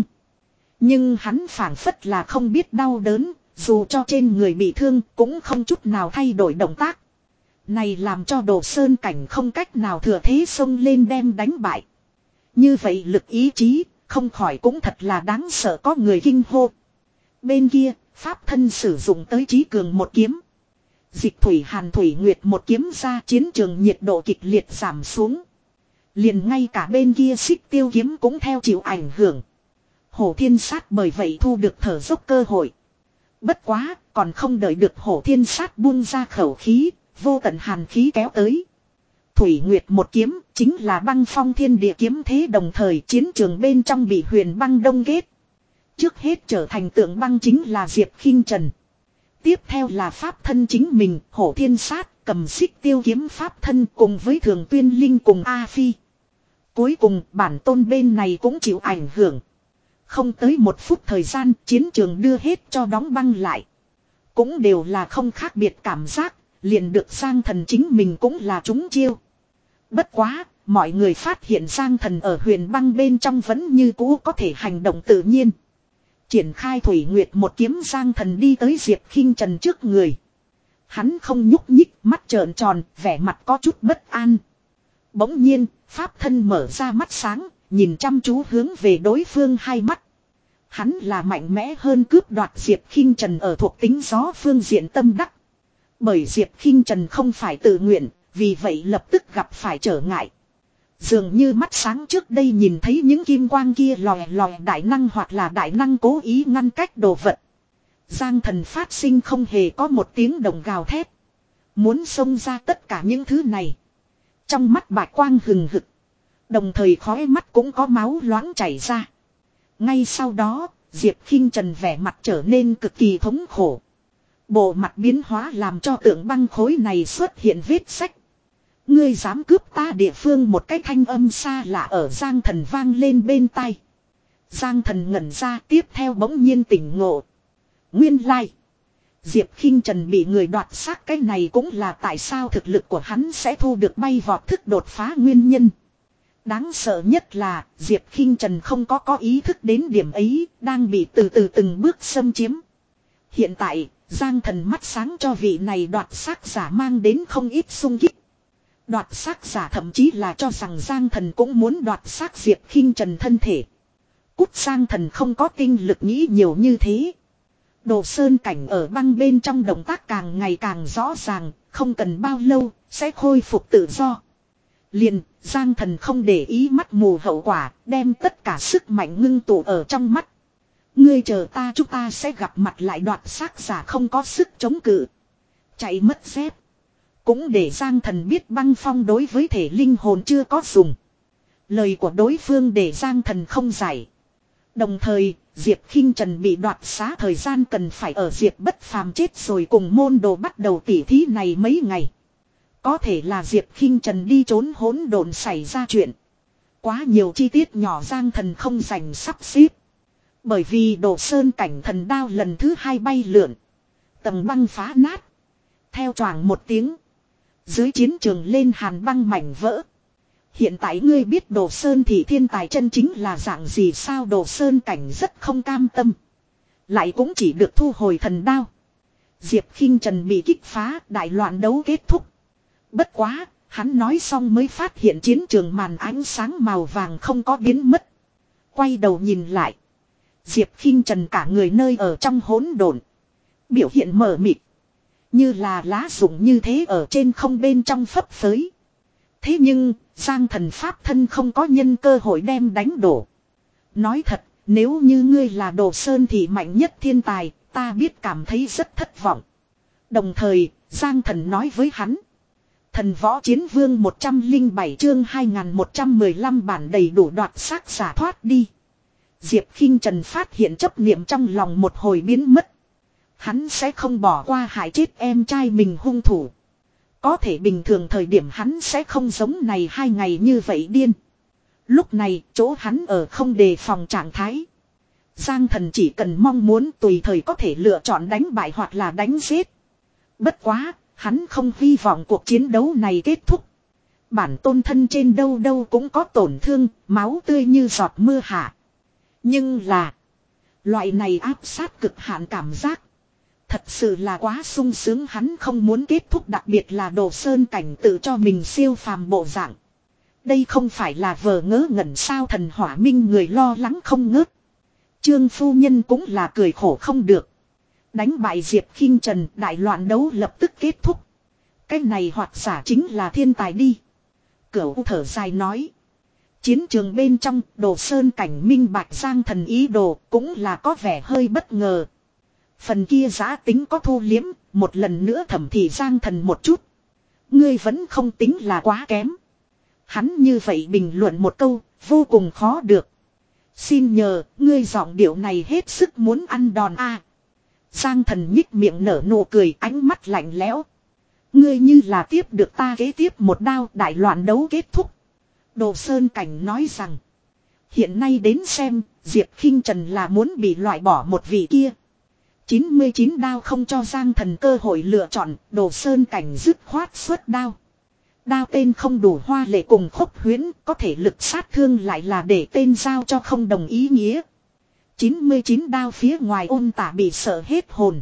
Nhưng hắn phảng phất là không biết đau đớn, dù cho trên người bị thương cũng không chút nào thay đổi động tác. Này làm cho Đồ Sơn Cảnh không cách nào thừa thế xông lên đem đánh bại. Như vậy lực ý chí, không khỏi cũng thật là đáng sợ có người kinh hô. Bên kia, pháp thân sử dụng tới trí cường một kiếm. Dịch thủy hàn thủy nguyệt một kiếm ra, chiến trường nhiệt độ kịch liệt giảm xuống. Liền ngay cả bên kia xích tiêu kiếm cũng theo chịu ảnh hưởng. Hổ thiên sát bởi vậy thu được thở dốc cơ hội. Bất quá, còn không đợi được hổ thiên sát buông ra khẩu khí, vô tận hàn khí kéo tới. Thủy nguyệt một kiếm, chính là băng phong thiên địa kiếm thế, đồng thời chiến trường bên trong bị huyền băng đông kết. Trước hết trở thành tượng băng chính là Diệp Khinh Trần. Tiếp theo là pháp thân chính mình, hổ thiên sát, cầm xích tiêu kiếm pháp thân cùng với thường tuyên linh cùng A Phi. Cuối cùng bản tôn bên này cũng chịu ảnh hưởng. Không tới một phút thời gian, chiến trường đưa hết cho đóng băng lại. Cũng đều là không khác biệt cảm giác, liền được Giang Thần chính mình cũng là trúng chiêu. Bất quá, mọi người phát hiện Giang Thần ở huyền băng bên trong vẫn như cũ có thể hành động tự nhiên. Triển khai thủy nguyệt một kiếm, Giang Thần đi tới Diệp Khinh Trần trước người. Hắn không nhúc nhích, mắt trợn tròn, vẻ mặt có chút bất an. Bỗng nhiên, pháp thân mở ra mắt sáng, nhìn chăm chú hướng về đối phương hai mắt. Hắn là mạnh mẽ hơn cướp đoạt Diệp Khinh Trần ở thuộc tính gió phương diện tâm đắc. Bởi Diệp Khinh Trần không phải tự nguyện, vì vậy lập tức gặp phải trở ngại. Dường như mắt sáng trước đây nhìn thấy những kim quang kia lòe lòe, đại năng hoặc là đại năng cố ý ngăn cách đồ vật. Giang Thần phát sinh không hề có một tiếng đồng gào thét. Muốn xông ra tất cả những thứ này. Trong mắt bạch quang hừng hực. Đồng thời khóe mắt cũng có máu loãng chảy ra. Ngay sau đó, Diệp Khinh Trần vẻ mặt trở nên cực kỳ thống khổ. Bộ mặt biến hóa làm cho tượng băng khối này xuất hiện vết sách. Ngươi dám cướp ta địa phương, một cái thanh âm xa lạ ở Giang Thần vang lên bên tai. Giang Thần ngẩn ra, tiếp theo bỗng nhiên tỉnh ngộ. Nguyên lai, Diệp Khinh Trần bị người đoạt xác, cái này cũng là tại sao thực lực của hắn sẽ thu được bay vọt thức đột phá nguyên nhân. Đáng sợ nhất là Diệp Khinh Trần không có có ý thức đến điểm ấy, đang bị từ từ từng bước xâm chiếm. Hiện tại, Giang Thần mắt sáng cho vị này đoạt xác giả mang đến không ít xung kích. Đoạt xác giả thậm chí là cho rằng Giang Thần cũng muốn đoạt xác Diệp Khinh Trần thân thể. Cút, Giang Thần không có tinh lực nghĩ nhiều như thế. Đồ sơn cảnh ở băng bên trong động tác càng ngày càng rõ ràng, không cần bao lâu, sẽ khôi phục tự do. Liền, Giang Thần không để ý mắt mù hậu quả, đem tất cả sức mạnh ngưng tụ ở trong mắt. Ngươi chờ ta, chúng ta sẽ gặp mặt lại. Đoạt xác giả không có sức chống cự, chạy mất dép. Cũng để Giang Thần biết băng phong đối với thể linh hồn chưa có dùng. Lời của đối phương để Giang Thần không giải. Đồng thời, Diệp Khinh Trần bị đoạt xá thời gian cần phải ở Diệp Bất Phàm chết rồi cùng môn đồ bắt đầu tỉ thí này mấy ngày. Có thể là Diệp Khinh Trần đi trốn hỗn độn xảy ra chuyện. Quá nhiều chi tiết nhỏ Giang Thần không dành sắp xếp. Bởi vì Đồ Sơn cảnh thần đao lần thứ hai bay lượn. Tầng băng phá nát. Theo choàng một tiếng. Dưới chiến trường lên hàn băng mảnh vỡ. Hiện tại ngươi biết Đồ Sơn thì thiên tài chân chính là dạng gì sao? Đồ Sơn cảnh rất không cam tâm. Lại cũng chỉ được thu hồi thần đao. Diệp Khinh Trần bị kích phá, đại loạn đấu kết thúc. Bất quá, hắn nói xong mới phát hiện chiến trường màn ánh sáng màu vàng không có biến mất. Quay đầu nhìn lại. Diệp Khinh Trần cả người nơi ở trong hỗn độn. Biểu hiện mờ mịt. Như là lá rụng như thế ở trên không bên trong phấp phới. Thế nhưng, Giang Thần pháp thân không có nhân cơ hội đem đánh đổ. Nói thật, nếu như ngươi là Đồ Sơn thì mạnh nhất thiên tài, ta biết cảm thấy rất thất vọng. Đồng thời, Giang Thần nói với hắn. Thần võ chiến vương một trăm lẻ bảy chương hai nghìn một trăm mười lăm bản đầy đủ đoạt xác giả thoát đi. Diệp Khinh Trần phát hiện chấp niệm trong lòng một hồi biến mất. Hắn sẽ không bỏ qua hại chết em trai mình hung thủ. Có thể bình thường thời điểm hắn sẽ không giống này hai ngày như vậy điên. Lúc này chỗ hắn ở không đề phòng trạng thái. Giang Thần chỉ cần mong muốn tùy thời có thể lựa chọn đánh bại hoặc là đánh giết. Bất quá, hắn không hy vọng cuộc chiến đấu này kết thúc. Bản tôn thân trên đâu đâu cũng có tổn thương, máu tươi như giọt mưa hạ. Nhưng là, loại này áp sát cực hạn cảm giác. Thật sự là quá sung sướng, hắn không muốn kết thúc, đặc biệt là Đồ Sơn cảnh tự cho mình siêu phàm bộ dạng. Đây không phải là vờ ngớ ngẩn sao? Thần Hỏa Minh người lo lắng không ngớt. Trương phu nhân cũng là cười khổ không được. Đánh bại Diệp Khinh Trần, đại loạn đấu lập tức kết thúc. Cái này hoặc giả chính là thiên tài đi. Cửu thở dài nói. Chiến trường bên trong, Đồ Sơn Cảnh minh bạch Giang Thần ý đồ cũng là có vẻ hơi bất ngờ. Phần kia giá tính có thu liếm, một lần nữa thẩm thị Giang Thần một chút. Ngươi vẫn không tính là quá kém. Hắn như vậy bình luận một câu, vô cùng khó được. Xin nhờ, ngươi giọng điệu này hết sức muốn ăn đòn a. Giang Thần nhích miệng nở nụ cười, ánh mắt lạnh lẽo. Ngươi như là tiếp được ta kế tiếp một đao, đại loạn đấu kết thúc. Đồ Sơn Cảnh nói rằng. Hiện nay đến xem, Diệp Khinh Trần là muốn bị loại bỏ một vị kia. chín mươi chín đao không cho Giang Thần cơ hội lựa chọn, Đồ Sơn Cảnh dứt khoát xuất đao. Đao tên không đủ hoa lệ cùng khốc huyễn, có thể lực sát thương lại là để tên giao cho không đồng ý nghĩa. chín mươi chín đao phía ngoài Ôn Tả bị sợ hết hồn.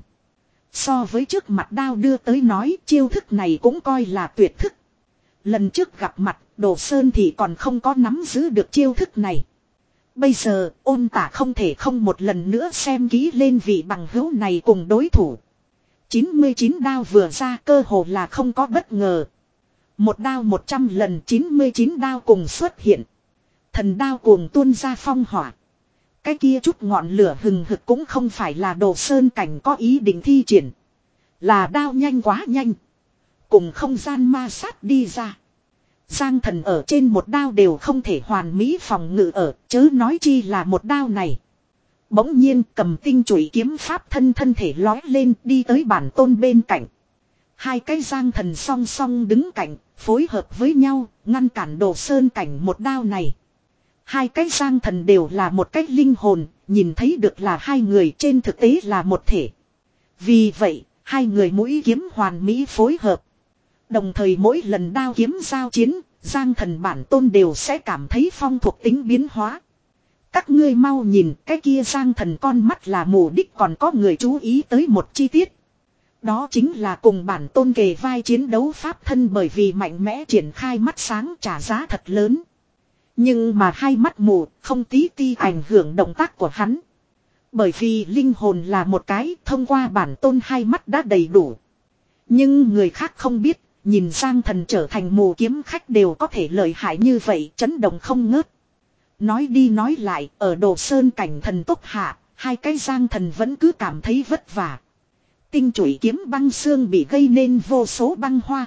So với trước mặt đao đưa tới nói, chiêu thức này cũng coi là tuyệt thức. Lần trước gặp mặt, Đồ Sơn thì còn không có nắm giữ được chiêu thức này. Bây giờ, Ôn Tả không thể không một lần nữa xem kỹ lên vị bằng hữu này cùng đối thủ. chín mươi chín đao vừa ra, cơ hồ là không có bất ngờ. Một đao một trăm lần, chín mươi chín đao cùng xuất hiện. Thần đao cuồng tuôn ra phong hỏa. Cái kia chút ngọn lửa hừng hực cũng không phải là Đồ Sơn Cảnh có ý định thi triển. Là đao nhanh quá nhanh. Cùng không gian ma sát đi ra. Giang Thần ở trên một đao đều không thể hoàn mỹ phòng ngự ở, chớ nói chi là một đao này. Bỗng nhiên cầm tinh chùy kiếm pháp thân thân thể lói lên đi tới bản tôn bên cạnh. Hai cái Giang Thần song song đứng cạnh, phối hợp với nhau, ngăn cản Đồ Sơn Cảnh một đao này. Hai cái Giang Thần đều là một cách linh hồn, nhìn thấy được là hai người trên thực tế là một thể. Vì vậy, hai người mũi kiếm hoàn mỹ phối hợp. Đồng thời mỗi lần đao kiếm giao chiến, Giang Thần bản tôn đều sẽ cảm thấy phong thuộc tính biến hóa. Các ngươi mau nhìn, cái kia Giang Thần con mắt là mù đích, còn có người chú ý tới một chi tiết. Đó chính là cùng bản tôn kề vai chiến đấu pháp thân, bởi vì mạnh mẽ triển khai mắt sáng trả giá thật lớn. Nhưng mà hai mắt mù không tí ti ảnh hưởng động tác của hắn. Bởi vì linh hồn là một cái, thông qua bản tôn hai mắt đã đầy đủ. Nhưng người khác không biết, nhìn Giang Thần trở thành mù kiếm khách đều có thể lợi hại như vậy, chấn động không ngớt. Nói đi nói lại, ở Đồ Sơn Cảnh thần tốc hạ, hai cái Giang Thần vẫn cứ cảm thấy vất vả. Tinh chùy kiếm băng xương bị gây nên vô số băng hoa.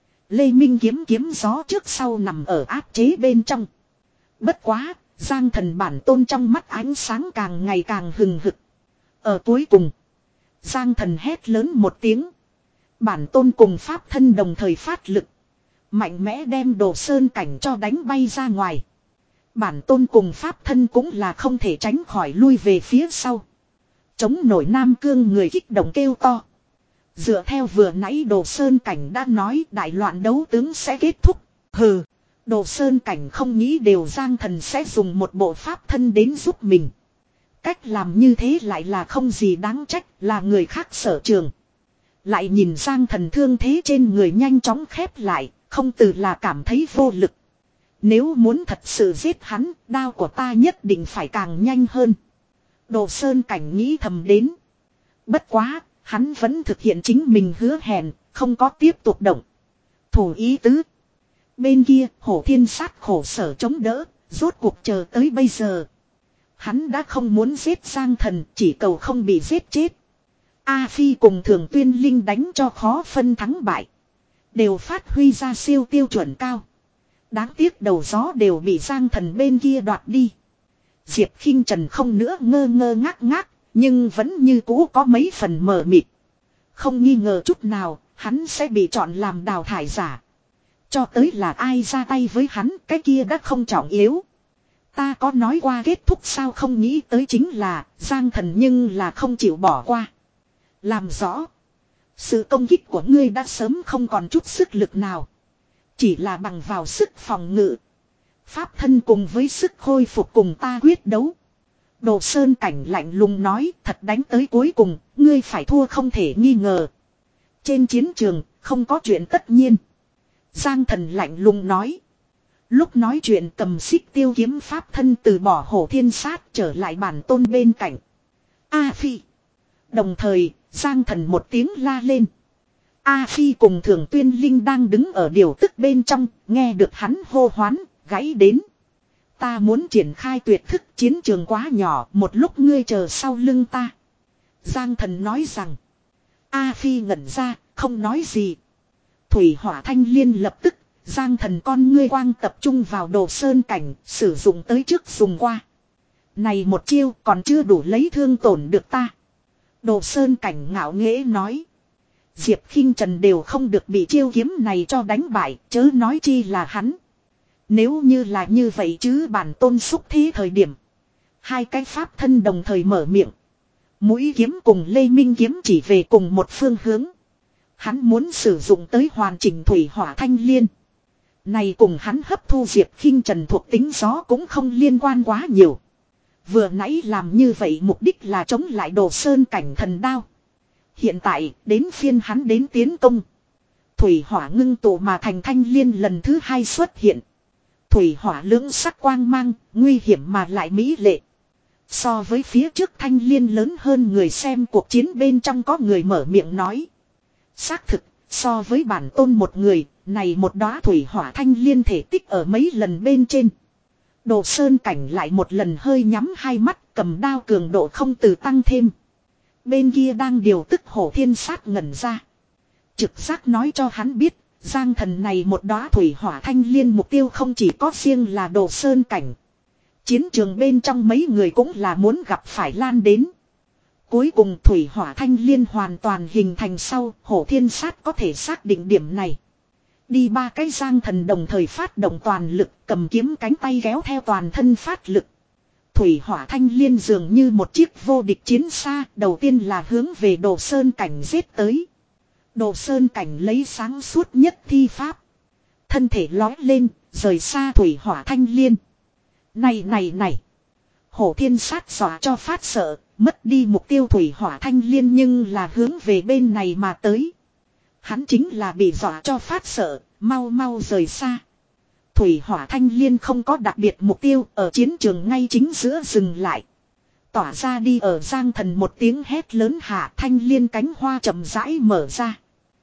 Lê Minh kiếm kiếm gió trước sau nằm ở áp chế bên trong. Bất quá, Giang Thần bản tôn trong mắt ánh sáng càng ngày càng hừng hực. Ở cuối cùng, Giang Thần hét lớn một tiếng. Bản tôn cùng pháp thân đồng thời phát lực. Mạnh mẽ đem Đồ Sơn Cảnh cho đánh bay ra ngoài. Bản tôn cùng pháp thân cũng là không thể tránh khỏi lui về phía sau. Chống nổi Nam Cương người kích động kêu to. Dựa theo vừa nãy Đồ Sơn Cảnh đã nói, đại loạn đấu tướng sẽ kết thúc. Hừ, Đồ Sơn Cảnh không nghĩ đều Giang Thần sẽ dùng một bộ pháp thân đến giúp mình. Cách làm như thế lại là không gì đáng trách, là người khác sở trường. Lại nhìn Giang Thần thương thế trên người nhanh chóng khép lại, không từ là cảm thấy vô lực. Nếu muốn thật sự giết hắn, đao của ta nhất định phải càng nhanh hơn. Đồ Sơn Cảnh nghĩ thầm đến. Bất quá, hắn vẫn thực hiện chính mình hứa hẹn, không có tiếp tục động thủ ý tứ. Bên kia, Hổ Thiên Sát khổ sở chống đỡ, rốt cuộc chờ tới bây giờ. Hắn đã không muốn giết Giang Thần, chỉ cầu không bị giết chết. A Phi cùng Thường Tuyên Linh đánh cho khó phân thắng bại. Đều phát huy ra siêu tiêu chuẩn cao. Đáng tiếc đầu gió đều bị Giang Thần bên kia đoạt đi. Diệp Khinh Trần không nữa ngơ ngơ ngác ngác, nhưng vẫn như cũ có mấy phần mờ mịt. Không nghi ngờ chút nào, hắn sẽ bị chọn làm đào thải giả. Cho tới là ai ra tay với hắn, cái kia đã không trọng yếu. Ta có nói qua kết thúc sao, không nghĩ tới chính là Giang Thần nhưng là không chịu bỏ qua. Làm rõ. Sự công kích của ngươi đã sớm không còn chút sức lực nào. Chỉ là bằng vào sức phòng ngự. Pháp thân cùng với sức khôi phục cùng ta quyết đấu. Đồ Sơn Cảnh lạnh lùng nói, thật đánh tới cuối cùng, ngươi phải thua không thể nghi ngờ. Trên chiến trường, không có chuyện tất nhiên. Giang Thần lạnh lùng nói. Lúc nói chuyện cầm xích tiêu kiếm pháp thân từ bỏ Hổ Thiên Sát trở lại bản tôn bên cạnh. A Phi. Đồng thời, Giang Thần một tiếng la lên. A Phi cùng Thường Tuyên Linh đang đứng ở điều tức bên trong, nghe được hắn hô hoán, gãy đến. Ta muốn triển khai tuyệt thức, chiến trường quá nhỏ, một lúc ngươi chờ sau lưng ta. Giang Thần nói rằng. A Phi ngẩn ra, không nói gì. Thủy Hỏa Thanh Liên lập tức, Giang Thần con ngươi quang tập trung vào Đồ Sơn Cảnh, sử dụng tới trước dùng qua. Này một chiêu còn chưa đủ lấy thương tổn được ta. Đồ Sơn Cảnh ngạo nghễ nói. Diệp Khinh Trần đều không được bị chiêu kiếm này cho đánh bại, chớ nói chi là hắn. Nếu như là như vậy chứ bản tôn xúc thế thời điểm. Hai cái pháp thân đồng thời mở miệng. Mũi kiếm cùng Lê Minh kiếm chỉ về cùng một phương hướng. Hắn muốn sử dụng tới hoàn chỉnh Thủy Hỏa Thanh Liên. Này cùng hắn hấp thu Diệp Khinh Trần thuộc tính gió cũng không liên quan quá nhiều. Vừa nãy làm như vậy mục đích là chống lại Đồ Sơn Cảnh thần đao. Hiện tại đến phiên hắn đến tiến công. Thủy hỏa ngưng tụ mà thành thanh liên lần thứ hai xuất hiện. Thủy hỏa lưỡng sắc quang mang, nguy hiểm mà lại mỹ lệ. So với phía trước thanh liên lớn hơn người xem cuộc chiến bên trong có người mở miệng nói. Xác thực, so với bản tôn một người, này một đóa thủy hỏa thanh liên thể tích ở mấy lần bên trên. Đồ Sơn Cảnh lại một lần hơi nhắm hai mắt, cầm đao cường độ không từ tăng thêm. Bên kia đang điều tức Hổ Thiên Sát ngẩn ra. Trực giác nói cho hắn biết, Giang Thần này một đóa thủy hỏa thanh liên mục tiêu không chỉ có riêng là Đồ Sơn Cảnh. Chiến trường bên trong mấy người cũng là muốn gặp phải lan đến. Cuối cùng thủy hỏa thanh liên hoàn toàn hình thành sau, Hổ Thiên Sát có thể xác định điểm này. Đi ba cái Giang Thần đồng thời phát động toàn lực, cầm kiếm cánh tay kéo theo toàn thân phát lực. Thủy hỏa thanh liên dường như một chiếc vô địch chiến xa, đầu tiên là hướng về Đồ Sơn Cảnh giết tới. Đồ Sơn Cảnh lấy sáng suốt nhất thi pháp. Thân thể lói lên, rời xa thủy hỏa thanh liên. Này này này. Hổ Thiên Sát dọa cho phát sợ, mất đi mục tiêu thủy hỏa thanh liên nhưng là hướng về bên này mà tới. Hắn chính là bị dọa cho phát sợ, mau mau rời xa. Thủy hỏa thanh liên không có đặc biệt mục tiêu, ở chiến trường ngay chính giữa dừng lại. Tỏa ra đi ở Giang Thần một tiếng hét lớn hạ, thanh liên cánh hoa chậm rãi mở ra.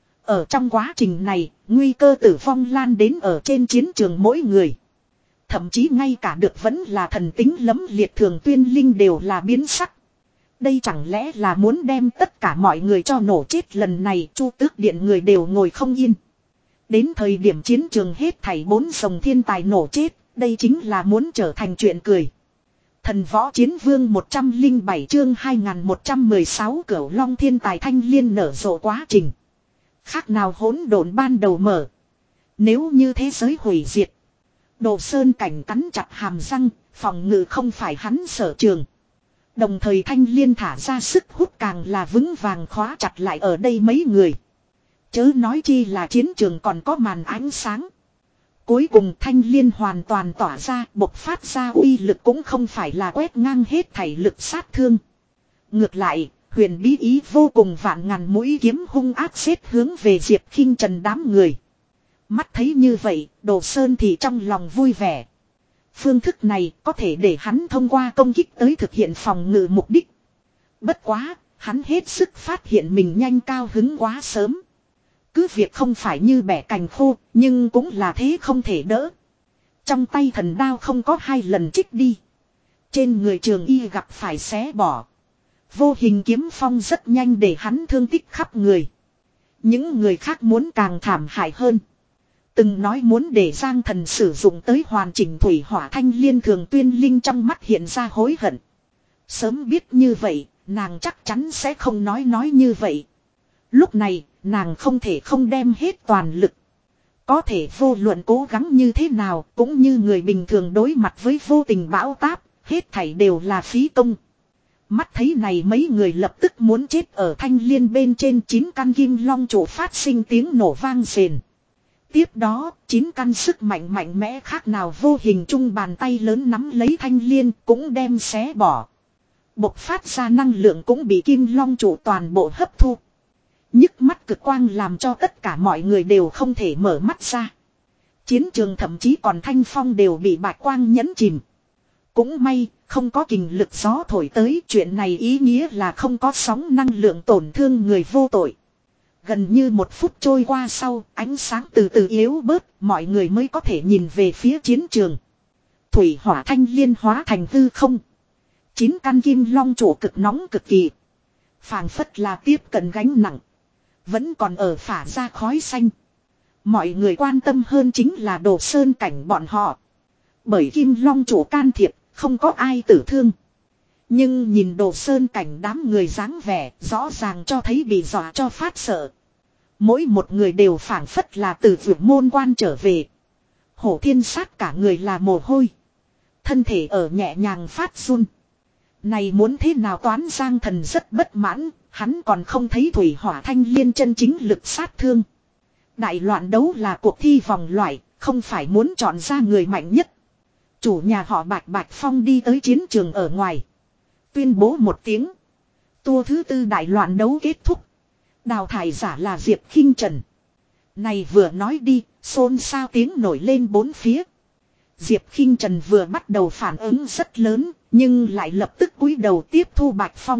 Ở trong quá trình này, nguy cơ tử vong lan đến ở trên chiến trường mỗi người. Thậm chí ngay cả được vẫn là thần tính lẫm liệt Thường Tuyên Linh đều là biến sắc. Đây chẳng lẽ là muốn đem tất cả mọi người cho nổ chết, lần này Chu Tước Điện người đều ngồi không yên. Đến thời điểm chiến trường hết thảy bốn dòng thiên tài nổ chết, đây chính là muốn trở thành chuyện cười. Thần Võ Chiến Vương một trăm lẻ bảy chương hai nghìn một trăm mười sáu Cửu Long thiên tài thanh liên nở rộ quá trình. Khác nào hỗn độn ban đầu mở. Nếu như thế giới hủy diệt. Đồ Sơn Cảnh cắn chặt hàm răng, phòng ngự không phải hắn sở trường. Đồng thời thanh liên thả ra sức hút càng là vững vàng khóa chặt lại ở đây mấy người. Chớ nói chi là chiến trường còn có màn ánh sáng. Cuối cùng thanh liên hoàn toàn tỏa ra, bộc phát ra uy lực cũng không phải là quét ngang hết thảy lực sát thương. Ngược lại, huyền bí ý vô cùng vạn ngàn mũi kiếm hung ác xếp hướng về Diệp Khinh Trần đám người. Mắt thấy như vậy, Đồ Sơn thì trong lòng vui vẻ. Phương thức này có thể để hắn thông qua công kích tới thực hiện phòng ngự mục đích. Bất quá, hắn hết sức phát hiện mình nhanh cao hứng quá sớm. Cứ việc không phải như bẻ cành khô, nhưng cũng là thế không thể đỡ. Trong tay thần đao không có hai lần trích đi. Trên người Trường Y gặp phải xé bỏ. Vô hình kiếm phong rất nhanh để hắn thương tích khắp người. Những người khác muốn càng thảm hại hơn. Từng nói muốn để Giang Thần sử dụng tới hoàn chỉnh thủy hỏa thanh liên, Thường Tuyên Linh trong mắt hiện ra hối hận. Sớm biết như vậy, nàng chắc chắn sẽ không nói nói như vậy. Lúc này, nàng không thể không đem hết toàn lực. Có thể vô luận cố gắng như thế nào, cũng như người bình thường đối mặt với vô tình bão táp, hết thảy đều là phí công. Mắt thấy này mấy người lập tức muốn chết ở thanh liên bên trên, chín căn kim long trụ phát sinh tiếng nổ vang rền. Tiếp đó, chín căn sức mạnh mạnh mẽ khác nào vô hình chung bàn tay lớn nắm lấy thanh liên cũng đem xé bỏ. Bộc phát ra năng lượng cũng bị kim long trụ toàn bộ hấp thu. Nhức mắt cực quang làm cho tất cả mọi người đều không thể mở mắt ra. Chiến trường thậm chí còn thanh phong đều bị bạch quang nhấn chìm. Cũng may, không có kình lực gió thổi tới, chuyện này ý nghĩa là không có sóng năng lượng tổn thương người vô tội. Gần như một phút trôi qua sau, ánh sáng từ từ yếu bớt, mọi người mới có thể nhìn về phía chiến trường. Thủy hỏa thanh liên hóa thành hư không. Chín căn kim long trụ cực nóng cực kỳ. Phảng phất là tiếp cận gánh nặng. Vẫn còn ở phả ra khói xanh. Mọi người quan tâm hơn chính là Đồ Sơn Cảnh bọn họ. Bởi kim long trụ can thiệp, không có ai tử thương. Nhưng nhìn Đồ Sơn Cảnh đám người dáng vẻ, rõ ràng cho thấy bị dọa cho phát sợ. Mỗi một người đều phảng phất là từ vượt môn quan trở về. Hổ Thiên Sát cả người là mồ hôi. Thân thể ở nhẹ nhàng phát run. Này muốn thế nào toán Giang Thần rất bất mãn, hắn còn không thấy thủy hỏa thanh liên chân chính lực sát thương. Đại loạn đấu là cuộc thi vòng loại, không phải muốn chọn ra người mạnh nhất. Chủ nhà họ Bạch Bạch Phong đi tới chiến trường ở ngoài. Tuyên bố một tiếng. Tour thứ tư đại loạn đấu kết thúc. Đào thải giả là Diệp Khinh Trần. Này vừa nói đi, xôn xao tiếng nổi lên bốn phía. Diệp Khinh Trần vừa bắt đầu phản ứng rất lớn, nhưng lại lập tức cúi đầu tiếp thu Bạch Phong.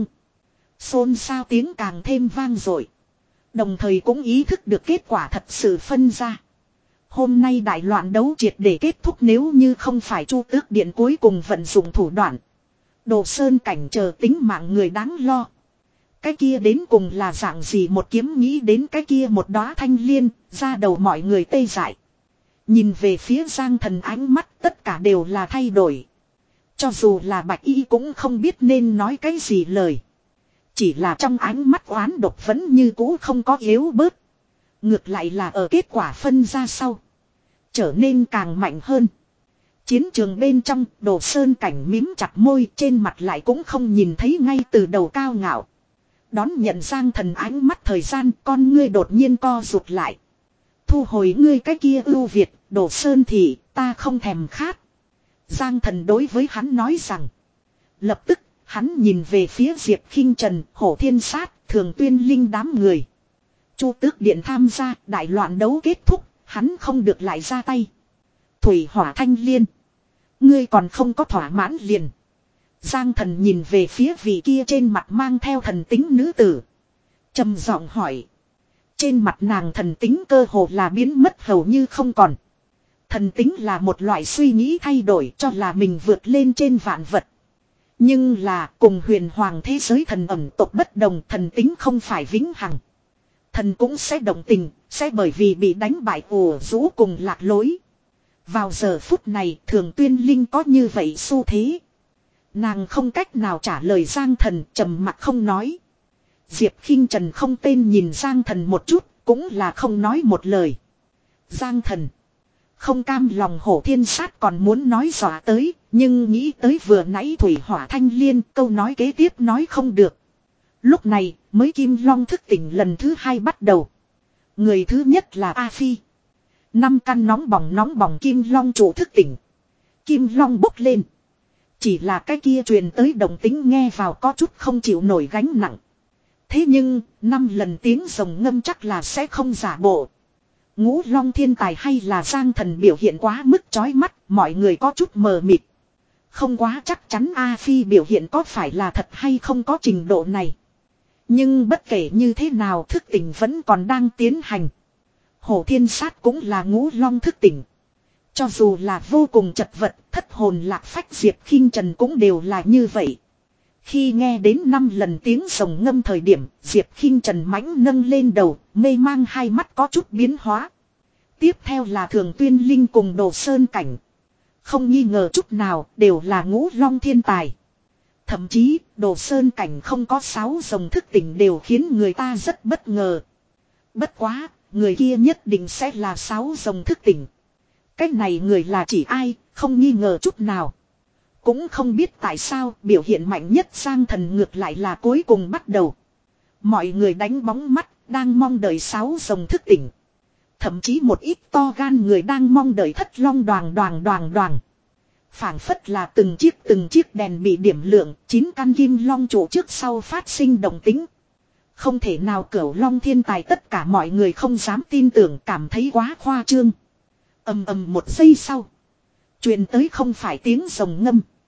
Xôn xao tiếng càng thêm vang dội. Đồng thời cũng ý thức được kết quả thật sự phân ra. Hôm nay đại loạn đấu triệt để kết thúc nếu như không phải Chu Tước Điện cuối cùng vận dụng thủ đoạn. Đồ Sơn Cảnh chờ tính mạng người đáng lo. Cái kia đến cùng là dạng gì một kiếm nghĩ đến cái kia một đóa thanh liên, ra đầu mọi người tê dại. Nhìn về phía Giang Thần ánh mắt tất cả đều là thay đổi. Cho dù là Bạch Y cũng không biết nên nói cái gì lời. Chỉ là trong ánh mắt oán độc vẫn như cũ không có yếu bớt. Ngược lại là ở kết quả phân ra sau. Trở nên càng mạnh hơn. Chiến trường bên trong, Đồ Sơn Cảnh mím chặt môi, trên mặt lại cũng không nhìn thấy ngay từ đầu cao ngạo. Đón nhận Giang Thần ánh mắt thời gian, con ngươi đột nhiên co rụt lại. Thu hồi ngươi cái kia ưu việt, Đồ Sơn thị, ta không thèm khát. Giang Thần đối với hắn nói rằng. Lập tức, hắn nhìn về phía Diệp Khinh Trần, Hổ Thiên Sát, Thường Tuyên Linh đám người. Chu Tước Điện tham gia, đại loạn đấu kết thúc, hắn không được lại ra tay. Thủy hỏa thanh liên. Ngươi còn không có thỏa mãn liền. Giang Thần nhìn về phía vị kia trên mặt mang theo thần tính nữ tử. Trầm giọng hỏi. Trên mặt nàng thần tính cơ hồ là biến mất hầu như không còn. Thần tính là một loại suy nghĩ thay đổi cho là mình vượt lên trên vạn vật. Nhưng là cùng huyền hoàng thế giới thần ẩm tộc bất đồng, thần tính không phải vĩnh hằng. Thần cũng sẽ động tình, sẽ bởi vì bị đánh bại ùa rũ cùng lạc lối. Vào giờ phút này Thường Tuyên Linh có như vậy xu thế. Nàng không cách nào trả lời Giang Thần, trầm mặc không nói. Diệp Khinh Trần không tên nhìn Giang Thần một chút, cũng là không nói một lời. Giang Thần không cam lòng Hổ Thiên Sát còn muốn nói dọa tới, nhưng nghĩ tới vừa nãy thủy hỏa thanh liên, câu nói kế tiếp nói không được. Lúc này mới Kim Long thức tỉnh lần thứ hai bắt đầu. Người thứ nhất là A Phi. Năm căn nóng bỏng nóng bỏng Kim Long trụ thức tỉnh. Kim Long bốc lên. Chỉ là cái kia truyền tới đồng tính nghe vào có chút không chịu nổi gánh nặng. Thế nhưng, năm lần tiếng rồng ngâm chắc là sẽ không giả bộ. Ngũ Long thiên tài hay là Giang Thần biểu hiện quá mức chói mắt, mọi người có chút mờ mịt. Không quá chắc chắn A Phi biểu hiện có phải là thật hay không có trình độ này. Nhưng bất kể như thế nào thức tỉnh vẫn còn đang tiến hành. Hổ Thiên Sát cũng là Ngũ Long thức tỉnh. Cho dù là vô cùng chật vật, thất hồn lạc phách Diệp Khinh Trần cũng đều là như vậy. Khi nghe đến năm lần tiếng rồng ngâm thời điểm, Diệp Khinh Trần mãnh nâng lên đầu, mê mang hai mắt có chút biến hóa. Tiếp theo là Thường Tuyên Linh cùng Đồ Sơn Cảnh. Không nghi ngờ chút nào, đều là Ngũ Long thiên tài. Thậm chí, Đồ Sơn Cảnh không có sáu rồng thức tỉnh đều khiến người ta rất bất ngờ. Bất quá, người kia nhất định sẽ là sáu rồng thức tỉnh. Cách này người là chỉ ai, không nghi ngờ chút nào. Cũng không biết tại sao biểu hiện mạnh nhất Giang Thần ngược lại là cuối cùng bắt đầu. Mọi người đánh bóng mắt, đang mong đợi sáu rồng thức tỉnh. Thậm chí một ít to gan người đang mong đợi thất long đoàn đoàn đoàn đoàn. Phảng phất là từng chiếc từng chiếc đèn bị điểm lượng, chín căn kim long trụ trước sau phát sinh động tính. Không thể nào cửu long thiên tài tất cả mọi người không dám tin tưởng, cảm thấy quá khoa trương. Ầm ầm một giây sau. Truyền tới không phải tiếng rồng ngâm.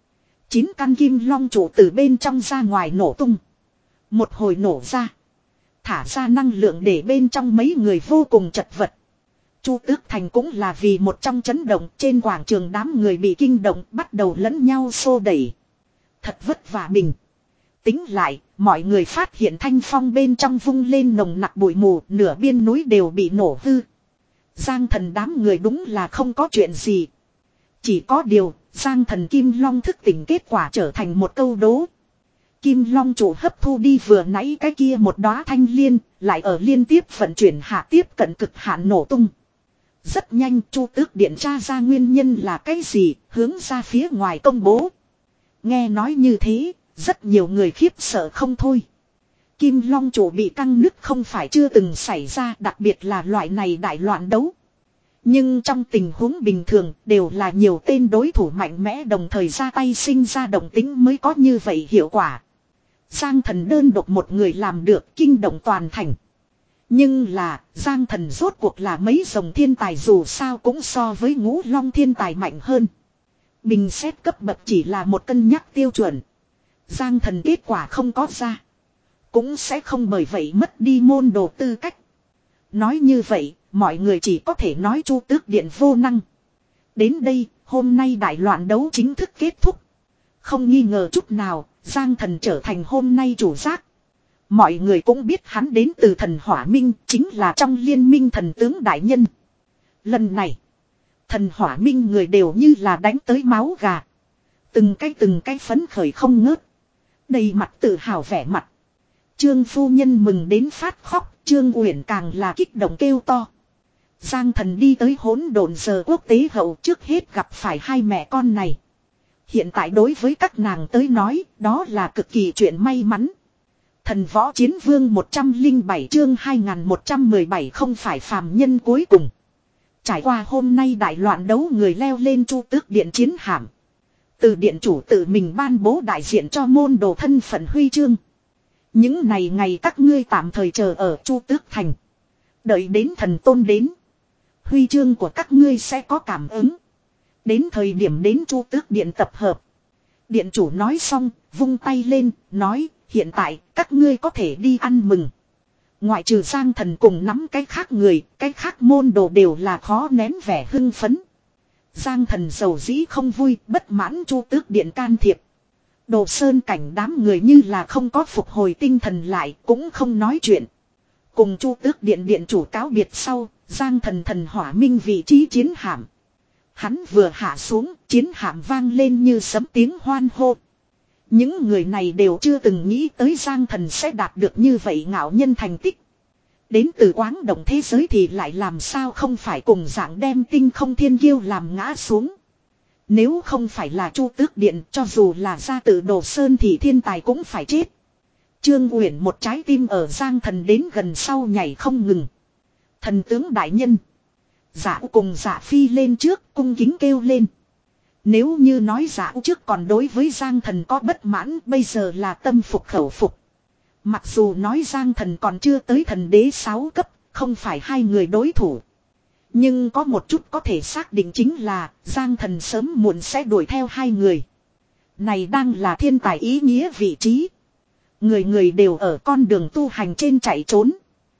Chín căn kim long trụ từ bên trong ra ngoài nổ tung. Một hồi nổ ra. Thả ra năng lượng để bên trong mấy người vô cùng chật vật. Chu Tước Thành cũng là vì một trong chấn động, trên quảng trường đám người bị kinh động bắt đầu lẫn nhau xô đẩy. Thật vất vả bình. Tính lại, mọi người phát hiện thanh phong bên trong vung lên nồng nặc bụi mù, nửa biên núi đều bị nổ hư. Giang Thần đám người đúng là không có chuyện gì. Chỉ có điều, Giang Thần Kim Long thức tỉnh kết quả trở thành một câu đố. Kim Long chủ hấp thu đi vừa nãy cái kia một đóa thanh liên, lại ở liên tiếp vận chuyển hạ tiếp cận cực hạn nổ tung. Rất nhanh Chu Tước Điện tra ra nguyên nhân là cái gì, hướng ra phía ngoài công bố. Nghe nói như thế, rất nhiều người khiếp sợ không thôi. Kim Long chủ bị căng nứt không phải chưa từng xảy ra, đặc biệt là loại này đại loạn đấu. Nhưng trong tình huống bình thường đều là nhiều tên đối thủ mạnh mẽ đồng thời ra tay sinh ra động tính mới có như vậy hiệu quả. Giang Thần đơn độc một người làm được kinh động toàn thành. Nhưng là Giang Thần rốt cuộc là mấy dòng thiên tài dù sao cũng so với Ngũ Long thiên tài mạnh hơn. Bình xét cấp bậc chỉ là một cân nhắc tiêu chuẩn. Giang Thần kết quả không có ra. Cũng sẽ không bởi vậy mất đi môn đồ tư cách. Nói như vậy, mọi người chỉ có thể nói Chu Tước Điện vô năng. Đến đây, hôm nay đại loạn đấu chính thức kết thúc. Không nghi ngờ chút nào, Giang Thần trở thành hôm nay chủ giác. Mọi người cũng biết hắn đến từ thần Hỏa Minh, chính là trong liên minh thần tướng đại nhân. Lần này, thần Hỏa Minh người đều như là đánh tới máu gà. Từng cái từng cái phấn khởi không ngớt. Đầy mặt tự hào vẻ mặt. Trương phu nhân mừng đến phát khóc, Trương Uyển càng là kích động kêu to. Giang Thần đi tới hỗn độn giờ quốc tế hậu trước hết gặp phải hai mẹ con này. Hiện tại đối với các nàng tới nói, đó là cực kỳ chuyện may mắn. Thần võ chiến vương một trăm lẻ bảy chương hai nghìn một trăm mười bảy không phải phàm nhân cuối cùng. Trải qua hôm nay đại loạn đấu người leo lên Chu Tước Điện chiến hạm. Từ điện chủ tự mình ban bố đại diện cho môn đồ thân phận huy chương. Những này ngày các ngươi tạm thời chờ ở Chu Tước Thành. Đợi đến thần tôn đến. Huy chương của các ngươi sẽ có cảm ứng. Đến thời điểm đến Chu Tước Điện tập hợp. Điện chủ nói xong, vung tay lên, nói, hiện tại các ngươi có thể đi ăn mừng. Ngoại trừ Giang Thần cùng nắm cái khác người, cái khác môn đồ đều là khó nén vẻ hưng phấn. Giang Thần giàu dĩ không vui, bất mãn Chu Tước Điện can thiệp. Đồ Sơn cảnh đám người như là không có phục hồi tinh thần lại, cũng không nói chuyện. Cùng Chu Tước Điện điện chủ cáo biệt sau, Giang Thần thần hỏa minh vị trí chiến hạm. Hắn vừa hạ xuống, chiến hạm vang lên như sấm tiếng hoan hô. Những người này đều chưa từng nghĩ tới Giang Thần sẽ đạt được như vậy ngạo nhân thành tích. Đến từ Quáng Động thế giới thì lại làm sao không phải cùng dạng đem tinh không thiên kiêu làm ngã xuống. Nếu không phải là Chu Tước Điện, cho dù là gia tự Đồ Sơn thì thiên tài cũng phải chết. Trương Uyển một trái tim ở Giang Thần đến gần sau nhảy không ngừng. Thần tướng đại nhân. Dạ cùng dạ phi lên trước, cung kính kêu lên. Nếu như nói dạ trước còn đối với Giang Thần có bất mãn, bây giờ là tâm phục khẩu phục. Mặc dù nói Giang Thần còn chưa tới thần đế sáu cấp, không phải hai người đối thủ. Nhưng có một chút có thể xác định chính là Giang Thần sớm muộn sẽ đuổi theo hai người. Này đang là thiên tài ý nghĩa vị trí. Người người đều ở con đường tu hành trên chạy trốn.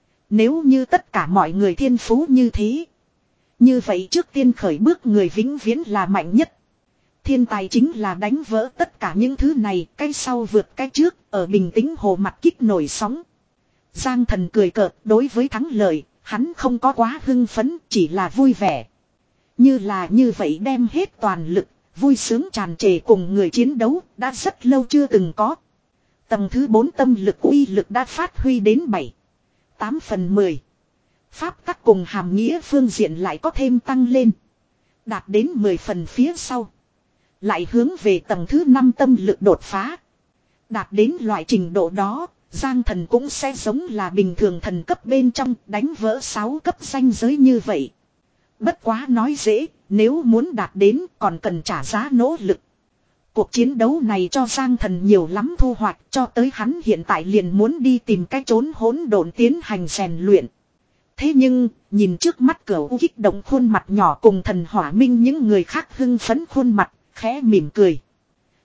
Nếu như tất cả mọi người thiên phú như thế, như vậy trước tiên khởi bước người vĩnh viễn là mạnh nhất. Thiên tài chính là đánh vỡ tất cả những thứ này, cái sau vượt cái trước, ở bình tĩnh hồ mặt kích nổi sóng. Giang Thần cười cợt, đối với thắng lợi, hắn không có quá hưng phấn, chỉ là vui vẻ. Như là như vậy đem hết toàn lực, vui sướng tràn trề cùng người chiến đấu, đã rất lâu chưa từng có. Tầng thứ bốn tâm lực uy lực đã phát huy đến bảy, tám phần mười. Pháp tắc cùng hàm nghĩa phương diện lại có thêm tăng lên. Đạt đến mười phần phía sau. Lại hướng về tầng thứ năm tâm lực đột phá. Đạt đến loại trình độ đó, Giang Thần cũng sẽ giống là bình thường thần cấp bên trong đánh vỡ sáu cấp danh giới như vậy. Bất quá nói dễ, nếu muốn đạt đến còn cần trả giá nỗ lực. Cuộc chiến đấu này cho Giang Thần nhiều lắm thu hoạch, cho tới hắn hiện tại liền muốn đi tìm cách trốn hỗn độn tiến hành rèn luyện. Thế nhưng, nhìn trước mắt Cửu kích động khuôn mặt nhỏ cùng thần hỏa minh những người khác hưng phấn khuôn mặt, khẽ mỉm cười.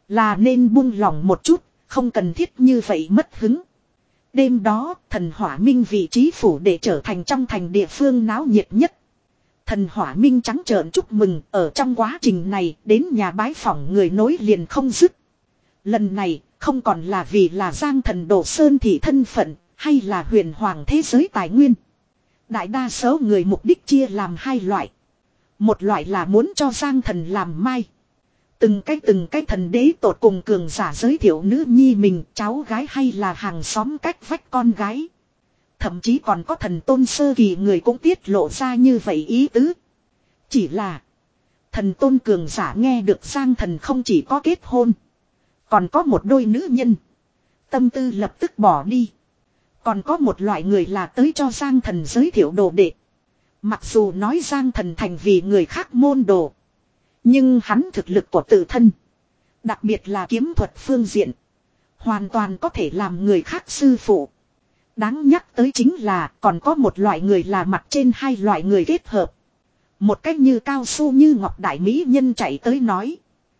Là nên buông lỏng một chút, không cần thiết như vậy mất hứng. Đêm đó, thần hỏa minh vị trí phủ để trở thành trong thành địa phương náo nhiệt nhất. Thần hỏa minh trắng trợn chúc mừng, ở trong quá trình này đến nhà bái phỏng người nối liền không dứt. Lần này, không còn là vì là Giang thần Đồ Sơn thị thân phận, hay là huyền hoàng thế giới tài nguyên. Đại đa số người mục đích chia làm hai loại. Một loại là muốn cho Giang thần làm mai. Từng cái từng cái thần đế tột cùng cường giả giới thiệu nữ nhi mình, cháu gái hay là hàng xóm cách vách con gái. Thậm chí còn có thần tôn sơ kỳ người cũng tiết lộ ra như vậy ý tứ. Chỉ là thần tôn cường giả nghe được Giang thần không chỉ có kết hôn, còn có một đôi nữ nhân. Tâm tư lập tức bỏ đi. Còn có một loại người là tới cho Giang thần giới thiệu đồ đệ. Mặc dù nói Giang thần thành vì người khác môn đồ, nhưng hắn thực lực của tự thân, đặc biệt là kiếm thuật phương diện, hoàn toàn có thể làm người khác sư phụ. Đáng nhắc tới chính là còn có một loại người là mặt trên hai loại người kết hợp. Một cách như cao su như ngọc đại mỹ nhân chạy tới nói: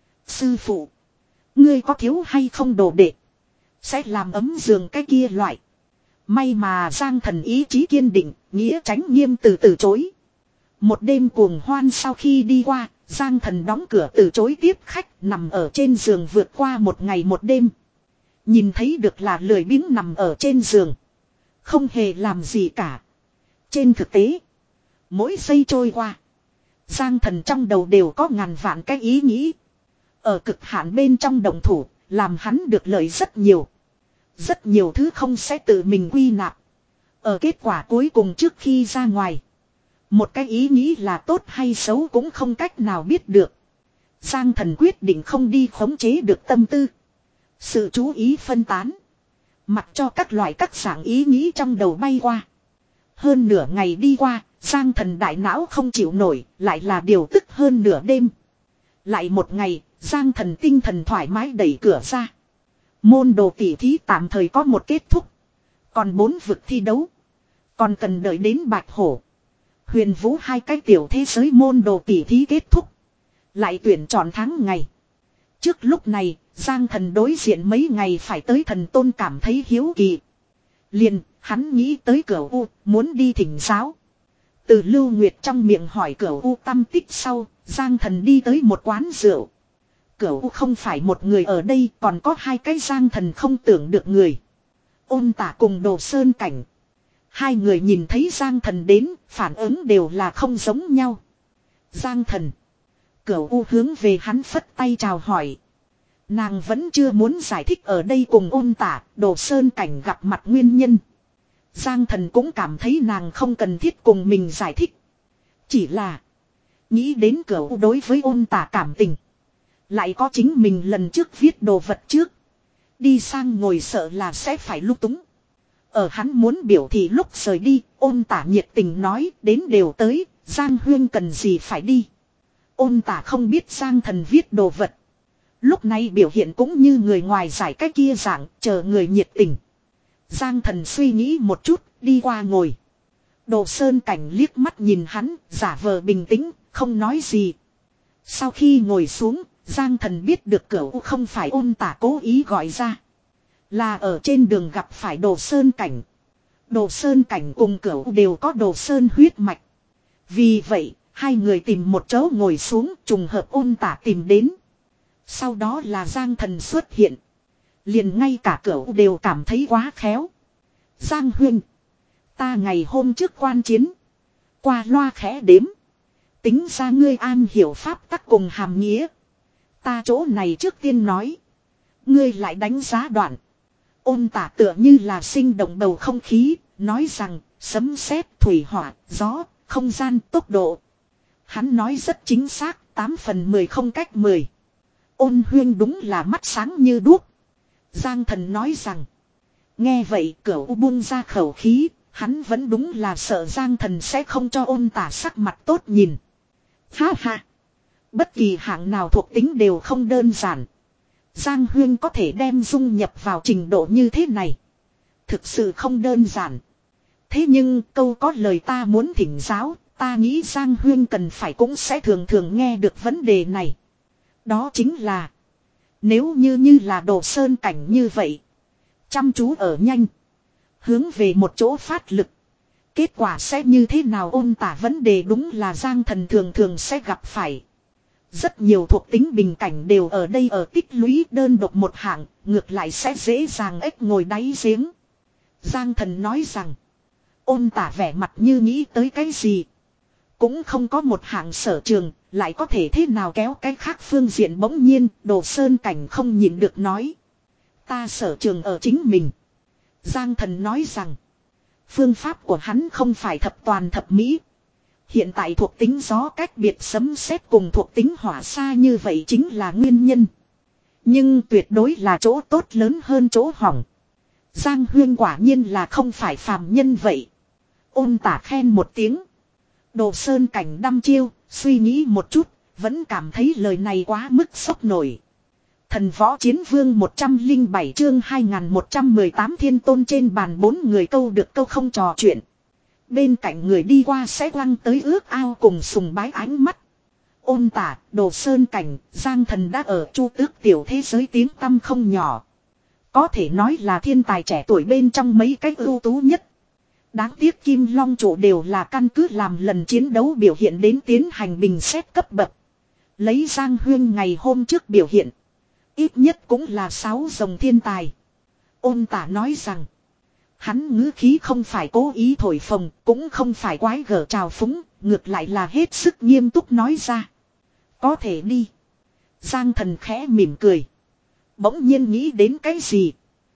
sư phụ, ngươi có thiếu hay không đồ đệ, sẽ làm ấm giường cái kia loại. May mà Giang thần ý chí kiên định, nghĩa tránh nghiêm từ từ chối. Một đêm cuồng hoan sau khi đi qua, Giang thần đóng cửa từ chối tiếp khách, nằm ở trên giường vượt qua một ngày một đêm. Nhìn thấy được là lười biếng nằm ở trên giường, không hề làm gì cả. Trên thực tế, mỗi giây trôi qua, Giang thần trong đầu đều có ngàn vạn cái ý nghĩ. Ở cực hạn bên trong động thủ, làm hắn được lợi rất nhiều. Rất nhiều thứ không sẽ tự mình quy nạp. Ở kết quả cuối cùng trước khi ra ngoài, một cái ý nghĩ là tốt hay xấu cũng không cách nào biết được. Giang thần quyết định không đi khống chế được tâm tư. Sự chú ý phân tán, mặc cho các loại các dạng ý nghĩ trong đầu bay qua. Hơn nửa ngày đi qua, Giang thần đại não không chịu nổi, lại là điều tức hơn nửa đêm. Lại một ngày, Giang thần tinh thần thoải mái đẩy cửa ra. Môn đồ tỷ thí tạm thời có một kết thúc. Còn bốn vực thi đấu, còn cần đợi đến Bạch Hổ, Huyền Vũ hai cái tiểu thế giới môn đồ tỷ thí kết thúc, lại tuyển chọn tháng ngày. Trước lúc này, Giang thần đối diện mấy ngày phải tới thần tôn cảm thấy hiếu kỳ. Liền, hắn nghĩ tới Cửu U, muốn đi thỉnh giáo. Từ Lưu Nguyệt trong miệng hỏi Cửu U tâm tích sau, Giang thần đi tới một quán rượu. Cửu U không phải một người ở đây, còn có hai cái Giang thần không tưởng được người. Ôn Tả cùng Đồ Sơn Cảnh. Hai người nhìn thấy Giang thần đến, phản ứng đều là không giống nhau. Giang thần. Cửu U hướng về hắn phất tay chào hỏi. Nàng vẫn chưa muốn giải thích ở đây cùng Ôn Tả, Đồ Sơn Cảnh gặp mặt nguyên nhân. Giang thần cũng cảm thấy nàng không cần thiết cùng mình giải thích. Chỉ là nghĩ đến Cửu U đối với Ôn Tả cảm tình, lại có chính mình lần trước viết đồ vật trước, đi sang ngồi sợ là sẽ phải lung túng. Ở hắn muốn biểu thị lúc rời đi, Ôn Tả nhiệt tình nói đến đều tới, Giang huyên cần gì phải đi. Ôn Tả không biết Giang thần viết đồ vật, lúc này biểu hiện cũng như người ngoài giải cái kia dạng, chờ người nhiệt tình. Giang thần suy nghĩ một chút, đi qua ngồi. Đồ Sơn Cảnh liếc mắt nhìn hắn, giả vờ bình tĩnh, không nói gì. Sau khi ngồi xuống, Giang thần biết được Cửu không phải Ôn Tả cố ý gọi ra, là ở trên đường gặp phải Đồ Sơn Cảnh. Đồ Sơn Cảnh cùng Cửu đều có Đồ Sơn huyết mạch. Vì vậy, hai người tìm một chỗ ngồi xuống, trùng hợp Ôn Tả tìm đến. Sau đó là Giang thần xuất hiện. Liền ngay cả Cửu đều cảm thấy quá khéo. Giang huynh, ta ngày hôm trước quan chiến, qua loa khẽ đếm, tính ra ngươi an hiểu pháp tắc cùng hàm nghĩa. Ta chỗ này trước tiên nói, ngươi lại đánh giá đoạn. Ôn Tả tựa như là sinh động bầu không khí, nói rằng sấm sét, thủy hỏa, gió, không gian, tốc độ. Hắn nói rất chính xác, tám phần mười không cách mười. Ôn huyên đúng là mắt sáng như đuốc. Giang thần nói rằng. Nghe vậy Cửu buông ra khẩu khí, hắn vẫn đúng là sợ Giang thần sẽ không cho Ôn Tả sắc mặt tốt nhìn. Ha ha. Bất kỳ hạng nào thuộc tính đều không đơn giản. Giang huyên có thể đem dung nhập vào trình độ như thế này, thực sự không đơn giản. Thế nhưng câu có lời ta muốn thỉnh giáo, ta nghĩ Giang huyên cần phải cũng sẽ thường thường nghe được vấn đề này. Đó chính là, Nếu như như là Đồ Sơn Cảnh như vậy. Chăm chú ở nhanh. Hướng về một chỗ phát lực. Kết quả sẽ như thế nào Ôn Tả vấn đề đúng là Giang Thần thường thường sẽ gặp phải. Rất nhiều thuộc tính bình cảnh đều ở đây ở tích lũy đơn độc một hạng, ngược lại sẽ dễ dàng ếch ngồi đáy giếng. Giang Thần nói rằng, Ôn Tả vẻ mặt như nghĩ tới cái gì. Cũng không có một hạng sở trường, lại có thể thế nào kéo cái khác phương diện bỗng nhiên, Đồ Sơn Cảnh không nhịn được nói. Ta sở trường ở chính mình. Giang Thần nói rằng, phương pháp của hắn không phải thập toàn thập mỹ. Hiện tại thuộc tính gió cách biệt sấm sét cùng thuộc tính hỏa xa như vậy chính là nguyên nhân. Nhưng tuyệt đối là chỗ tốt lớn hơn chỗ hỏng. Giang Huyên quả nhiên là không phải phàm nhân vậy. Ôn Tả khen một tiếng. Đồ Sơn Cảnh đăm chiêu, suy nghĩ một chút, vẫn cảm thấy lời này quá mức sốc nổi. Thần Võ Chiến Vương một trăm lẻ bảy chương hai nghìn một trăm mười tám thiên tôn trên bàn bốn người câu được câu không trò chuyện. Bên cạnh người đi qua sẽ quăng tới ước ao cùng sùng bái ánh mắt. Ôn Tả, Đồ Sơn Cảnh, Giang Thần đã ở Chu Tước tiểu thế giới tiếng tăm không nhỏ. Có thể nói là thiên tài trẻ tuổi bên trong mấy cái ưu tú nhất. Đáng tiếc Kim Long Trụ đều là căn cứ làm lần chiến đấu biểu hiện đến tiến hành bình xét cấp bậc. Lấy Giang Huyên ngày hôm trước biểu hiện. Ít nhất cũng là sáu dòng thiên tài. Ôn Tả nói rằng. Hắn ngữ khí không phải cố ý thổi phồng, cũng không phải quái gở trào phúng, ngược lại là hết sức nghiêm túc nói ra. Có thể đi. Giang Thần khẽ mỉm cười. Bỗng nhiên nghĩ đến cái gì.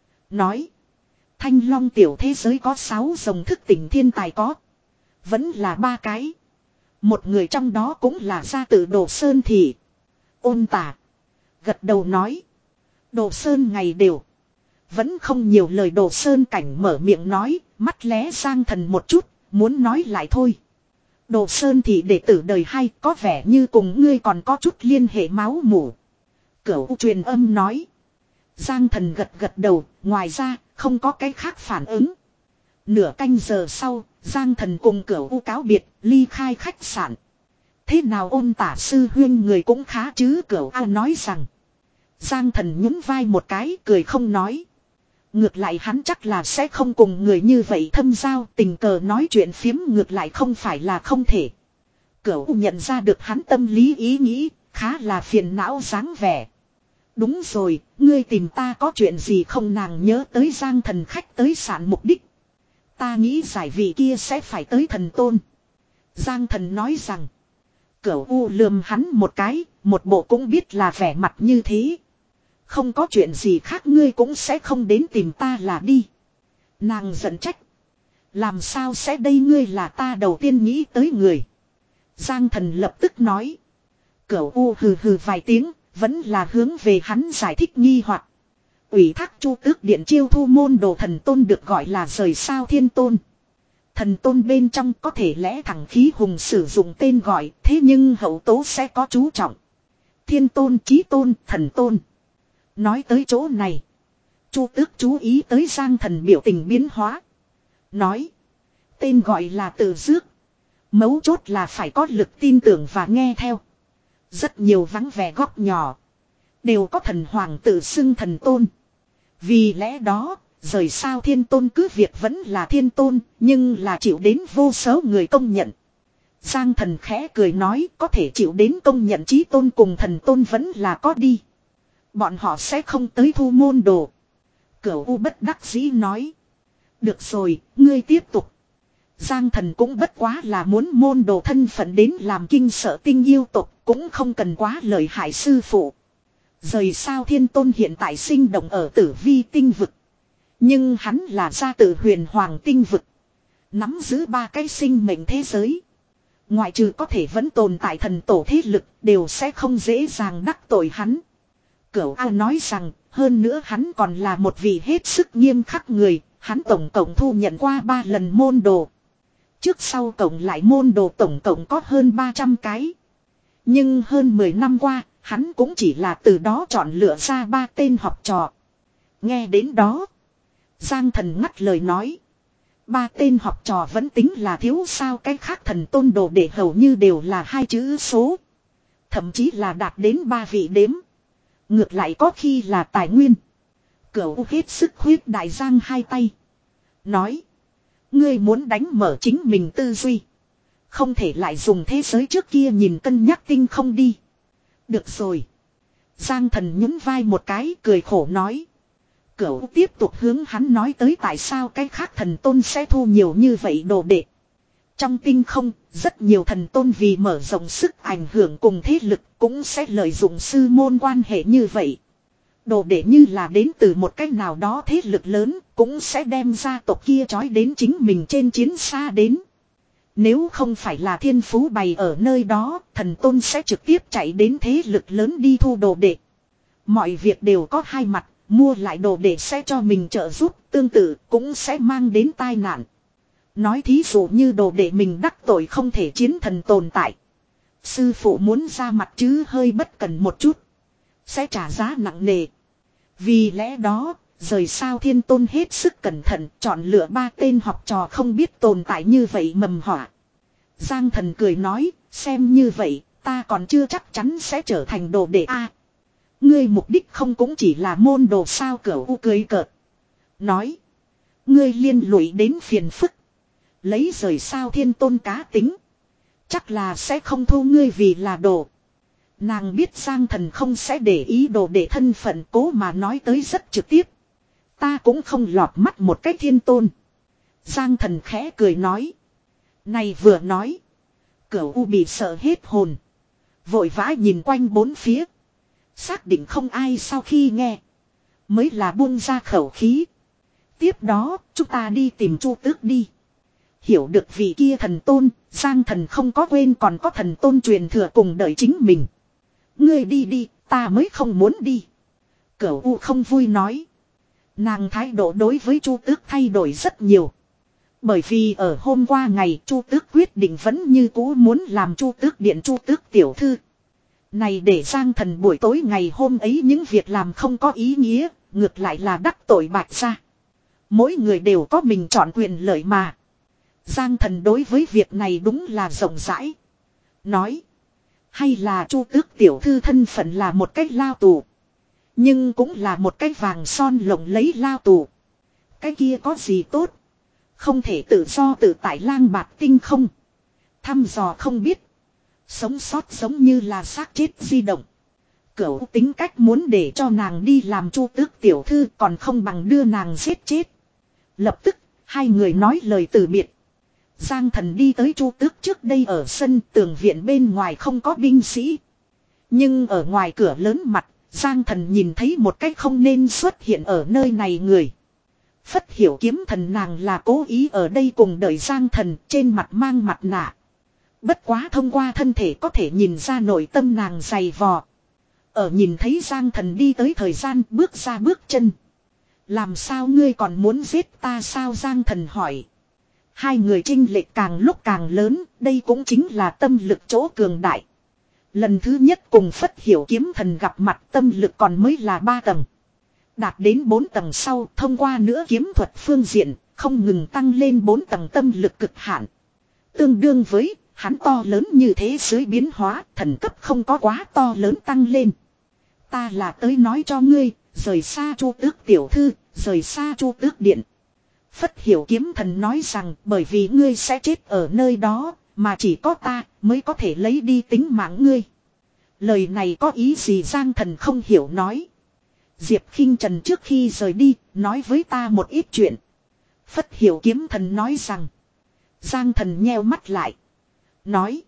Nói. Thanh Long tiểu thế giới có sáu dòng thức tỉnh thiên tài có. Vẫn là ba cái. Một người trong đó cũng là gia tử Đồ Sơn Thị. Ôn Tả. Gật đầu nói. Đồ Sơn ngày đều. Vẫn không nhiều lời Đồ Sơn Cảnh mở miệng nói. Mắt lé Giang Thần một chút. Muốn nói lại thôi. Đồ Sơn Thị đệ tử đời hai có vẻ như cùng ngươi còn có chút liên hệ máu mủ. Cửu truyền âm nói. Giang Thần gật gật đầu. Ngoài ra không có cái khác phản ứng. Nửa canh giờ sau, Giang Thần cùng Cửu U cáo biệt, ly khai khách sạn. Thế nào Ôn Tả sư huyên người cũng khá chứ Cửu A nói rằng. Giang Thần nhún vai một cái, cười không nói. Ngược lại hắn chắc là sẽ không cùng người như vậy thâm giao, tình cờ nói chuyện phiếm ngược lại không phải là không thể. Cửu U nhận ra được hắn tâm lý ý nghĩ, khá là phiền não dáng vẻ. Đúng rồi, ngươi tìm ta có chuyện gì không nàng nhớ tới Giang Thần khách tới sạn mục đích. Ta nghĩ giải vị kia sẽ phải tới thần tôn. Giang Thần nói rằng. Cửu U lườm hắn một cái, một bộ cũng biết là vẻ mặt như thế. Không có chuyện gì khác ngươi cũng sẽ không đến tìm ta là đi. Nàng giận trách. Làm sao sẽ đây ngươi là ta đầu tiên nghĩ tới người. Giang Thần lập tức nói. Cửu U hừ hừ vài tiếng. Vẫn là hướng về hắn giải thích nghi hoặc. Ủy thác Chu Tước điện chiêu thu môn đồ thần tôn được gọi là rời sao thiên tôn. Thần tôn bên trong có thể lẽ thẳng khí hùng sử dụng tên gọi, thế nhưng hậu tố sẽ có chú trọng. Thiên tôn, chí tôn, thần tôn. Nói tới chỗ này. Chu Tước chú ý tới Giang Thần biểu tình biến hóa. Nói. Tên gọi là tự dước. Mấu chốt là phải có lực tin tưởng và nghe theo. Rất nhiều vắng vẻ góc nhỏ. Đều có thần hoàng tự xưng thần tôn. Vì lẽ đó, rời sao thiên tôn cứ việc vẫn là thiên tôn, nhưng là chịu đến vô số người công nhận. Giang Thần khẽ cười nói có thể chịu đến công nhận chí tôn cùng thần tôn vẫn là có đi. Bọn họ sẽ không tới thu môn đồ. Cửu U bất đắc dĩ nói. Được rồi, ngươi tiếp tục. Giang Thần cũng bất quá là muốn môn đồ thân phận đến làm kinh sợ tinh yêu tộc, cũng không cần quá lợi hại sư phụ. Rời sao thiên tôn hiện tại sinh động ở tử vi tinh vực. Nhưng hắn là gia tử huyền hoàng tinh vực. Nắm giữ ba cái sinh mệnh thế giới. Ngoại trừ có thể vẫn tồn tại thần tổ thế lực, đều sẽ không dễ dàng đắc tội hắn. Cửu A nói rằng, hơn nữa hắn còn là một vị hết sức nghiêm khắc người, hắn tổng cộng thu nhận qua ba lần môn đồ. Trước sau cộng lại môn đồ tổng cộng có hơn ba trăm cái. Nhưng hơn mười năm qua, hắn cũng chỉ là từ đó chọn lựa ra ba tên học trò. Nghe đến đó, Giang Thần ngắt lời nói. Ba tên học trò vẫn tính là thiếu sao, cái khác thần tôn đồ để hầu như đều là hai chữ số. Thậm chí là đạt đến ba vị đếm. Ngược lại có khi là tài nguyên. Cửu hết sức huyết đại giang hai tay. Nói. Ngươi muốn đánh mở chính mình tư duy. Không thể lại dùng thế giới trước kia nhìn cân nhắc tinh không đi. Được rồi. Giang thần nhún vai một cái cười khổ nói. Cửu tiếp tục hướng hắn nói tới tại sao cái khác thần tôn sẽ thu nhiều như vậy đồ đệ. Trong tinh không, rất nhiều thần tôn vì mở rộng sức ảnh hưởng cùng thế lực cũng sẽ lợi dụng sư môn quan hệ như vậy. Đồ đệ như là đến từ một cách nào đó thế lực lớn cũng sẽ đem gia tộc kia trói đến chính mình trên chiến xa đến. Nếu không phải là thiên phú bày ở nơi đó, thần tôn sẽ trực tiếp chạy đến thế lực lớn đi thu đồ đệ. Mọi việc đều có hai mặt, mua lại đồ đệ sẽ cho mình trợ giúp, tương tự cũng sẽ mang đến tai nạn. Nói thí dụ như đồ đệ mình đắc tội không thể chiến thần tồn tại. Sư phụ muốn ra mặt chứ hơi bất cần một chút. Sẽ trả giá nặng nề. Vì lẽ đó, rời sao thiên tôn hết sức cẩn thận chọn lựa ba tên học trò không biết tồn tại như vậy mầm họa. Giang thần cười nói, xem như vậy, ta còn chưa chắc chắn sẽ trở thành đồ đệ a. Ngươi mục đích không cũng chỉ là môn đồ sao cửu u cười cợt. Nói, ngươi liên lụy đến phiền phức. Lấy rời sao thiên tôn cá tính. Chắc là sẽ không thu ngươi vì là đồ. Nàng biết Giang thần không sẽ để ý đồ để thân phận cố mà nói tới rất trực tiếp. Ta cũng không lọt mắt một cách thiên tôn. Giang thần khẽ cười nói. Này vừa nói. Cửu u bị sợ hết hồn. Vội vã nhìn quanh bốn phía. Xác định không ai sau khi nghe. Mới là buông ra khẩu khí. Tiếp đó chúng ta đi tìm Chu Tước đi. Hiểu được vị kia thần tôn. Giang thần không có quên còn có thần tôn truyền thừa cùng đợi chính mình. Ngươi đi đi, ta mới không muốn đi. Cửu u không vui nói. Nàng thái độ đối với Chu Tước thay đổi rất nhiều. Bởi vì ở hôm qua ngày Chu Tước quyết định vẫn như cũ muốn làm Chu Tước điện Chu Tước tiểu thư. Này để Giang thần buổi tối ngày hôm ấy những việc làm không có ý nghĩa, ngược lại là đắc tội Bạch gia. Mỗi người đều có mình chọn quyền lợi mà. Giang thần đối với việc này đúng là rộng rãi. Nói. Hay là Chu Tước tiểu thư thân phận là một cách lao tù. Nhưng cũng là một cái vàng son lộng lấy lao tù. Cái kia có gì tốt. Không thể tự do tự tại lang bạc tinh không. Thăm dò không biết. Sống sót giống như là xác chết di động. Cửu tính cách muốn để cho nàng đi làm Chu Tước tiểu thư còn không bằng đưa nàng giết chết. Lập tức hai người nói lời từ biệt. Giang thần đi tới Chu Tước trước đây ở sân tường viện bên ngoài không có binh sĩ. Nhưng ở ngoài cửa lớn mặt, Giang thần nhìn thấy một cách không nên xuất hiện ở nơi này người. Phất hiểu kiếm thần nàng là cố ý ở đây cùng đợi Giang thần trên mặt mang mặt nạ. Bất quá thông qua thân thể có thể nhìn ra nội tâm nàng dày vò. Ở nhìn thấy Giang thần đi tới thời gian bước ra bước chân. Làm sao ngươi còn muốn giết ta sao Giang thần hỏi. Hai người chênh lệch càng lúc càng lớn, đây cũng chính là tâm lực chỗ cường đại. Lần thứ nhất cùng Phất hiểu kiếm thần gặp mặt tâm lực còn mới là ba tầng. Đạt đến bốn tầng sau thông qua nữa kiếm thuật phương diện, không ngừng tăng lên bốn tầng tâm lực cực hạn. Tương đương với, hắn to lớn như thế giới biến hóa, thần cấp không có quá to lớn tăng lên. Ta là tới nói cho ngươi, rời xa Chu Tước tiểu thư, rời xa Chu Tước điện. Phất hiểu kiếm thần nói rằng bởi vì ngươi sẽ chết ở nơi đó, mà chỉ có ta mới có thể lấy đi tính mạng ngươi. Lời này có ý gì Giang thần không hiểu nói. Diệp Khinh Trần trước khi rời đi, nói với ta một ít chuyện. Phất hiểu kiếm thần nói rằng. Giang thần nheo mắt lại. Nói.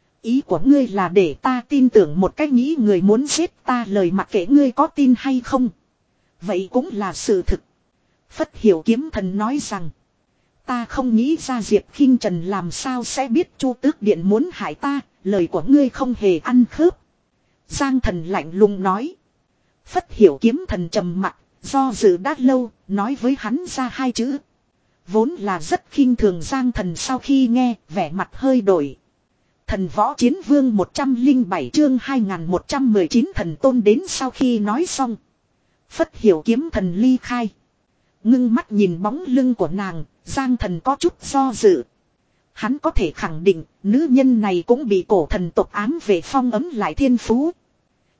Ý của ngươi là để ta tin tưởng một cách nghĩ người muốn giết ta lời mặc kệ ngươi có tin hay không. Vậy cũng là sự thực. Phất hiểu kiếm thần nói rằng. Ta không nghĩ ra Diệp Khinh Trần làm sao sẽ biết Chu Tước điện muốn hại ta, lời của ngươi không hề ăn khớp. Giang thần lạnh lùng nói. Phất hiểu kiếm thần trầm mặc, do dự đã lâu, nói với hắn ra hai chữ. Vốn là rất khinh thường Giang thần sau khi nghe, vẻ mặt hơi đổi. Thần võ chiến vương một trăm lẻ bảy chương hai nghìn một trăm mười chín thần tôn đến sau khi nói xong. Phất hiểu kiếm thần ly khai. Ngưng mắt nhìn bóng lưng của nàng, Giang thần có chút do dự. Hắn có thể khẳng định, nữ nhân này cũng bị cổ thần tộc ám về phong ấm lại thiên phú.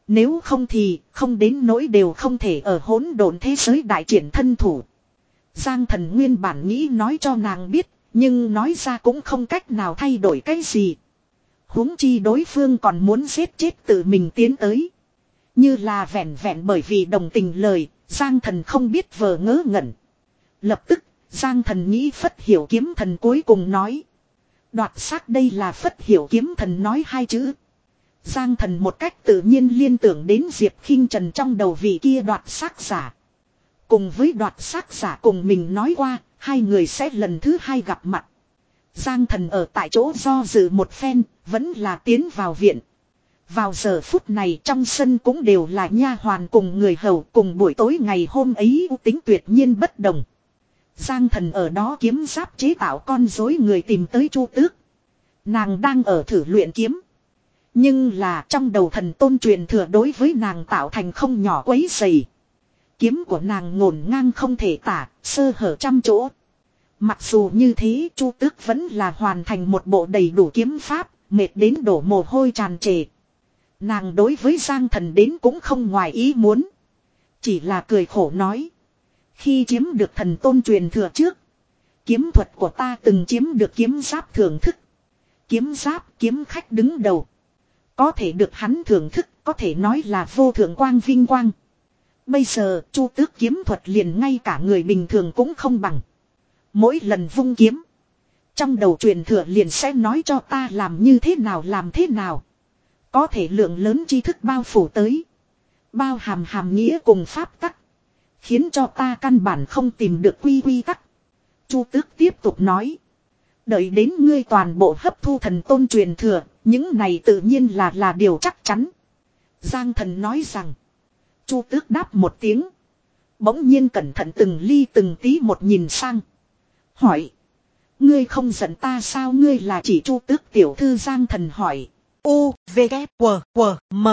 Nếu không thì không đến nỗi đều không thể ở hỗn độn thế giới đại triển thân thủ. Giang Thần nguyên bản nghĩ nói cho nàng biết, nhưng nói ra cũng không cách nào thay đổi cái gì. Huống chi đối phương còn muốn giết chết tự mình tiến tới. Như là vẹn vẹn bởi vì đồng tình lời, Giang Thần không biết vờ ngớ ngẩn. Lập tức, Giang Thần nghĩ Phất Hiểu Kiếm Thần cuối cùng nói. Đoạt xác đây là Phất Hiểu Kiếm Thần nói hai chữ. Giang Thần một cách tự nhiên liên tưởng đến Diệp Khinh Trần trong đầu vị kia đoạt xác giả. Cùng với đoạt xác giả cùng mình nói qua, hai người sẽ lần thứ hai gặp mặt. Giang Thần ở tại chỗ do dự một phen, vẫn là tiến vào viện. Vào giờ phút này trong sân cũng đều là nha hoàn cùng người hầu, cùng buổi tối ngày hôm ấy tính tuyệt nhiên bất đồng. Giang Thần ở đó kiếm giáp chế tạo con rối người tìm tới Chu Tước. Nàng đang ở thử luyện kiếm. Nhưng là trong đầu thần tôn truyền thừa đối với nàng tạo thành không nhỏ quấy dày. Kiếm của nàng ngổn ngang không thể tả, sơ hở trăm chỗ. Mặc dù như thế, Chu Tước vẫn là hoàn thành một bộ đầy đủ kiếm pháp, mệt đến đổ mồ hôi tràn trề. Nàng đối với Giang Thần đến cũng không ngoài ý muốn. Chỉ là cười khổ nói. Khi chiếm được thần tôn truyền thừa trước, kiếm thuật của ta từng chiếm được kiếm giáp thưởng thức. Kiếm giáp, kiếm khách đứng đầu. Có thể được hắn thưởng thức, có thể nói là vô thượng quang vinh quang. Bây giờ, Chu Tước kiếm thuật liền ngay cả người bình thường cũng không bằng. Mỗi lần vung kiếm, trong đầu truyền thừa liền sẽ nói cho ta làm như thế nào làm thế nào. Có thể lượng lớn tri thức bao phủ tới. Bao hàm hàm nghĩa cùng pháp tắc. Khiến cho ta căn bản không tìm được quy quy tắc. Chu Tước tiếp tục nói. Đợi đến ngươi toàn bộ hấp thu thần tôn truyền thừa, những này tự nhiên là là điều chắc chắn. Giang Thần nói rằng. Chu Tước đáp một tiếng. Bỗng nhiên cẩn thận từng ly từng tí một nhìn sang. Hỏi. Ngươi không giận ta sao, ngươi là chỉ Chu Tước tiểu thư? Giang Thần hỏi. U, V, K, W, W, M.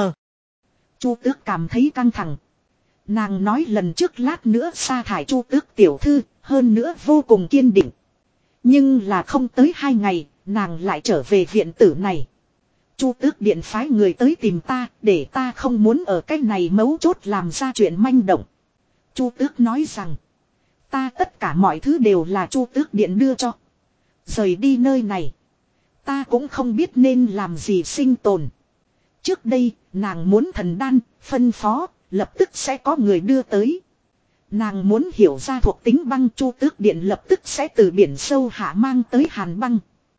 Chu Tước cảm thấy căng thẳng. Nàng nói lần trước lát nữa sa thải Chu Tước tiểu thư, hơn nữa vô cùng kiên định. Nhưng là không tới hai ngày, nàng lại trở về viện tử này. Chu Tước điện phái người tới tìm ta, để ta không muốn ở cái này mấu chốt làm ra chuyện manh động. Chu Tước nói rằng, ta tất cả mọi thứ đều là Chu Tước điện đưa cho. Rời đi nơi này, ta cũng không biết nên làm gì sinh tồn. Trước đây, nàng muốn thần đan, phân phó, lập tức sẽ có người đưa tới. Nàng muốn hiểu ra thuộc tính băng, Chu Tước điện lập tức sẽ từ biển sâu hạ mang tới hàn băng.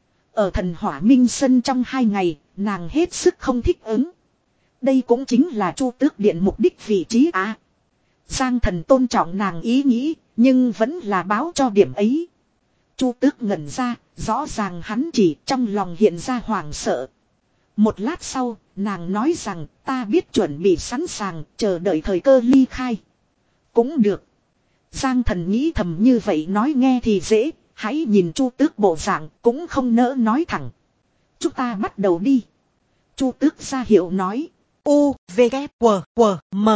Ở thần hỏa minh sân trong hai ngày, nàng hết sức không thích ứng. Đây cũng chính là Chu Tước điện mục đích vị trí á. À, Giang Thần tôn trọng nàng ý nghĩ, nhưng vẫn là báo cho điểm ấy. Chu Tước ngẩn ra, rõ ràng hắn chỉ trong lòng hiện ra hoảng sợ. Một lát sau, nàng nói rằng ta biết chuẩn bị sẵn sàng, chờ đợi thời cơ ly khai. Cũng được. Giang Thần nghĩ thầm như vậy nói nghe thì dễ, hãy nhìn Chu Tước bộ dạng cũng không nỡ nói thẳng. Chúng ta bắt đầu đi. Chu Tước ra hiệu nói. U, V, K, W, W, M.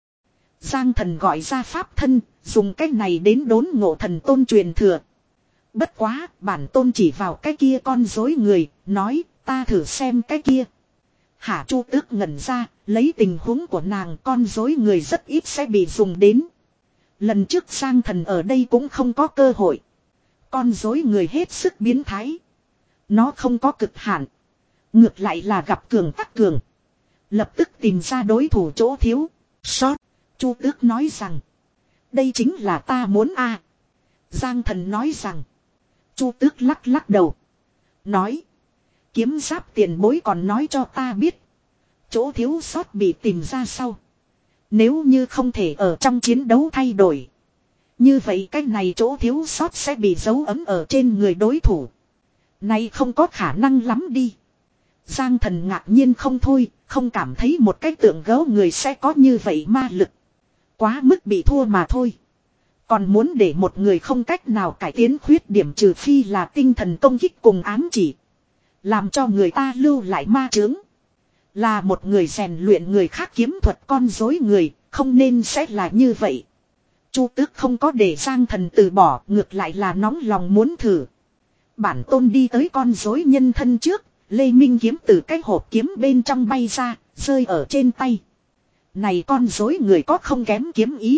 Giang Thần gọi ra pháp thân, dùng cách này đến đốn ngộ thần tôn truyền thừa. Bất quá, bản tôn chỉ vào cái kia con rối người, nói, ta thử xem cái kia. Hả? Chu Tước ngẩn ra, lấy tình huống của nàng con rối người rất ít sẽ bị dùng đến. Lần trước Giang Thần ở đây cũng không có cơ hội. Con rối người hết sức biến thái. Nó không có cực hạn. Ngược lại là gặp cường tắc cường. Lập tức tìm ra đối thủ chỗ thiếu. Sót. Chu Tước nói rằng. Đây chính là ta muốn a. À. Giang Thần nói rằng. Chu Tước lắc lắc đầu. Nói. Kiếm giáp tiền bối còn nói cho ta biết. Chỗ thiếu sót bị tìm ra sau. Nếu như không thể ở trong chiến đấu thay đổi. Như vậy cái này chỗ thiếu sót sẽ bị dấu ấm ở trên người đối thủ. Này không có khả năng lắm đi. Giang Thần ngạc nhiên không thôi, không cảm thấy một cái tượng gấu người sẽ có như vậy ma lực. Quá mức bị thua mà thôi. Còn muốn để một người không cách nào cải tiến khuyết điểm trừ phi là tinh thần công kích cùng ám chỉ. Làm cho người ta lưu lại ma chướng. Là một người rèn luyện người khác kiếm thuật con rối người, không nên sẽ là như vậy. Chu Tước không có để Giang Thần từ bỏ, ngược lại là nóng lòng muốn thử. Bản tôn đi tới con rối nhân thân trước, Lê Minh kiếm từ cái hộp kiếm bên trong bay ra, rơi ở trên tay. Này con dối người có không kém kiếm ý.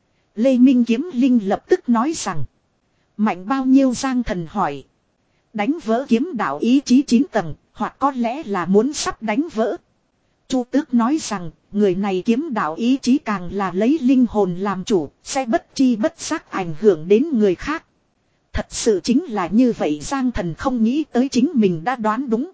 Lê Minh Kiếm Linh lập tức nói rằng. Mạnh bao nhiêu Giang Thần hỏi. Đánh vỡ kiếm đạo ý chí chín tầng, hoặc có lẽ là muốn sắp đánh vỡ. Chu Tước nói rằng, người này kiếm đạo ý chí càng là lấy linh hồn làm chủ, sẽ bất chi bất giác ảnh hưởng đến người khác. Thật sự chính là như vậy, Giang Thần không nghĩ tới chính mình đã đoán đúng.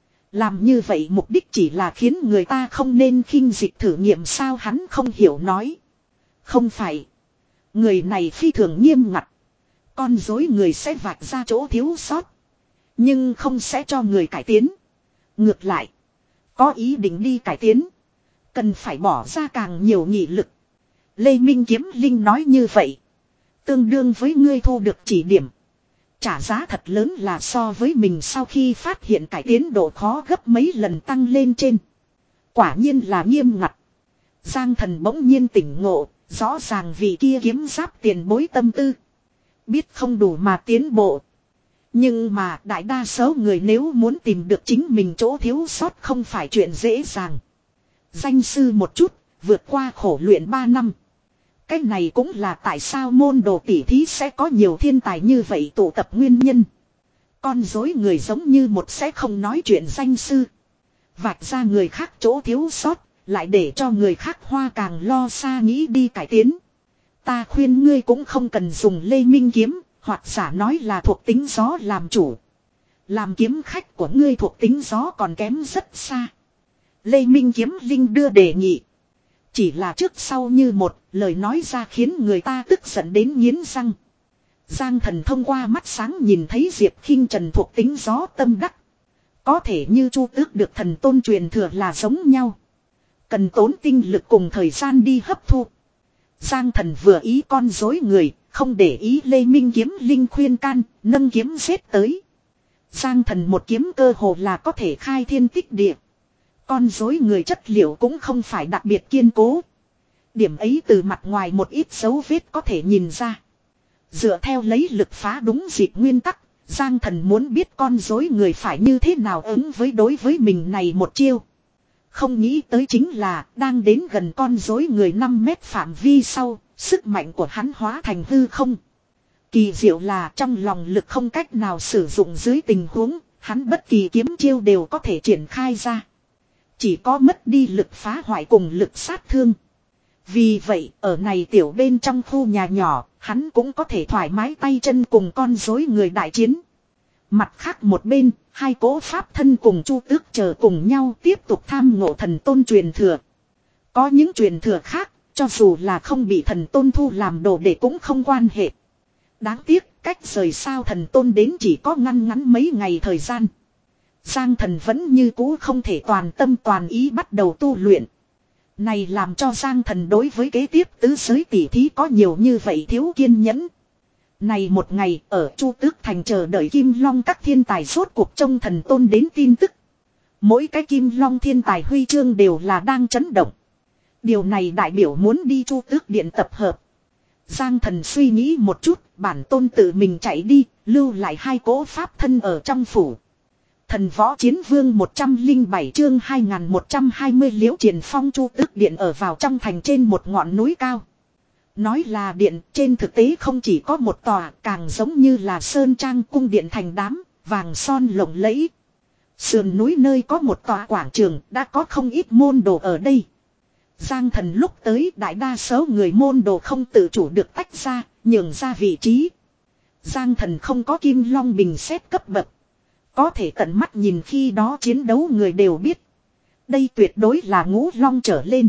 Làm như vậy mục đích chỉ là khiến người ta không nên khinh dịch thử nghiệm sao, hắn không hiểu nói. Không phải. Người này phi thường nghiêm ngặt. Con dối người sẽ vạch ra chỗ thiếu sót. Nhưng không sẽ cho người cải tiến. Ngược lại. Có ý định đi cải tiến. Cần phải bỏ ra càng nhiều nghị lực. Lê Minh Kiếm Linh nói như vậy. Tương đương với ngươi thu được chỉ điểm. Trả giá thật lớn là so với mình sau khi phát hiện cải tiến độ khó gấp mấy lần tăng lên trên. Quả nhiên là nghiêm ngặt. Giang Thần bỗng nhiên tỉnh ngộ. Rõ ràng vì kia kiếm giáp tiền bối tâm tư. Biết không đủ mà tiến bộ. Nhưng mà đại đa số người nếu muốn tìm được chính mình chỗ thiếu sót không phải chuyện dễ dàng. Danh sư một chút, vượt qua khổ luyện ba năm. Cái này cũng là tại sao môn đồ tỷ thí sẽ có nhiều thiên tài như vậy tụ tập nguyên nhân. Con dối người giống như một sẽ không nói chuyện danh sư. Vạch ra người khác chỗ thiếu sót, lại để cho người khác hoa càng lo xa nghĩ đi cải tiến. Ta khuyên ngươi cũng không cần dùng Lê Minh Kiếm, hoặc giả nói là thuộc tính gió làm chủ. Làm kiếm khách của ngươi thuộc tính gió còn kém rất xa. Lê Minh Kiếm Linh đưa đề nghị. Chỉ là trước sau như một lời nói ra khiến người ta tức giận đến nghiến răng. Giang Thần thông qua mắt sáng nhìn thấy Diệp Khinh Trần thuộc tính gió tâm đắc. Có thể như Chu Tước được thần tôn truyền thừa là giống nhau. Cần tốn tinh lực cùng thời gian đi hấp thu. Giang Thần vừa ý con dối người, không để ý Lê Minh Kiếm Linh khuyên can, nâng kiếm giết tới. Giang Thần một kiếm cơ hồ là có thể khai thiên tích địa. Con dối người chất liệu cũng không phải đặc biệt kiên cố. Điểm ấy từ mặt ngoài một ít dấu vết có thể nhìn ra. Dựa theo lấy lực phá đúng dịp nguyên tắc, Giang Thần muốn biết con dối người phải như thế nào ứng với đối với mình này một chiêu. Không nghĩ tới chính là đang đến gần con dối người năm mét phạm vi sau, sức mạnh của hắn hóa thành hư không. Kỳ diệu là trong lòng lực không cách nào sử dụng dưới tình huống, hắn bất kỳ kiếm chiêu đều có thể triển khai ra. Chỉ có mất đi lực phá hoại cùng lực sát thương. Vì vậy, ở này tiểu bên trong khu nhà nhỏ, hắn cũng có thể thoải mái tay chân cùng con rối người đại chiến. Mặt khác một bên, hai cỗ pháp thân cùng Chu Tước chờ cùng nhau tiếp tục tham ngộ thần tôn truyền thừa. Có những truyền thừa khác, cho dù là không bị thần tôn thu làm đồ để cũng không quan hệ. Đáng tiếc, cách rời sao thần tôn đến chỉ có ngăn ngắn mấy ngày thời gian. Giang Thần vẫn như cũ không thể toàn tâm toàn ý bắt đầu tu luyện. Này làm cho Giang Thần đối với kế tiếp tứ giới tỷ thí có nhiều như vậy thiếu kiên nhẫn. Này một ngày ở Chu Tước Thành chờ đợi Kim Long các thiên tài rốt cuộc trông thần tôn đến tin tức. Mỗi cái Kim Long thiên tài huy chương đều là đang chấn động. Điều này đại biểu muốn đi Chu Tước Điện tập hợp. Giang Thần suy nghĩ một chút, bản tôn tự mình chạy đi, lưu lại hai cỗ pháp thân ở trong phủ. Thần Võ Chiến Vương một trăm lẻ bảy chương hai nghìn một trăm hai mươi Liễu Triển Phong Chu Tước Điện ở vào trong thành trên một ngọn núi cao. Nói là điện, trên thực tế không chỉ có một tòa, càng giống như là sơn trang cung điện thành đám, vàng son lộng lẫy. Sườn núi nơi có một tòa quảng trường, đã có không ít môn đồ ở đây. Giang Thần lúc tới, đại đa số người môn đồ không tự chủ được tách ra, nhường ra vị trí. Giang Thần không có Kim Long bình xét cấp bậc. Có thể tận mắt nhìn khi đó chiến đấu người đều biết. Đây tuyệt đối là ngũ long trở lên.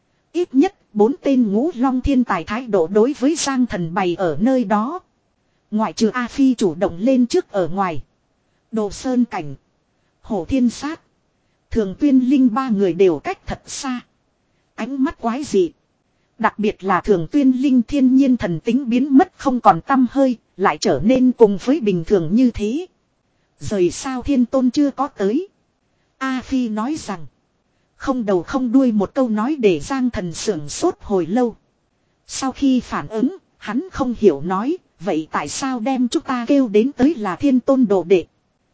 Ít nhất bốn tên ngũ long thiên tài thái độ đối với Giang Thần bày ở nơi đó. Ngoại trừ A Phi chủ động lên trước ở ngoài. Đồ Sơn Cảnh, Hổ Thiên Sát, Thường Tuyên Linh ba người đều cách thật xa. Ánh mắt quái dị. Đặc biệt là Thường Tuyên Linh thiên nhiên thần tính biến mất không còn tăm hơi, lại trở nên cùng với bình thường như thế. Rời sao Thiên Tôn chưa có tới. A Phi nói rằng. Không đầu không đuôi một câu nói để Giang Thần sưởng sốt hồi lâu. Sau khi phản ứng, hắn không hiểu nói, vậy tại sao đem chúng ta kêu đến tới là Thiên Tôn đồ đệ.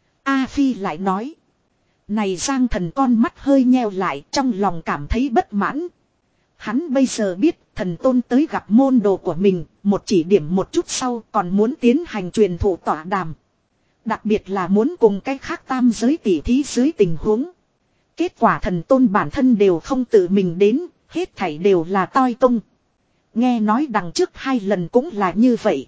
A Phi lại nói. Này Giang Thần con mắt hơi nheo lại, trong lòng cảm thấy bất mãn. Hắn bây giờ biết thần tôn tới gặp môn đồ của mình, một chỉ điểm một chút sau còn muốn tiến hành truyền thụ tọa đàm. Đặc biệt là muốn cùng cái khác tam giới tỉ thí dưới tình huống. Kết quả thần tôn bản thân đều không tự mình đến, hết thảy đều là toi tung. Nghe nói đằng trước hai lần cũng là như vậy.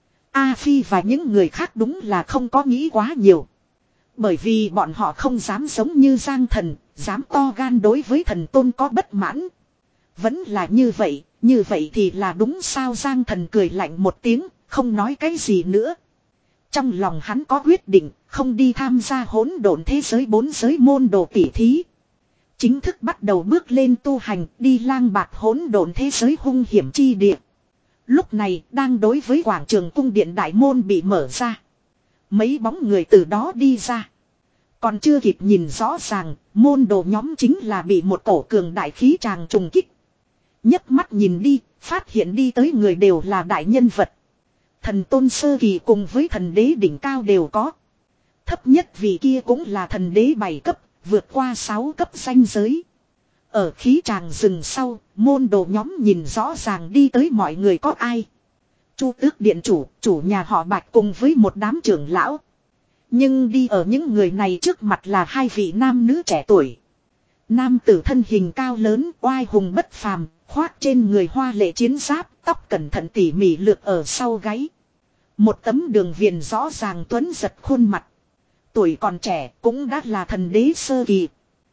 A Phi và những người khác đúng là không có nghĩ quá nhiều. Bởi vì bọn họ không dám giống như Giang Thần, dám to gan đối với thần tôn có bất mãn. Vẫn là như vậy, như vậy thì là đúng sao. Giang Thần cười lạnh một tiếng, không nói cái gì nữa. Trong lòng hắn có quyết định, không đi tham gia hỗn độn thế giới bốn giới môn đồ tỉ thí. Chính thức bắt đầu bước lên tu hành, đi lang bạt hỗn độn thế giới hung hiểm chi địa. Lúc này, đang đối với quảng trường cung điện đại môn bị mở ra. Mấy bóng người từ đó đi ra. Còn chưa kịp nhìn rõ ràng, môn đồ nhóm chính là bị một cổ cường đại khí tràng trùng kích. Nhấc mắt nhìn đi, phát hiện đi tới người đều là đại nhân vật. Thần tôn sơ kỳ cùng với thần đế đỉnh cao đều có. Thấp nhất vị kia cũng là thần đế bảy cấp, vượt qua sáu cấp ranh giới. Ở khí tràng rừng sau, môn đồ nhóm nhìn rõ ràng đi tới mọi người có ai. Chu Tước điện chủ, chủ nhà họ Bạch cùng với một đám trưởng lão. Nhưng đi ở những người này trước mặt là hai vị nam nữ trẻ tuổi. Nam tử thân hình cao lớn, oai hùng bất phàm, khoác trên người hoa lệ chiến giáp, tóc cẩn thận tỉ mỉ lược ở sau gáy. Một tấm đường viền rõ ràng tuấn giật khuôn mặt. Tuổi còn trẻ cũng đã là thần đế sơ kỳ.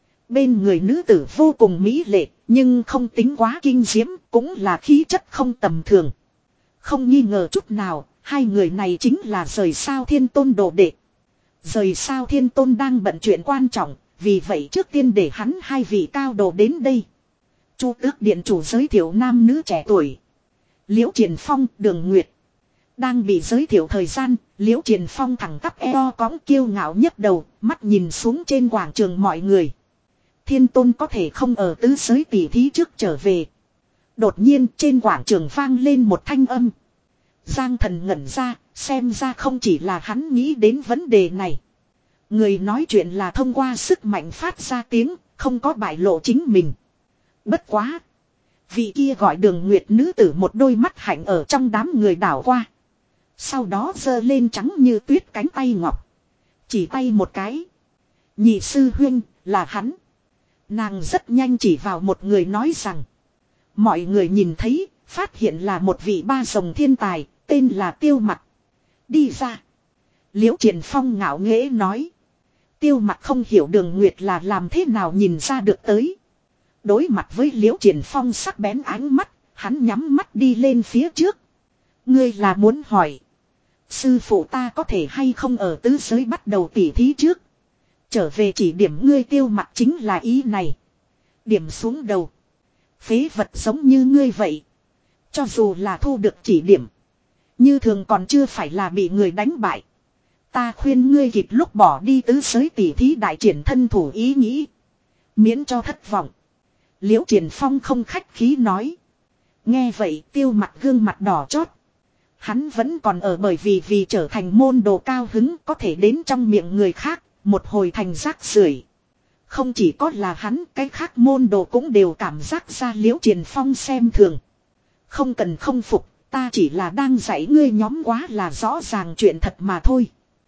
Bên người nữ tử vô cùng mỹ lệ, nhưng không tính quá kinh diễm, cũng là khí chất không tầm thường. Không nghi ngờ chút nào, hai người này chính là rời sao thiên tôn đồ đệ. Rời sao thiên tôn đang bận chuyện quan trọng, vì vậy trước tiên để hắn hai vị cao đồ đến đây. Chu Tước điện chủ giới thiệu nam nữ trẻ tuổi. Liễu Triền Phong, Đường Nguyệt. Đang bị giới thiệu thời gian, Liễu Triền Phong thẳng tắp eo cõng kiêu ngạo nhấc đầu, mắt nhìn xuống trên quảng trường mọi người. Thiên tôn có thể không ở tứ giới tỷ thí trước trở về. Đột nhiên trên quảng trường vang lên một thanh âm. Giang Thần ngẩn ra, xem ra không chỉ là hắn nghĩ đến vấn đề này. Người nói chuyện là thông qua sức mạnh phát ra tiếng, không có bại lộ chính mình. Bất quá. Vị kia gọi Đường Nguyệt nữ tử một đôi mắt hạnh ở trong đám người đảo qua. Sau đó giơ lên trắng như tuyết cánh tay ngọc. Chỉ tay một cái. Nhị sư huynh, là hắn. Nàng rất nhanh chỉ vào một người nói rằng. Mọi người nhìn thấy, phát hiện là một vị ba rồng thiên tài, tên là Tiêu Mặc. Đi ra. Liễu Triền Phong ngạo nghễ nói. Tiêu Mặc không hiểu Đường Nguyệt là làm thế nào nhìn ra được tới. Đối mặt với Liễu Triền Phong sắc bén ánh mắt, hắn nhắm mắt đi lên phía trước. Ngươi là muốn hỏi. Sư phụ ta có thể hay không ở tứ giới bắt đầu tỉ thí trước. Trở về chỉ điểm ngươi. Tiêu Mặc chính là ý này. Điểm xuống đầu. Phế vật giống như ngươi vậy. Cho dù là thu được chỉ điểm. Như thường còn chưa phải là bị người đánh bại. Ta khuyên ngươi kịp lúc bỏ đi tứ giới tỉ thí đại triển thân thủ ý nghĩ. Miễn cho thất vọng. Liễu Triền Phong không khách khí nói. Nghe vậy Tiêu Mặc gương mặt đỏ chót. Hắn vẫn còn ở bởi vì vì trở thành môn đồ cao hứng có thể đến trong miệng người khác, một hồi thành rác rưởi. Không chỉ có là hắn, cái khác môn đồ cũng đều cảm giác ra Liễu Triền Phong xem thường. Không cần không phục, ta chỉ là đang dạy ngươi nhóm quá là rõ ràng chuyện thật mà thôi.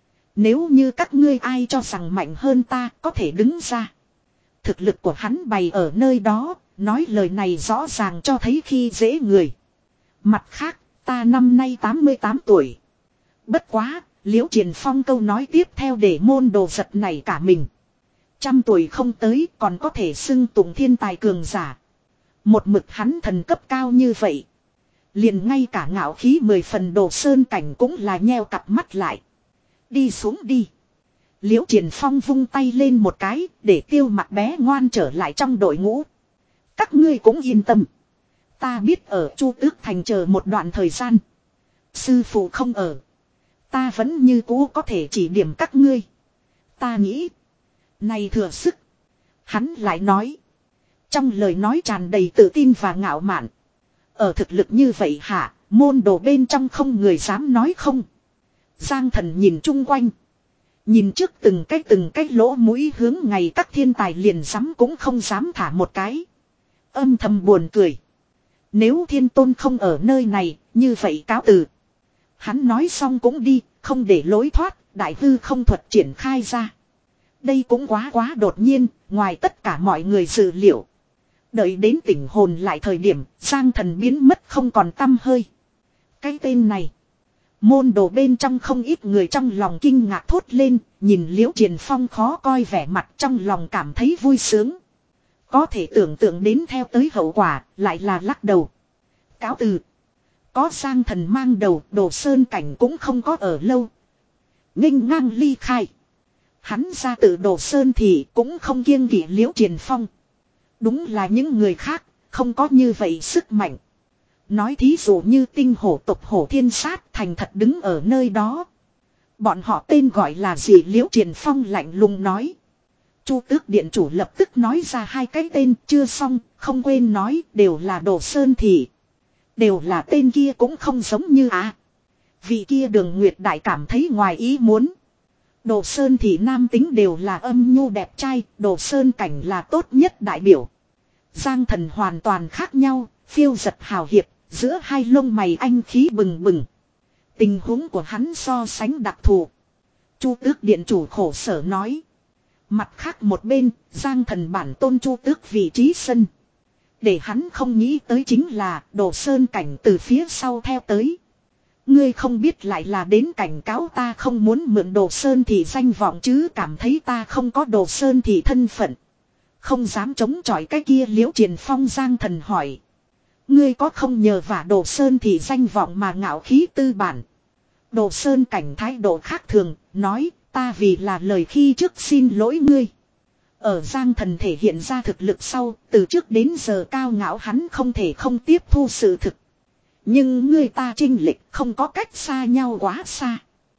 Nếu như các ngươi ai cho rằng mạnh hơn ta có thể đứng ra. Thực lực của hắn bày ở nơi đó, nói lời này rõ ràng cho thấy khi dễ người. Mặt khác, ta năm nay tám mươi tám tuổi. Bất quá, Liễu Triền Phong câu nói tiếp theo để môn đồ giật này cả mình. Trăm tuổi không tới còn có thể xưng tụng thiên tài cường giả. Một mực hắn thần cấp cao như vậy. Liền ngay cả ngạo khí mười phần Đồ Sơn Cảnh cũng là nheo cặp mắt lại. Đi xuống đi. Liễu Triền Phong vung tay lên một cái để Tiêu Mặc bé ngoan trở lại trong đội ngũ. Các ngươi cũng yên tâm. Ta biết ở Chu Tước Thành chờ một đoạn thời gian. Sư phụ không ở. Ta vẫn như cũ có thể chỉ điểm các ngươi. Ta nghĩ. Này thừa sức. Hắn lại nói. Trong lời nói tràn đầy tự tin và ngạo mạn. Ở thực lực như vậy hả, môn đồ bên trong không người dám nói không. Giang Thần nhìn chung quanh. Nhìn trước từng cái từng cái lỗ mũi hướng ngày các thiên tài liền dám cũng không dám thả một cái. Âm thầm buồn cười. Nếu thiên tôn không ở nơi này, như vậy cáo từ. Hắn nói xong cũng đi, không để lối thoát, đại hư không thuật triển khai ra. Đây cũng quá quá đột nhiên, ngoài tất cả mọi người dự liệu. Đợi đến tỉnh hồn lại thời điểm, Giang Thần biến mất không còn tăm hơi. Cái tên này. Môn đồ bên trong không ít người trong lòng kinh ngạc thốt lên, nhìn Liễu Triền Phong khó coi vẻ mặt trong lòng cảm thấy vui sướng. Có thể tưởng tượng đến theo tới hậu quả, lại là lắc đầu. Cáo từ. Có Giang Thần mang đầu, Đồ Sơn Cảnh cũng không có ở lâu. Nghênh ngang ly khai. Hắn ra từ Đồ Sơn thì cũng không kiêng kỵ Liễu Triền Phong. Đúng là những người khác, không có như vậy sức mạnh. Nói thí dụ như tinh hổ tộc hổ thiên sát thành thật đứng ở nơi đó. Bọn họ tên gọi là gì? Liễu Triền Phong lạnh lùng nói. Chu Tước Điện chủ lập tức nói ra hai cái tên, chưa xong, không quên nói, đều là Đồ Sơn Thị. Đều là tên kia cũng không giống như à. Vị kia Đường Nguyệt Đại cảm thấy ngoài ý muốn. Đồ Sơn Thị nam tính đều là âm nhu đẹp trai, Đồ Sơn Cảnh là tốt nhất đại biểu. Giang Thần hoàn toàn khác nhau, phiêu giật hào hiệp, giữa hai lông mày anh khí bừng bừng. Tình huống của hắn so sánh đặc thù. Chu Tước Điện chủ khổ sở nói. Mặt khác một bên, Giang Thần bản tôn Chu Tước vị trí sân. Để hắn không nghĩ tới chính là Đồ Sơn Cảnh từ phía sau theo tới. Ngươi không biết lại là đến cảnh cáo ta không muốn mượn Đồ Sơn Thị danh vọng chứ, cảm thấy ta không có Đồ Sơn Thị thân phận. Không dám chống chọi cái kia. Liễu Triền Phong Giang Thần hỏi. Ngươi có không nhờ vả Đồ Sơn Thị danh vọng mà ngạo khí tư bản? Đồ Sơn Cảnh thái độ khác thường, nói ta vì là lời khi trước xin lỗi ngươi. Ở Giang Thần thể hiện ra thực lực sau, từ trước đến giờ cao ngạo hắn không thể không tiếp thu sự thực. Nhưng ngươi ta chênh lệch không có cách xa nhau quá xa.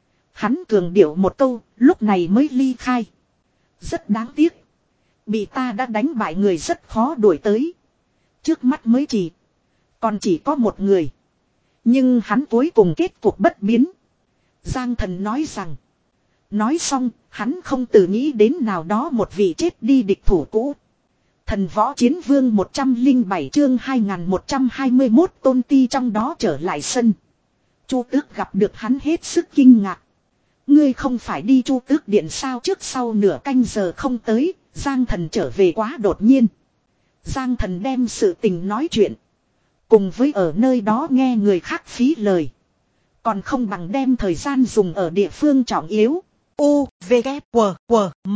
Hắn cường điệu một câu, lúc này mới ly khai. Rất đáng tiếc. Bị ta đã đánh bại người rất khó đuổi tới. Trước mắt mới chỉ. Còn chỉ có một người. Nhưng hắn cuối cùng kết cuộc bất biến. Giang Thần nói rằng. Nói xong, hắn không tự nghĩ đến nào đó một vị chết đi địch thủ cũ. Thần Võ Chiến Vương một trăm lẻ bảy chương hai nghìn một trăm hai mươi mốt Tôn Ti trong đó trở lại sân. Chu Tước gặp được hắn hết sức kinh ngạc. Ngươi không phải đi Chu Tước Điện sao? Trước sau nửa canh giờ không tới, Giang Thần trở về quá đột nhiên. Giang Thần đem sự tình nói chuyện. Cùng với ở nơi đó nghe người khác phí lời. Còn không bằng đem thời gian dùng ở địa phương trọng yếu. U, V, K, W, W, M.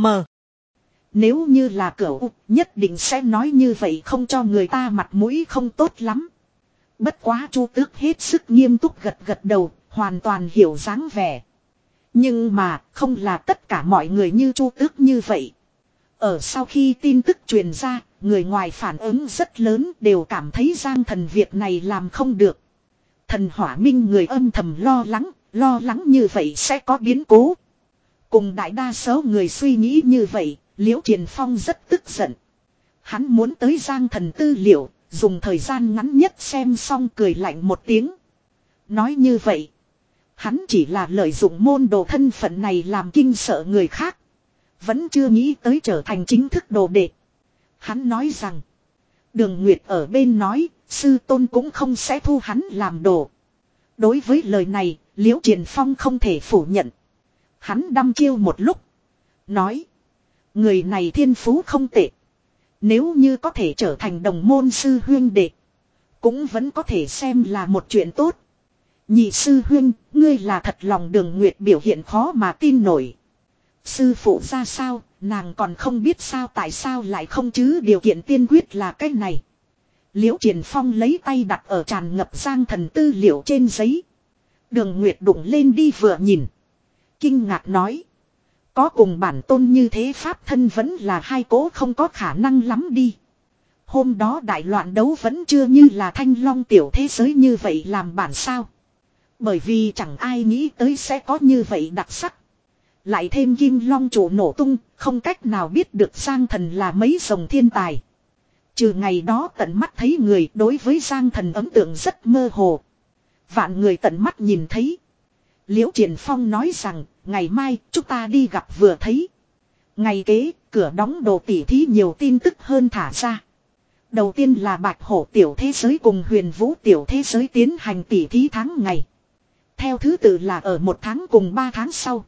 Nếu như là cửu, nhất định sẽ nói như vậy không cho người ta mặt mũi không tốt lắm. Bất quá Chu Tước hết sức nghiêm túc gật gật đầu, hoàn toàn hiểu dáng vẻ. Nhưng mà, không là tất cả mọi người như Chu Tước như vậy. Ở sau khi tin tức truyền ra, người ngoài phản ứng rất lớn đều cảm thấy Giang Thần việc này làm không được. Thần Hỏa Minh người âm thầm lo lắng, lo lắng như vậy sẽ có biến cố. Cùng đại đa số người suy nghĩ như vậy, Liễu Triền Phong rất tức giận. Hắn muốn tới Giang Thần tư liệu, dùng thời gian ngắn nhất xem xong cười lạnh một tiếng. Nói như vậy, hắn chỉ là lợi dụng môn đồ thân phận này làm kinh sợ người khác. Vẫn chưa nghĩ tới trở thành chính thức đồ đệ. Hắn nói rằng, Đường Nguyệt ở bên nói, sư tôn cũng không sẽ thu hắn làm đồ. Đối với lời này, Liễu Triền Phong không thể phủ nhận. Hắn đăm chiêu một lúc. Nói, người này thiên phú không tệ. Nếu như có thể trở thành đồng môn sư huyên đệ, cũng vẫn có thể xem là một chuyện tốt. Nhị sư huyên, ngươi là thật lòng. Đường Nguyệt biểu hiện khó mà tin nổi. Sư phụ ra sao, nàng còn không biết sao, tại sao lại không chứ, điều kiện tiên quyết là cái này. Liễu Triền Phong lấy tay đặt ở tràn ngập Giang Thần tư liệu trên giấy. Đường Nguyệt đụng lên đi vừa nhìn. Kinh ngạc nói. Có cùng bản tôn như thế pháp thân vẫn là hai cố không có khả năng lắm đi. Hôm đó đại loạn đấu vẫn chưa như là Thanh Long tiểu thế giới như vậy làm bản sao. Bởi vì chẳng ai nghĩ tới sẽ có như vậy đặc sắc. Lại thêm Kim Long chủ nổ tung, không cách nào biết được Giang Thần là mấy dòng thiên tài. Trừ ngày đó tận mắt thấy người, đối với Giang Thần ấn tượng rất mơ hồ. Vạn người tận mắt nhìn thấy. Liễu Triền Phong nói rằng, ngày mai chúng ta đi gặp vừa thấy. Ngày kế, cửa đóng đồ tỉ thí nhiều tin tức hơn thả ra. Đầu tiên là Bạch Hổ tiểu thế giới cùng Huyền Vũ tiểu thế giới tiến hành tỉ thí tháng ngày. Theo thứ tự là ở một tháng cùng ba tháng sau.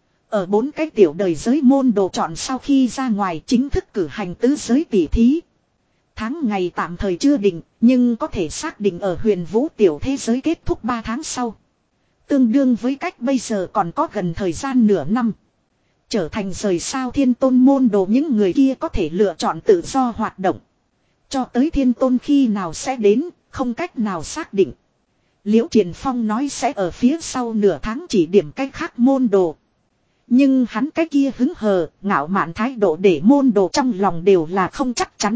Ở bốn cái tiểu đời giới môn đồ chọn sau khi ra ngoài chính thức cử hành tứ giới tỉ thí. Tháng ngày tạm thời chưa định, nhưng có thể xác định ở Huyền Vũ tiểu thế giới kết thúc ba tháng sau. Tương đương với cách bây giờ còn có gần thời gian nửa năm. Trở thành rời sao thiên tôn môn đồ những người kia có thể lựa chọn tự do hoạt động. Cho tới thiên tôn khi nào sẽ đến, không cách nào xác định. Liễu Triển Phong nói sẽ ở phía sau nửa tháng chỉ điểm cách khác môn đồ. Nhưng hắn cái kia hứng hờ, ngạo mạn thái độ để môn đồ trong lòng đều là không chắc chắn.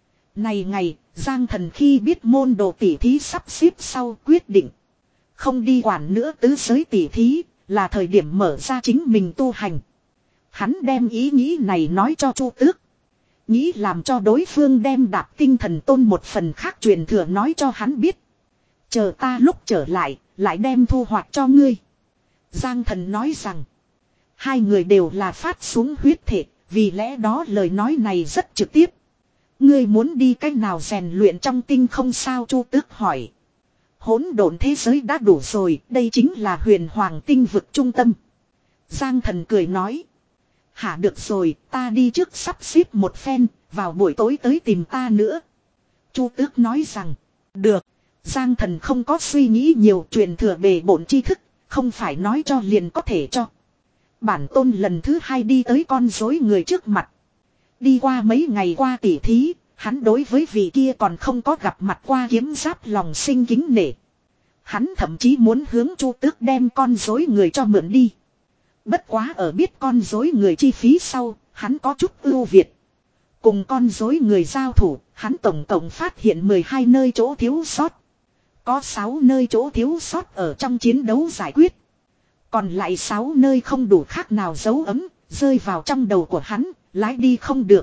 Này ngày, Giang Thần khi biết môn đồ tỉ thí sắp xếp sau quyết định. Không đi quản nữa tứ giới tỉ thí, là thời điểm mở ra chính mình tu hành. Hắn đem ý nghĩ này nói cho Chu Tước. Nghĩ làm cho đối phương đem đạp tinh thần tôn một phần khác truyền thừa nói cho hắn biết. Chờ ta lúc trở lại, lại đem thu hoạch cho ngươi. Giang Thần nói rằng, hai người đều là phát xuống huyết thể, vì lẽ đó lời nói này rất trực tiếp. Ngươi muốn đi cách nào rèn luyện trong tinh không sao? Chu Tước hỏi. Hỗn độn thế giới đã đủ rồi, đây chính là huyền hoàng tinh vực trung tâm. Giang Thần cười nói. Hả được rồi, ta đi trước sắp xếp một phen, vào buổi tối tới tìm ta nữa. Chu Tước nói rằng, được. Giang Thần không có suy nghĩ nhiều, truyền thừa bề bổn tri thức, không phải nói cho liền có thể cho. Bản tôn lần thứ hai đi tới con rối người trước mặt. Đi qua mấy ngày qua tỉ thí, hắn đối với vị kia còn không có gặp mặt qua kiếm giáp lòng sinh kính nể. Hắn thậm chí muốn hướng Chu Tước đem con rối người cho mượn đi. Bất quá ở biết con rối người chi phí sau, hắn có chút ưu việt. Cùng con rối người giao thủ, hắn tổng cộng phát hiện mười hai nơi chỗ thiếu sót. Có sáu nơi chỗ thiếu sót ở trong chiến đấu giải quyết. Còn lại sáu nơi không đủ khác nào dấu ấm, rơi vào trong đầu của hắn, lái đi không được.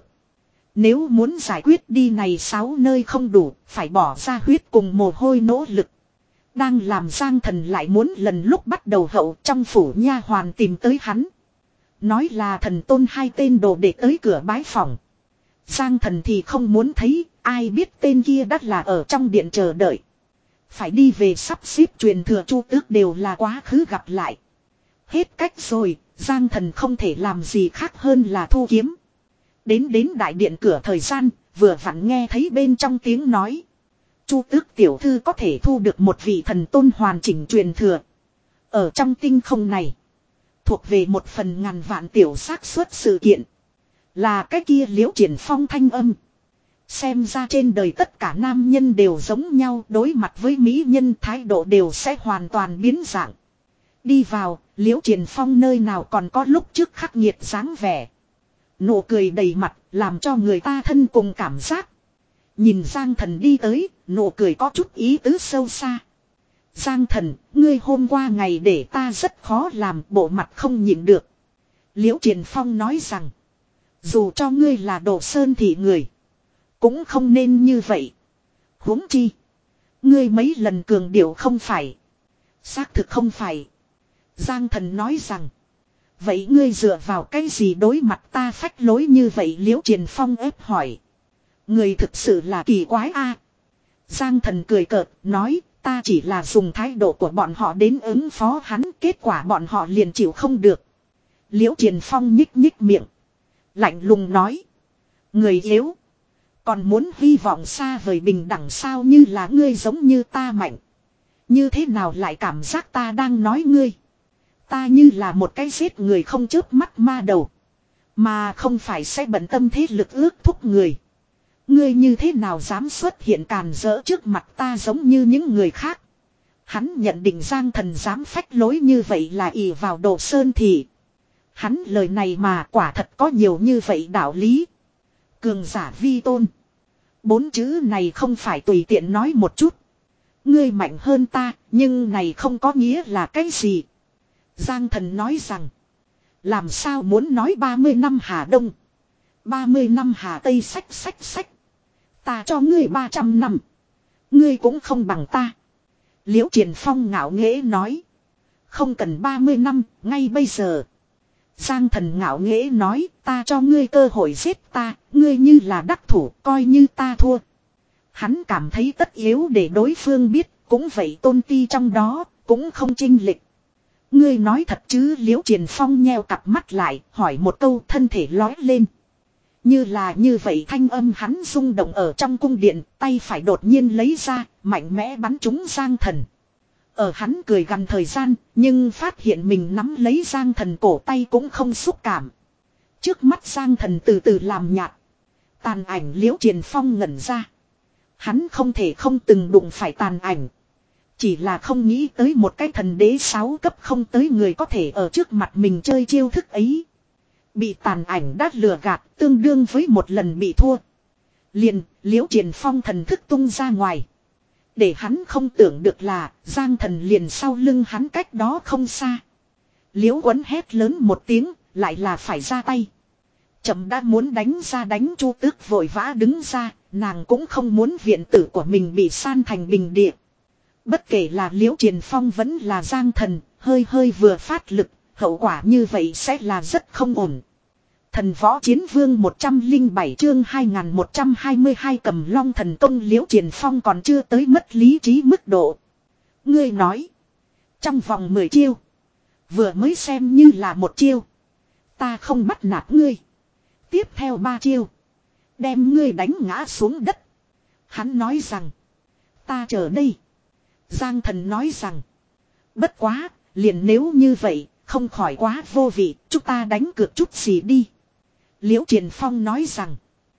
Nếu muốn giải quyết đi này sáu nơi không đủ, phải bỏ ra huyết cùng mồ hôi nỗ lực. Đang làm Giang Thần lại muốn lần lúc bắt đầu hậu trong phủ nha hoàn tìm tới hắn. Nói là thần tôn hai tên đồ để tới cửa bái phòng. Giang Thần thì không muốn thấy, ai biết tên kia đắt là ở trong điện chờ đợi. Phải đi về sắp xếp truyền thừa Chu Tước đều là quá khứ gặp lại. Hết cách rồi, Giang Thần không thể làm gì khác hơn là thu kiếm. Đến đến đại điện cửa thời gian, vừa vặn nghe thấy bên trong tiếng nói. Chu Tước tiểu thư có thể thu được một vị thần tôn hoàn chỉnh truyền thừa. Ở trong tinh không này, thuộc về một phần ngàn vạn tiểu xác suất sự kiện. Là cái kia Liễu Triển Phong thanh âm. Xem ra trên đời tất cả nam nhân đều giống nhau, đối mặt với mỹ nhân thái độ đều sẽ hoàn toàn biến dạng. Đi vào, Liễu Triển Phong nơi nào còn có lúc trước khắc nghiệt dáng vẻ. Nụ cười đầy mặt, làm cho người ta thân cùng cảm giác. Nhìn Giang Thần đi tới, nụ cười có chút ý tứ sâu xa. Giang Thần, ngươi hôm qua ngày để ta rất khó làm, bộ mặt không nhịn được. Liễu Triển Phong nói rằng, dù cho ngươi là Đồ Sơn thị người, cũng không nên như vậy. Huống chi, ngươi mấy lần cường điệu không phải. Xác thực không phải. Giang Thần nói rằng, vậy ngươi dựa vào cái gì đối mặt ta phách lối như vậy? Liễu Triển Phong ép hỏi. Người thực sự là kỳ quái a. Giang Thần cười cợt, nói, ta chỉ là dùng thái độ của bọn họ đến ứng phó hắn, kết quả bọn họ liền chịu không được. Liễu Triển Phong nhích nhích miệng, lạnh lùng nói, người yếu, còn muốn hy vọng xa vời bình đẳng sao? Như là ngươi giống như ta mạnh, như thế nào lại cảm giác ta đang nói ngươi? Ta như là một cái giết người không chớp mắt ma đầu, mà không phải sẽ bận tâm thế lực ước thúc người. Ngươi như thế nào dám xuất hiện càn rỡ trước mặt ta giống như những người khác? Hắn nhận định Giang Thần dám phách lối như vậy là ỷ vào Đồ Sơn thị. Hắn lời này mà quả thật có nhiều như vậy đạo lý. Cường giả vi tôn, bốn chữ này không phải tùy tiện nói một chút. Ngươi mạnh hơn ta, nhưng này không có nghĩa là cái gì. Giang Thần nói rằng, làm sao muốn nói ba mươi năm Hà Đông, ba mươi năm Hà Tây, sách sách sách. Ta cho ngươi ba trăm năm, ngươi cũng không bằng ta. Liễu Triển Phong ngạo nghễ nói, không cần ba mươi năm, ngay bây giờ. Giang Thần ngạo nghễ nói, ta cho ngươi cơ hội giết ta, ngươi như là đắc thủ, coi như ta thua. Hắn cảm thấy tất yếu để đối phương biết, cũng vậy tôn ti trong đó, cũng không chênh lệch. Ngươi nói thật chứ? Liễu Triền Phong nheo cặp mắt lại, hỏi một câu, thân thể lói lên. Như là như vậy thanh âm hắn rung động ở trong cung điện, tay phải đột nhiên lấy ra, mạnh mẽ bắn trúng Giang Thần. Ở hắn cười gằn thời gian, nhưng phát hiện mình nắm lấy Giang Thần cổ tay cũng không xúc cảm. Trước mắt Giang Thần từ từ làm nhạt. Tàn ảnh Liễu Triền Phong ngẩn ra. Hắn không thể không từng đụng phải tàn ảnh. Chỉ là không nghĩ tới một cái thần đế sáu cấp không tới người có thể ở trước mặt mình chơi chiêu thức ấy. Bị tàn ảnh đát lừa gạt tương đương với một lần bị thua. Liền, Liễu Triền Phong thần thức tung ra ngoài. Để hắn không tưởng được là Giang Thần liền sau lưng hắn cách đó không xa. Liễu Quấn hét lớn một tiếng, lại là phải ra tay. Chậm đã muốn đánh ra đánh Chu Tước vội vã đứng ra, nàng cũng không muốn viện tử của mình bị san thành bình địa. Bất kể là Liễu Triền Phong vẫn là Giang Thần, hơi hơi vừa phát lực, hậu quả như vậy sẽ là rất không ổn. Thần Võ Chiến Vương một trăm lẻ bảy chương hai nghìn một trăm hai mươi hai cầm long thần công. Liễu Triền Phong còn chưa tới mất lý trí mức độ. Ngươi nói, trong vòng mười chiêu, vừa mới xem như là một chiêu, ta không bắt nạt ngươi. Tiếp theo ba chiêu, đem ngươi đánh ngã xuống đất. Hắn nói rằng, ta chờ đây. Giang Thần nói rằng, bất quá, liền nếu như vậy, không khỏi quá vô vị, chúng ta đánh cược chút gì đi. Liễu Triền Phong nói rằng,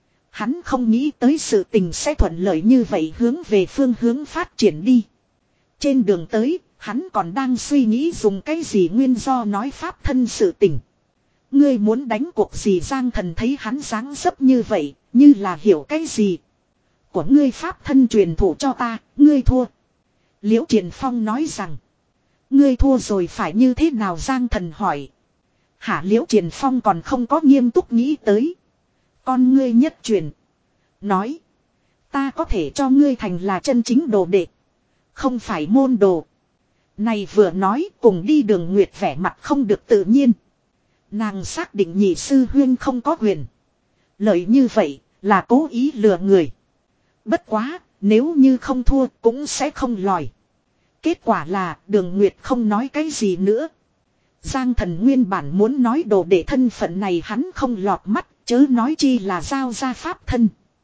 hắn không nghĩ tới sự tình sẽ thuận lợi như vậy hướng về phương hướng phát triển đi. Trên đường tới, hắn còn đang suy nghĩ dùng cái gì nguyên do nói pháp thân sự tình. Ngươi muốn đánh cuộc gì? Giang Thần thấy hắn dáng dấp như vậy, như là hiểu cái gì. Của ngươi pháp thân truyền thụ cho ta, ngươi thua. Liễu Triền Phong nói rằng, ngươi thua rồi phải như thế nào? Giang Thần hỏi. Hả? Liễu Triền Phong còn không có nghiêm túc nghĩ tới. Con ngươi nhất truyền. Nói, ta có thể cho ngươi thành là chân chính đồ đệ, không phải môn đồ. Này vừa nói cùng đi Đường Nguyệt vẻ mặt không được tự nhiên. Nàng xác định nhị sư huyên không có quyền. Lợi như vậy là cố ý lừa người. Bất quá, nếu như không thua cũng sẽ không lòi. Kết quả là Đường Nguyệt không nói cái gì nữa. Giang Thần nguyên bản muốn nói đồ để thân phận này hắn không lọt mắt, chớ nói chi là giao ra pháp thân.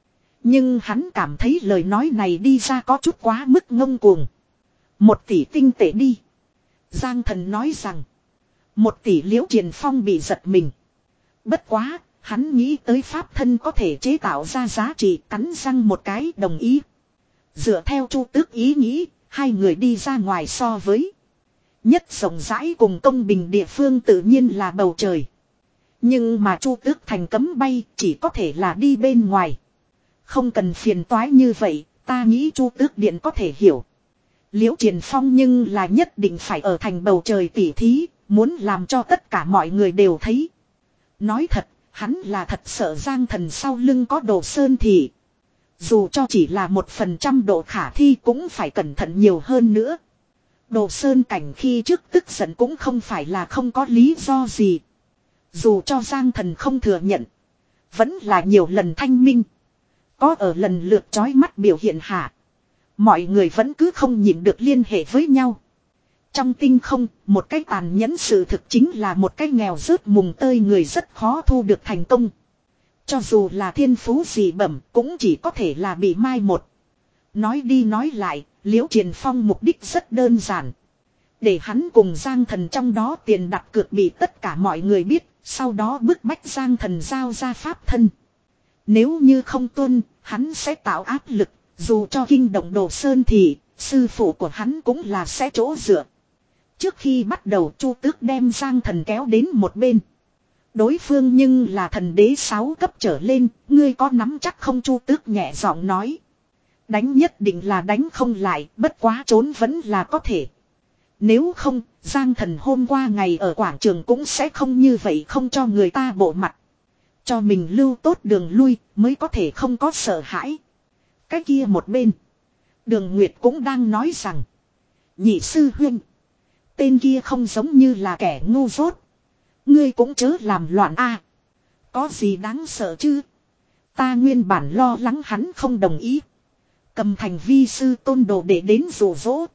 Nhưng hắn cảm thấy lời nói này đi ra có chút quá mức ngông cuồng. Một tỷ tinh tệ đi. Giang Thần nói rằng, một tỷ. Liễu Triền Phong bị giật mình. Bất quá, hắn nghĩ tới pháp thân có thể chế tạo ra giá trị, cắn răng một cái đồng ý. Dựa theo Chu Tước ý nghĩ, hai người đi ra ngoài so với nhất rộng rãi cùng công bình địa phương tự nhiên là bầu trời. Nhưng mà Chu Tước thành cấm bay, chỉ có thể là đi bên ngoài. Không cần phiền toái như vậy, ta nghĩ Chu Tước điện có thể hiểu. Liễu Triền Phong nhưng là nhất định phải ở thành bầu trời tỉ thí, muốn làm cho tất cả mọi người đều thấy. Nói thật, hắn là thật sợ Giang Thần sau lưng có Đồ Sơn Thị. Dù cho chỉ là một phần trăm độ khả thi cũng phải cẩn thận nhiều hơn nữa. Đồ Sơn Cảnh khi trước tức giận cũng không phải là không có lý do gì. Dù cho Giang Thần không thừa nhận, vẫn là nhiều lần thanh minh. Có ở lần lượt chói mắt biểu hiện hạ, mọi người vẫn cứ không nhịn được liên hệ với nhau. Trong tinh không, một cái tàn nhẫn sự thực chính là một cái nghèo rớt mùng tơi người rất khó thu được thành công. Cho dù là thiên phú dị bẩm cũng chỉ có thể là bị mai một. Nói đi nói lại, Liễu Triền Phong mục đích rất đơn giản. Để hắn cùng Giang Thần trong đó tiền đặt cược bị tất cả mọi người biết, sau đó bức bách Giang Thần giao ra pháp thân. Nếu như không tuân, hắn sẽ tạo áp lực, dù cho kinh động Đồ Sơn thì sư phụ của hắn cũng là sẽ chỗ dựa. Trước khi bắt đầu Chu Tước đem Giang Thần kéo đến một bên. Đối phương nhưng là thần đế sáu cấp trở lên, ngươi có nắm chắc không? Chu Tước nhẹ giọng nói. Đánh nhất định là đánh không lại, bất quá trốn vẫn là có thể. Nếu không, Giang Thần hôm qua ngày ở quảng trường cũng sẽ không như vậy, không cho người ta bộ mặt. Cho mình lưu tốt đường lui, mới có thể không có sợ hãi. Cái kia một bên, Đường Nguyệt cũng đang nói rằng, nhị sư huynh, tên kia không giống như là kẻ ngu dốt. Ngươi cũng chớ làm loạn a. Có gì đáng sợ chứ? Ta nguyên bản lo lắng hắn không đồng ý. Cầm thành vi sư tôn đồ để đến dụ dỗ.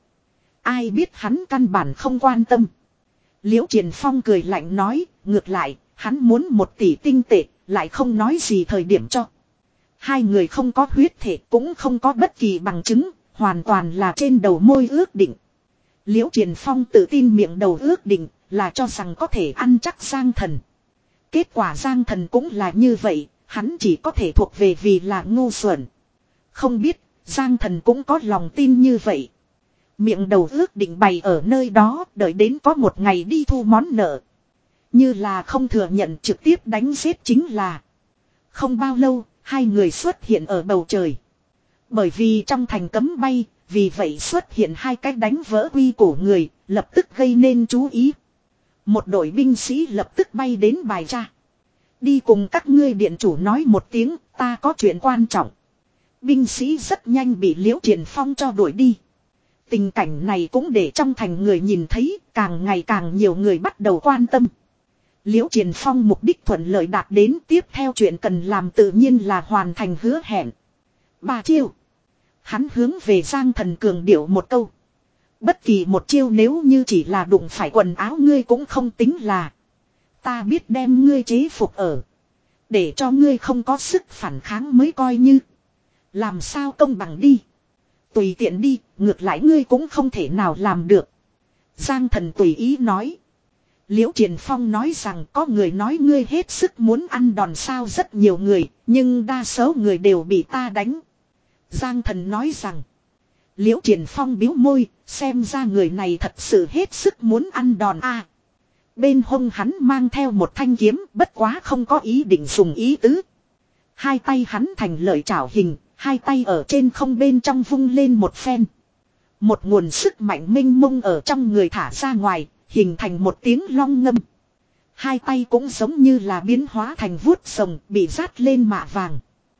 Ai biết hắn căn bản không quan tâm. Liễu Triển Phong cười lạnh nói, ngược lại, hắn muốn một tỷ tinh tệ, lại không nói gì thời điểm cho. Hai người không có huyết thể cũng không có bất kỳ bằng chứng, hoàn toàn là trên đầu môi ước định. Liễu Triển Phong tự tin miệng đầu ước định là cho rằng có thể ăn chắc Giang Thần. Kết quả Giang Thần cũng là như vậy, hắn chỉ có thể thuộc về vì là ngu xuẩn. Không biết, Giang Thần cũng có lòng tin như vậy. Miệng đầu ước định bày ở nơi đó, đợi đến có một ngày đi thu món nợ. Như là không thừa nhận trực tiếp đánh giết chính là. Không bao lâu, hai người xuất hiện ở bầu trời. Bởi vì trong thành cấm bay, vì vậy xuất hiện hai cách đánh vỡ quy củ người, lập tức gây nên chú ý. Một đội binh sĩ lập tức bay đến bài tra. Đi cùng các ngươi điện chủ nói một tiếng, ta có chuyện quan trọng. Binh sĩ rất nhanh bị Liễu Triển Phong cho đuổi đi. Tình cảnh này cũng để trong thành người nhìn thấy, càng ngày càng nhiều người bắt đầu quan tâm. Liễu Triển Phong mục đích thuận lợi đạt đến, tiếp theo chuyện cần làm tự nhiên là hoàn thành hứa hẹn. Ba chiêu. Hắn hướng về Giang Thần cường điệu một câu. Bất kỳ một chiêu nếu như chỉ là đụng phải quần áo ngươi cũng không tính là. Ta biết đem ngươi chế phục ở. Để cho ngươi không có sức phản kháng mới coi như. Làm sao công bằng đi. Tùy tiện đi, ngược lại ngươi cũng không thể nào làm được. Giang Thần tùy ý nói. Liễu Triển Phong nói rằng có người nói ngươi hết sức muốn ăn đòn sao, rất nhiều người, nhưng đa số người đều bị ta đánh. Giang Thần nói rằng. Liễu Triển Phong biếu môi, xem ra người này thật sự hết sức muốn ăn đòn a. À, bên hông hắn mang theo một thanh kiếm, bất quá không có ý định dùng ý tứ. Hai tay hắn thành lợi chảo hình, hai tay ở trên không bên trong vung lên một phen. Một nguồn sức mạnh mênh mông ở trong người thả ra ngoài, hình thành một tiếng long ngâm. Hai tay cũng giống như là biến hóa thành vuốt rồng, bị rát lên mạ vàng.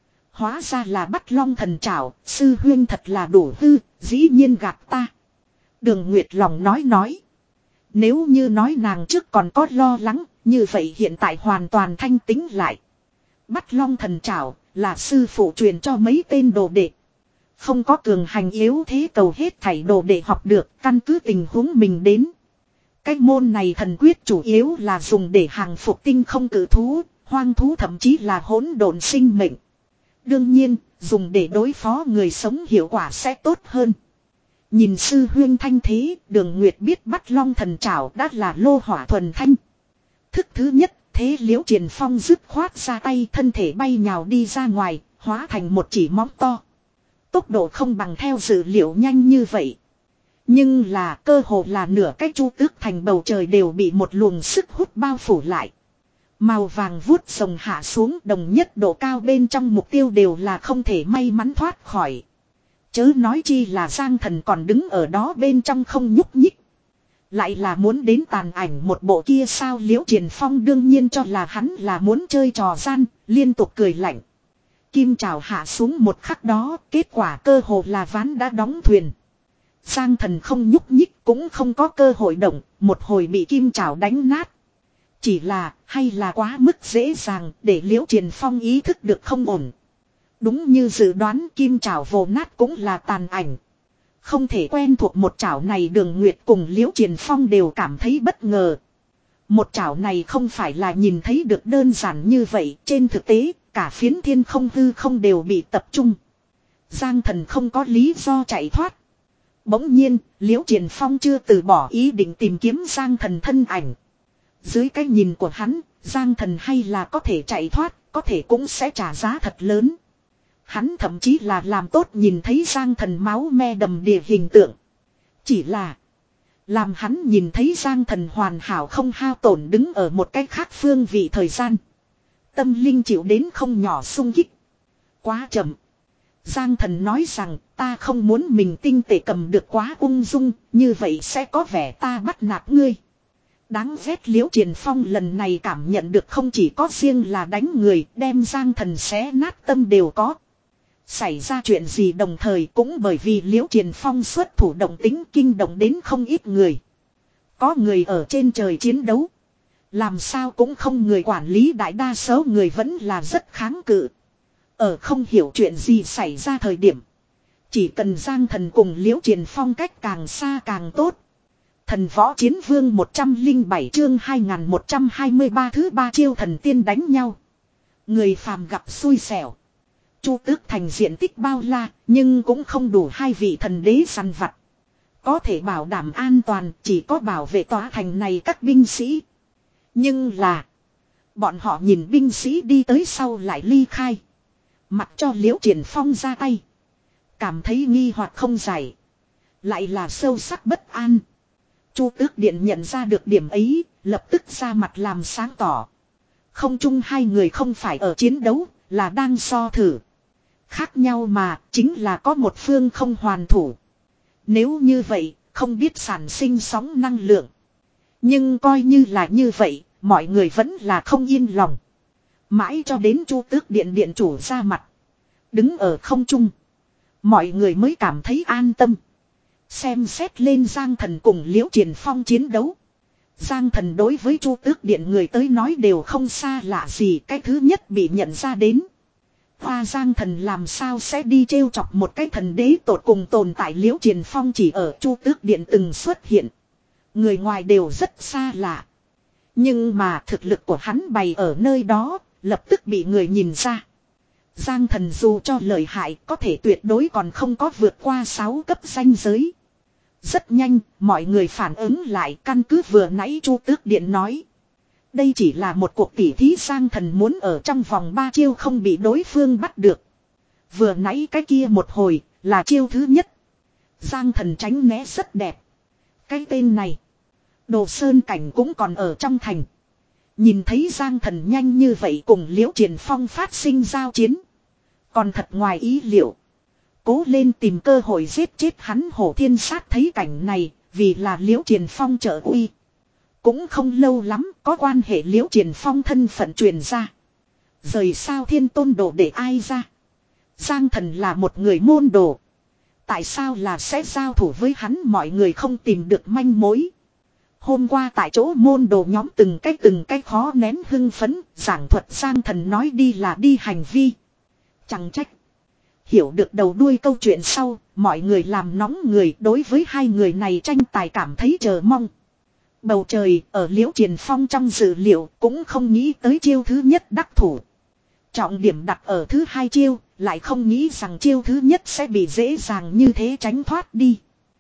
Hóa ra là Bắt Long thần trảo, sư huyên thật là đủ hư, dĩ nhiên gạt ta. Đường Nguyệt lòng nói nói. Nếu như nói nàng trước còn có lo lắng, như vậy hiện tại hoàn toàn thanh tính lại. Bắt Long thần trảo là sư phụ truyền cho mấy tên đồ đệ. Không có cường hành yếu thế cầu hết thảy đồ đệ học được, căn cứ tình huống mình đến. Cái môn này thần quyết chủ yếu là dùng để hàng phục tinh không cử thú, hoang thú thậm chí là hỗn độn sinh mệnh. Đương nhiên, dùng để đối phó người sống hiệu quả sẽ tốt hơn. Nhìn sư huyên thanh thế, Đường Nguyệt biết Bắt Long thần trảo đã là lô hỏa thuần thanh. Thức thứ nhất, thế Liễu Triển Phong dứt khoát ra tay, thân thể bay nhào đi ra ngoài, hóa thành một chỉ móng to. Tốc độ không bằng theo dự liệu nhanh như vậy. Nhưng là cơ hồ là nửa cái Chu Tước thành bầu trời đều bị một luồng sức hút bao phủ lại. Màu vàng vuốt rồng hạ xuống, đồng nhất độ cao bên trong mục tiêu đều là không thể may mắn thoát khỏi. Chớ nói chi là Giang Thần còn đứng ở đó bên trong không nhúc nhích. Lại là muốn đến tàn ảnh một bộ kia sao. Liễu Triển Phong đương nhiên cho là hắn là muốn chơi trò gian, liên tục cười lạnh. Kim trảo hạ xuống một khắc đó, kết quả cơ hồ là ván đã đóng thuyền. Giang Thần không nhúc nhích cũng không có cơ hội động, một hồi bị kim trảo đánh nát. Chỉ là, hay là quá mức dễ dàng để Liễu Triển Phong ý thức được không ổn. Đúng như dự đoán, kim trảo vồ nát cũng là tàn ảnh. Không thể quen thuộc một trảo này, Đường Nguyệt cùng Liễu Triển Phong đều cảm thấy bất ngờ. Một trảo này không phải là nhìn thấy được đơn giản như vậy, trên thực tế, cả phiến thiên không hư không đều bị tập trung. Giang Thần không có lý do chạy thoát. Bỗng nhiên, Liễu Triển Phong chưa từ bỏ ý định tìm kiếm Giang Thần thân ảnh. Dưới cái nhìn của hắn, Giang Thần hay là có thể chạy thoát, có thể cũng sẽ trả giá thật lớn. Hắn thậm chí là làm tốt nhìn thấy Giang Thần máu me đầm đìa hình tượng. Chỉ là, làm hắn nhìn thấy Giang Thần hoàn hảo không hao tổn đứng ở một cái khác phương vị thời gian. Tâm linh chịu đến không nhỏ sung kích. Quá chậm. Giang Thần nói rằng ta không muốn mình tinh tế cầm được quá ung dung, như vậy sẽ có vẻ ta bắt nạt ngươi. Đáng ghét. Liễu Triển Phong lần này cảm nhận được không chỉ có riêng là đánh người, đem Giang Thần xé nát tâm đều có. Xảy ra chuyện gì đồng thời cũng bởi vì Liễu Triển Phong xuất thủ động tính kinh động đến không ít người. Có người ở trên trời chiến đấu. Làm sao cũng không người quản lý, đại đa số người vẫn là rất kháng cự. Ở không hiểu chuyện gì xảy ra thời điểm. Chỉ cần Giang Thần cùng Liễu Triển Phong cách càng xa càng tốt. Thần võ chiến vương một trăm lẻ bảy chương hai nghìn một trăm hai mươi ba thứ ba chiêu thần tiên đánh nhau. Người phàm gặp xui xẻo. Chu Tước Thành diện tích bao la, nhưng cũng không đủ hai vị thần đế săn vặt. Có thể bảo đảm an toàn, chỉ có bảo vệ tòa thành này các binh sĩ. Nhưng là, bọn họ nhìn binh sĩ đi tới sau lại ly khai. Mặc cho Liễu Triển Phong ra tay. Cảm thấy nghi hoặc không giải. Lại là sâu sắc bất an. Chu Tước Điện nhận ra được điểm ấy, lập tức ra mặt làm sáng tỏ. Không chung hai người không phải ở chiến đấu, là đang so thử. Khác nhau mà, chính là có một phương không hoàn thủ. Nếu như vậy, không biết sản sinh sóng năng lượng. Nhưng coi như là như vậy, mọi người vẫn là không yên lòng. Mãi cho đến Chu Tước Điện điện chủ ra mặt. Đứng ở không trung. Mọi người mới cảm thấy an tâm. Xem xét lên Giang Thần cùng Liễu Triển Phong chiến đấu. Giang Thần đối với Chu Tước Điện người tới nói đều không xa lạ gì. Cái thứ nhất bị nhận ra đến. Hoa Giang Thần làm sao sẽ đi trêu chọc một cái thần đế tột cùng tồn tại. Liễu Triển Phong chỉ ở Chu Tước Điện từng xuất hiện. Người ngoài đều rất xa lạ. Nhưng mà thực lực của hắn bày ở nơi đó, lập tức bị người nhìn ra. Giang Thần dù cho lợi hại có thể tuyệt đối còn không có vượt qua sáu cấp ranh giới. Rất nhanh, mọi người phản ứng lại căn cứ vừa nãy Chu Tước Điện nói. Đây chỉ là một cuộc tỉ thí. Giang Thần muốn ở trong vòng ba chiêu không bị đối phương bắt được. Vừa nãy cái kia một hồi là chiêu thứ nhất. Giang Thần tránh né rất đẹp. Cái tên này, Đồ Sơn Cảnh cũng còn ở trong thành. Nhìn thấy Giang Thần nhanh như vậy cùng Liễu Triển Phong phát sinh giao chiến. Còn thật ngoài ý liệu. Cố lên tìm cơ hội giết chết hắn. Hổ Thiên Sát thấy cảnh này, vì là Liễu Triển Phong trợ uy. Cũng không lâu lắm, có quan hệ Liễu Triển Phong thân phận truyền ra. Rời sao Thiên Tôn Đồ để ai ra? Giang Thần là một người môn đồ. Tại sao là sẽ giao thủ với hắn? Mọi người không tìm được manh mối. Hôm qua tại chỗ môn đồ nhóm từng cái từng cái khó nén hưng phấn, giảng thuật Giang Thần nói đi là đi hành vi. Chẳng trách. Hiểu được đầu đuôi câu chuyện sau, mọi người làm nóng người đối với hai người này tranh tài cảm thấy chờ mong. Bầu trời ở Liễu Triển Phong trong dự liệu cũng không nghĩ tới chiêu thứ nhất đắc thủ. Trọng điểm đặt ở thứ hai chiêu, lại không nghĩ rằng chiêu thứ nhất sẽ bị dễ dàng như thế tránh thoát đi.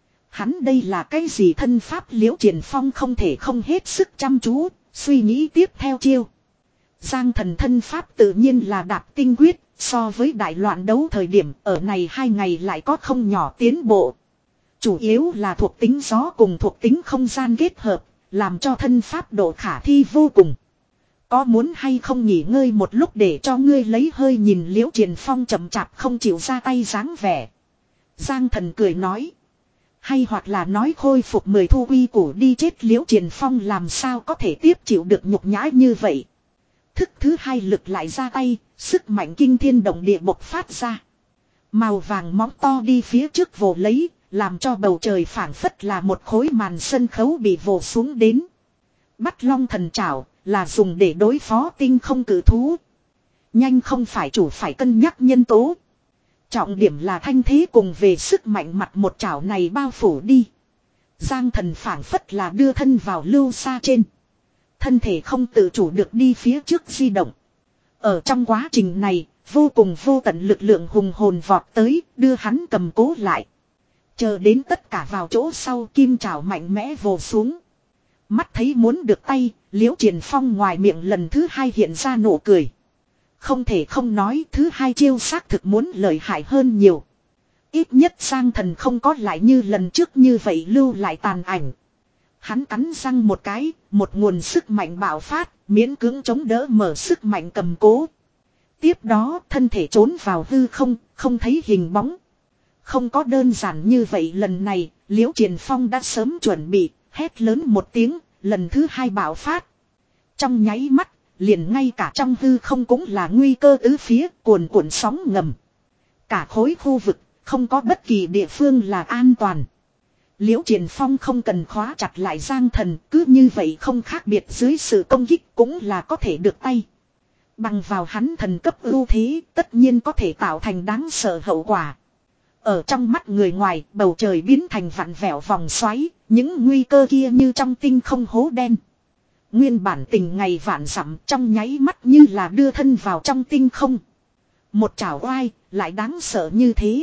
Hắn đây là cái gì thân pháp? Liễu Triển Phong không thể không hết sức chăm chú, suy nghĩ tiếp theo chiêu. Giang Thần thân pháp tự nhiên là đạp tinh quyết, so với đại loạn đấu thời điểm ở này hai ngày lại có không nhỏ tiến bộ. Chủ yếu là thuộc tính gió cùng thuộc tính không gian kết hợp, làm cho thân pháp độ khả thi vô cùng. Có muốn hay không nghỉ ngơi một lúc để cho ngươi lấy hơi? Nhìn Liễu Triển Phong chậm chạp không chịu ra tay dáng vẻ. Giang Thần cười nói. Hay hoặc là nói khôi phục mười thu uy củ đi chết. Liễu Triển Phong làm sao có thể tiếp chịu được nhục nhã như vậy. Thức thứ hai lực lại ra tay, sức mạnh kinh thiên động địa bộc phát ra. Màu vàng móng to đi phía trước vồ lấy, làm cho bầu trời phảng phất là một khối màn sân khấu bị vồ xuống đến. Bắt long thần trảo là dùng để đối phó tinh không cử thú. Nhanh không phải chủ phải cân nhắc nhân tố. Trọng điểm là thanh thế cùng về sức mạnh mặt một chảo này bao phủ đi. Giang Thần phảng phất là đưa thân vào lưu xa trên. Thân thể không tự chủ được đi phía trước di động. Ở trong quá trình này, vô cùng vô tận lực lượng hùng hồn vọt tới, đưa hắn cầm cố lại. Chờ đến tất cả vào chỗ sau, kim chảo mạnh mẽ vồ xuống. Mắt thấy muốn được tay, Liễu Triển Phong ngoài miệng lần thứ hai hiện ra nụ cười. Không thể không nói thứ hai chiêu xác thực muốn lợi hại hơn nhiều. Ít nhất Giang Thần không có lại như lần trước như vậy lưu lại tàn ảnh. Hắn cắn răng một cái, một nguồn sức mạnh bạo phát, miễn cưỡng chống đỡ mở sức mạnh cầm cố. Tiếp đó thân thể trốn vào hư không, không thấy hình bóng. Không có đơn giản như vậy, lần này, Liễu Triển Phong đã sớm chuẩn bị, hét lớn một tiếng, lần thứ hai bạo phát. Trong nháy mắt, liền ngay cả trong hư không cũng là nguy cơ tứ phía, cuồn cuộn sóng ngầm. Cả khối khu vực, không có bất kỳ địa phương là an toàn. Liễu Triển Phong không cần khóa chặt lại Giang Thần, cứ như vậy không khác biệt dưới sự công kích cũng là có thể được tay. Bằng vào hắn thần cấp ưu thế, tất nhiên có thể tạo thành đáng sợ hậu quả. Ở trong mắt người ngoài, bầu trời biến thành vặn vẹo vòng xoáy, những nguy cơ kia như trong tinh không hố đen. Nguyên bản tình ngày vạn dặm trong nháy mắt như là đưa thân vào trong tinh không. Một chảo oai, lại đáng sợ như thế.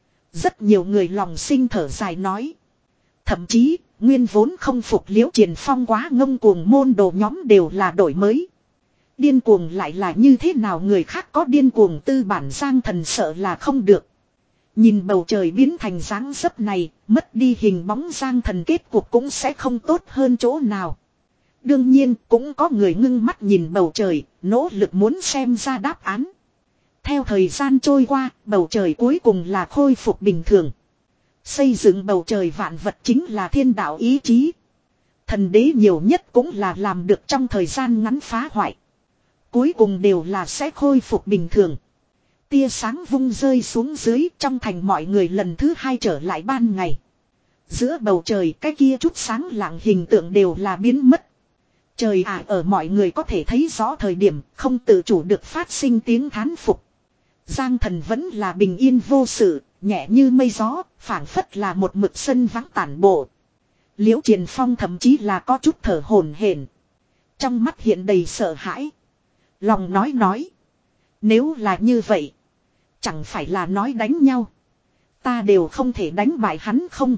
Rất nhiều người lòng sinh thở dài nói. Thậm chí, nguyên vốn không phục Liễu Triển Phong quá ngông cuồng môn đồ nhóm đều là đổi mới. Điên cuồng lại là như thế nào, người khác có điên cuồng tư bản Giang Thần sợ là không được. Nhìn bầu trời biến thành dáng dấp này, mất đi hình bóng Giang Thần kết cuộc cũng sẽ không tốt hơn chỗ nào. Đương nhiên cũng có người ngưng mắt nhìn bầu trời, nỗ lực muốn xem ra đáp án. Theo thời gian trôi qua, bầu trời cuối cùng là khôi phục bình thường. Xây dựng bầu trời vạn vật chính là thiên đạo ý chí. Thần đế nhiều nhất cũng là làm được trong thời gian ngắn phá hoại. Cuối cùng đều là sẽ khôi phục bình thường. Tia sáng vung rơi xuống dưới, trong thành mọi người lần thứ hai trở lại ban ngày. Giữa bầu trời cái kia chút sáng lạng hình tượng đều là biến mất. Trời ạ, ở mọi người có thể thấy rõ thời điểm không tự chủ được phát sinh tiếng thán phục. Giang Thần vẫn là bình yên vô sự, nhẹ như mây gió, phảng phất là một mực sân vắng tản bộ. Liễu Triển Phong thậm chí là có chút thở hổn hển, trong mắt hiện đầy sợ hãi. Lòng nói nói, nếu là như vậy, chẳng phải là nói đánh nhau, ta đều không thể đánh bại hắn không?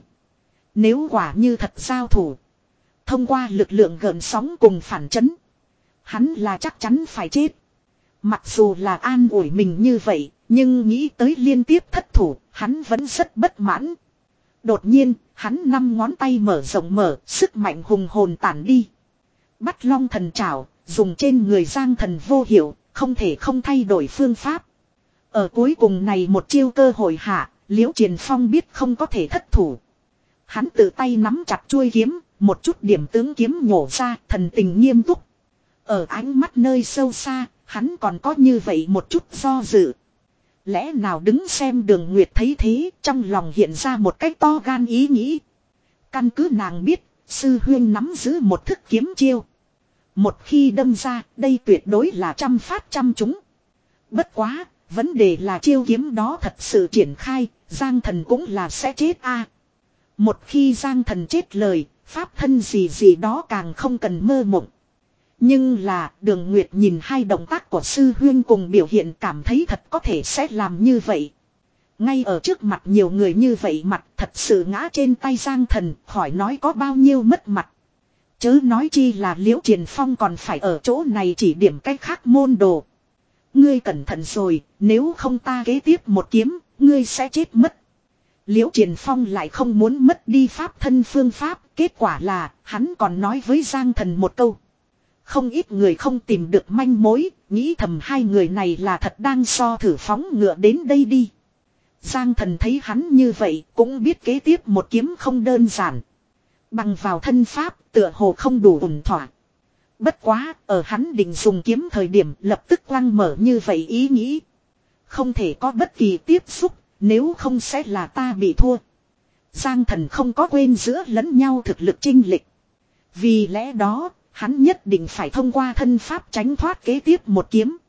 Nếu quả như thật giao thủ, thông qua lực lượng gợn sóng cùng phản chấn, hắn là chắc chắn phải chết. Mặc dù là an ủi mình như vậy, nhưng nghĩ tới liên tiếp thất thủ, hắn vẫn rất bất mãn. Đột nhiên, hắn năm ngón tay mở rộng mở, sức mạnh hùng hồn tản đi. Bắt long thần trảo, dùng trên người Giang Thần vô hiệu, không thể không thay đổi phương pháp. Ở cuối cùng này một chiêu cơ hội hạ, Liễu Triển Phong biết không có thể thất thủ. Hắn tự tay nắm chặt chuôi kiếm, một chút điểm tướng kiếm nhổ ra, thần tình nghiêm túc. Ở ánh mắt nơi sâu xa, hắn còn có như vậy một chút do dự. Lẽ nào đứng xem Đường Nguyệt thấy thế, trong lòng hiện ra một cách to gan ý nghĩ. Căn cứ nàng biết, sư huyên nắm giữ một thức kiếm chiêu. Một khi đâm ra, đây tuyệt đối là trăm phát trăm trúng. Bất quá, vấn đề là chiêu kiếm đó thật sự triển khai, Giang Thần cũng là sẽ chết a. Một khi Giang Thần chết lời, pháp thân gì gì đó càng không cần mơ mộng. Nhưng là Đường Nguyệt nhìn hai động tác của sư huyên cùng biểu hiện cảm thấy thật có thể sẽ làm như vậy. Ngay ở trước mặt nhiều người như vậy mặt thật sự ngã trên tay Giang Thần, khỏi nói có bao nhiêu mất mặt. Chớ nói chi là Liễu Triển Phong còn phải ở chỗ này chỉ điểm cách khác môn đồ. Ngươi cẩn thận rồi, nếu không ta kế tiếp một kiếm, ngươi sẽ chết mất. Liễu Triển Phong lại không muốn mất đi pháp thân phương pháp, kết quả là hắn còn nói với Giang Thần một câu. Không ít người không tìm được manh mối, nghĩ thầm hai người này là thật đang so thử phóng ngựa đến đây đi. Giang Thần thấy hắn như vậy, cũng biết kế tiếp một kiếm không đơn giản. Bằng vào thân pháp, tựa hồ không đủ ổn thỏa. Bất quá, ở hắn định dùng kiếm thời điểm lập tức quăng mở như vậy ý nghĩ. Không thể có bất kỳ tiếp xúc, nếu không sẽ là ta bị thua. Giang Thần không có quên giữa lẫn nhau thực lực chênh lệch. Vì lẽ đó, hắn nhất định phải thông qua thân pháp tránh thoát kế tiếp một kiếm.